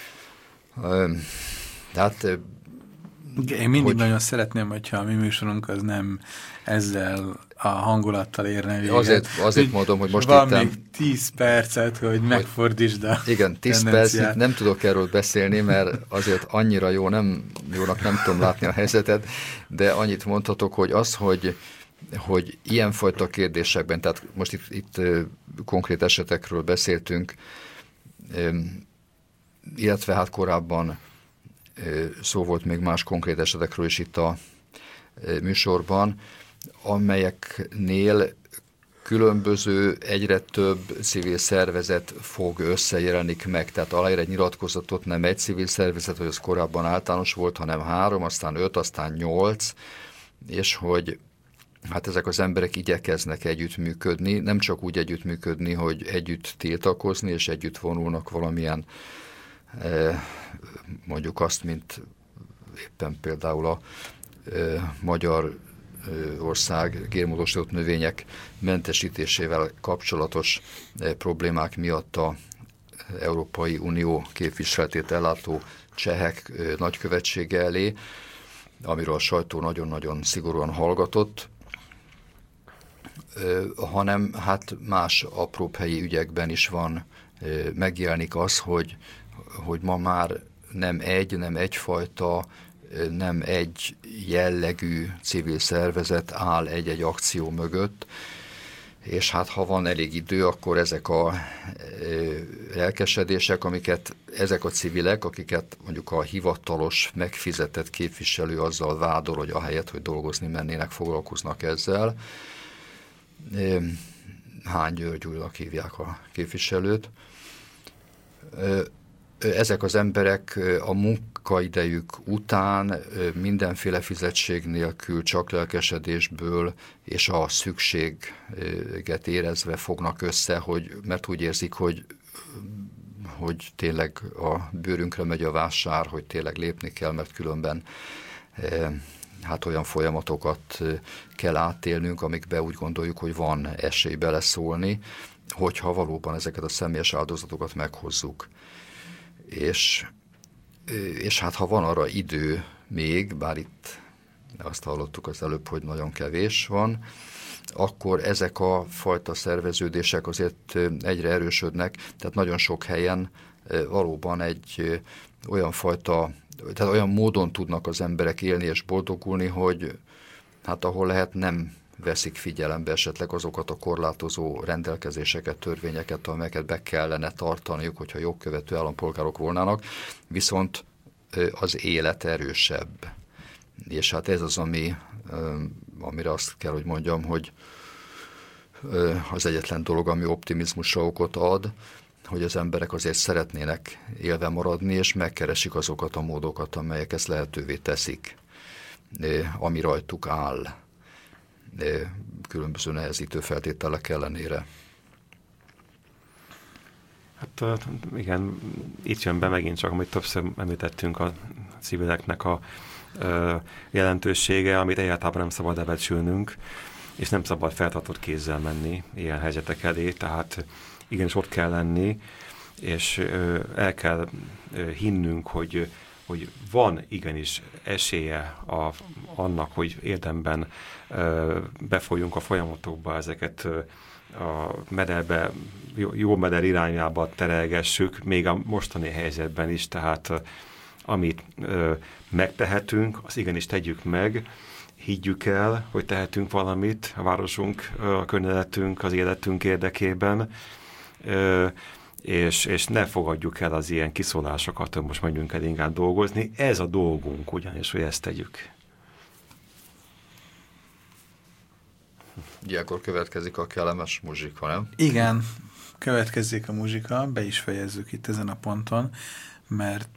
Tehát én mindig nagyon szeretném, hogyha a mi műsorunk az nem ezzel a hangulattal érne véget. Azért mondom, hogy most van itt még 10 percet, hogy megfordítsd a igen, 10 percig nem tudok erről beszélni, mert azért annyira jónak nem tudom látni a helyzetet, de annyit mondhatok, hogy az, hogy ilyenfajta kérdésekben, tehát most itt konkrét esetekről beszéltünk, illetve hát korábban szó volt még más konkrét esetekről is itt a műsorban, amelyeknél különböző, egyre több civil szervezet jelenik meg. Tehát aláír egy nyilatkozatot nem egy civil szervezet, hogy az korábban általános volt, hanem 3, aztán 5, aztán 8, és hogy hát ezek az emberek igyekeznek együttműködni, nem csak úgy együttműködni, hogy együtt tiltakozni, és együtt vonulnak valamilyen mondjuk azt, mint éppen például a Magyarország génmódosított növények mentesítésével kapcsolatos problémák miatt a Európai Unió képviseletét ellátó csehek nagykövetsége elé, amiről a sajtó nagyon-nagyon szigorúan hallgatott, hanem hát más apróbb helyi ügyekben is van, megjelenik az, hogy ma már nem egyfajta, nem egy jellegű civil szervezet áll egy-egy akció mögött, és hát ha van elég idő, akkor ezek a elkesedések, amiket ezek a civilek, akiket mondjuk a hivatalos, megfizetett képviselő azzal vádol, hogy ahelyett, hogy dolgozni mennének, foglalkoznak ezzel. Hány György úrnak hívják a képviselőt. Ezek az emberek a munkaidejük után mindenféle fizetség nélkül, csak lelkesedésből és a szükséget érezve fognak össze, mert úgy érzik, hogy tényleg a bőrünkre megy a vásár, hogy tényleg lépni kell, mert különben hát olyan folyamatokat kell átélnünk, amikbe úgy gondoljuk, hogy van esély beleszólni, hogyha valóban ezeket a személyes áldozatokat meghozzuk. És hát ha van arra idő még, bár itt azt hallottuk az előbb, hogy nagyon kevés van, akkor ezek a fajta szerveződések azért egyre erősödnek, tehát nagyon sok helyen valóban egy olyan fajta, tehát olyan módon tudnak az emberek élni és boldogulni, hogy hát ahol lehet nem veszik figyelembe esetleg azokat a korlátozó rendelkezéseket, törvényeket, amelyeket be kellene tartaniuk, hogyha jogkövető állampolgárok volnának, viszont az élet erősebb. És hát ez az, amire azt kell, hogy mondjam, hogy az egyetlen dolog, ami optimizmusra okot ad, hogy az emberek azért szeretnének élve maradni, és megkeresik azokat a módokat, amelyek ezt lehetővé teszik, ami rajtuk áll, különböző nehezítő feltételek ellenére. Hát igen, itt jön be megint csak, amit többször említettünk, a civileknek a jelentősége, amit egyáltalán nem szabad elbecsülnünk, és nem szabad feltartott kézzel menni ilyen helyzetek elé, tehát igenis ott kell lenni, és el kell hinnünk, hogy van igenis esélye annak, hogy érdemben befolyjunk a folyamatokba, ezeket a mederbe, jó meder irányába terelgessük, még a mostani helyzetben is, tehát amit megtehetünk, azt igenis tegyük meg, higgyük el, hogy tehetünk valamit a városunk, a környezetünk, az életünk érdekében, és ne fogadjuk el az ilyen kiszólásokat, hogy most megyünk el inkább dolgozni. Ez a dolgunk ugyanis, hogy ezt tegyük. Ilyenkor következik a kellemes muzsika, nem? Igen, következik a muzsika, be is fejezzük itt ezen a ponton, mert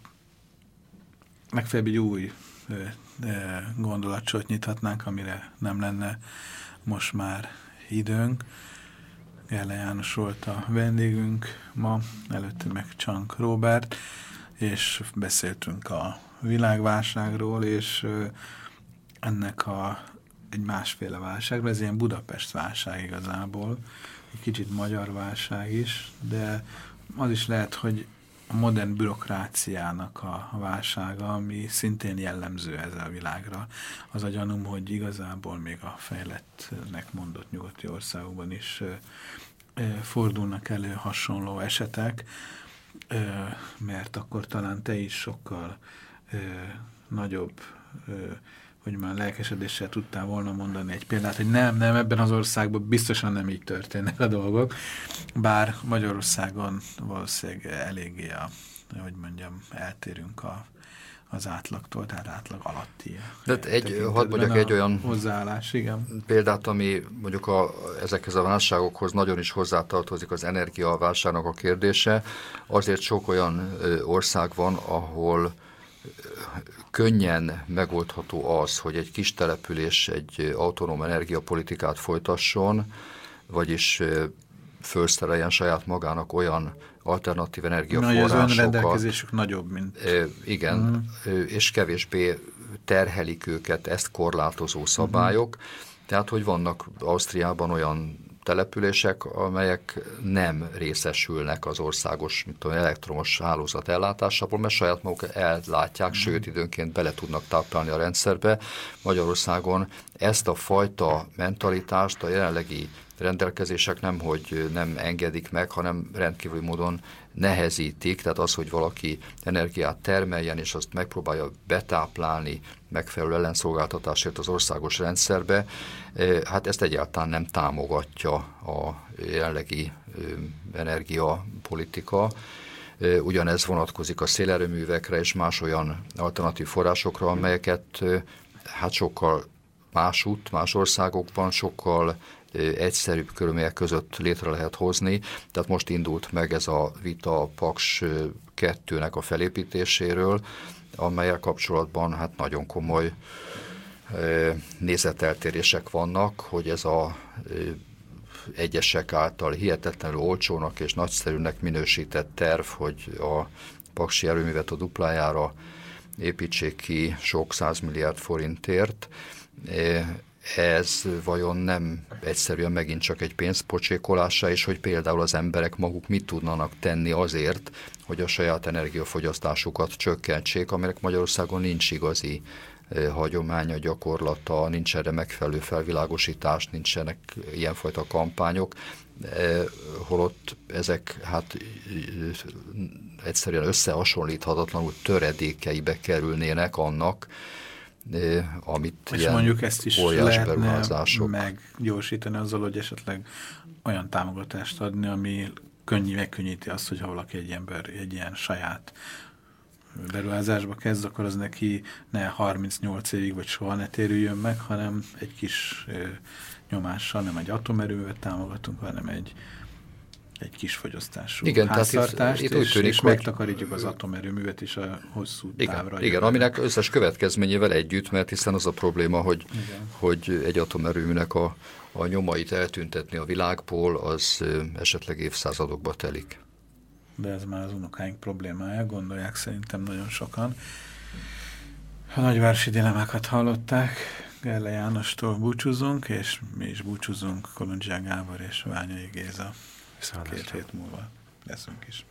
legfeljebb egy új gondolatsort nyithatnánk, amire nem lenne most már időnk. Gerle János volt a vendégünk ma, előtte meg Csank Róbert, és beszéltünk a világválságról, és ennek egy másféle válságról, ez ilyen Budapest válság igazából, egy kicsit magyar válság is, de az is lehet, hogy a modern bürokráciának a válsága, ami szintén jellemző ezzel a világra. Az a gyanúm, hogy igazából még a fejlettnek mondott nyugati országokban is fordulnak elő hasonló esetek, mert akkor talán te is sokkal nagyobb, hogy már lelkesedéssel tudtál volna mondani egy példát, hogy nem, ebben az országban biztosan nem így történnek a dolgok, bár Magyarországon valószínűleg eléggé eltérünk az átlagtól, tehát átlag alatti. Hadd mondjak egy olyan hozzáállás, igen. Példát, ami mondjuk ezekhez a válságokhoz nagyon is hozzátartozik az energiaválságnak a kérdése. Azért sok olyan ország van, ahol könnyen megoldható az, hogy egy kis település egy autonóm energiapolitikát folytasson, vagyis felszereljen saját magának olyan alternatív energiaforrásokat. Az önrendelkezésük nagyobb, mint... Igen, és kevésbé terhelik őket ezt korlátozó szabályok. Tehát, hogy vannak Ausztriában olyan települések, amelyek nem részesülnek az országos elektromos hálózat ellátásából, mert saját maguk ellátják, sőt időnként bele tudnak táplálni a rendszerbe. Magyarországon ezt a fajta mentalitást a jelenlegi rendelkezések nemhogy nem engedik meg, hanem rendkívüli módon nehezítik, tehát az, hogy valaki energiát termeljen, és azt megpróbálja betáplálni megfelelő ellenszolgáltatásért az országos rendszerbe, hát ezt egyáltalán nem támogatja a jelenlegi energiapolitika. Ugyanez vonatkozik a szélerőművekre és más olyan alternatív forrásokra, amelyeket hát sokkal más országokban sokkal egyszerűbb körülmények között létre lehet hozni. Tehát most indult meg ez a vita a Paks 2-nek a felépítéséről, amellyel kapcsolatban hát nagyon komoly nézeteltérések vannak, hogy ez a egyesek által hihetetlenül olcsónak és nagyszerűnek minősített terv, hogy a paksi erőművet a duplájára építsék ki sok 100 milliárd forintért. Ez vajon nem egyszerűen megint csak egy pénzpocsékolása, és hogy például az emberek maguk mit tudnának tenni azért, hogy a saját energiafogyasztásukat csökkentsék, aminek Magyarországon nincs igazi hagyománya, gyakorlata, nincs erre megfelelő felvilágosítás, nincsenek ilyenfajta kampányok, holott ezek hát egyszerűen összehasonlíthatatlanul töredékeibe kerülnének annak, amit és mondjuk ezt is lehetne beruházások meggyorsítani azzal, hogy esetleg olyan támogatást adni, ami megkönnyíti azt, hogy ha valaki egy ilyen saját beruházásba kezd, akkor az neki ne 38 évig vagy soha ne térüljön meg, hanem egy kis nyomással, nem egy atomerővet támogatunk, hanem egy kis fogyasztású háztartást, itt úgy tűnik, és megtakarítjuk az atomerőművet is a hosszú távra. Igen, aminek összes következményével együtt, mert hiszen az a probléma, hogy egy atomerőműnek a nyomait eltüntetni a világból, az esetleg évszázadokba telik. De ez már az unokáink problémája, gondolják szerintem nagyon sokan. A nagyvárosi dilemmákat hallották, Gerle Jánostól búcsúzunk, és mi is búcsúzunk, Kolondzsák Gábor és Ványai Géza Két hét múlva leszünk is.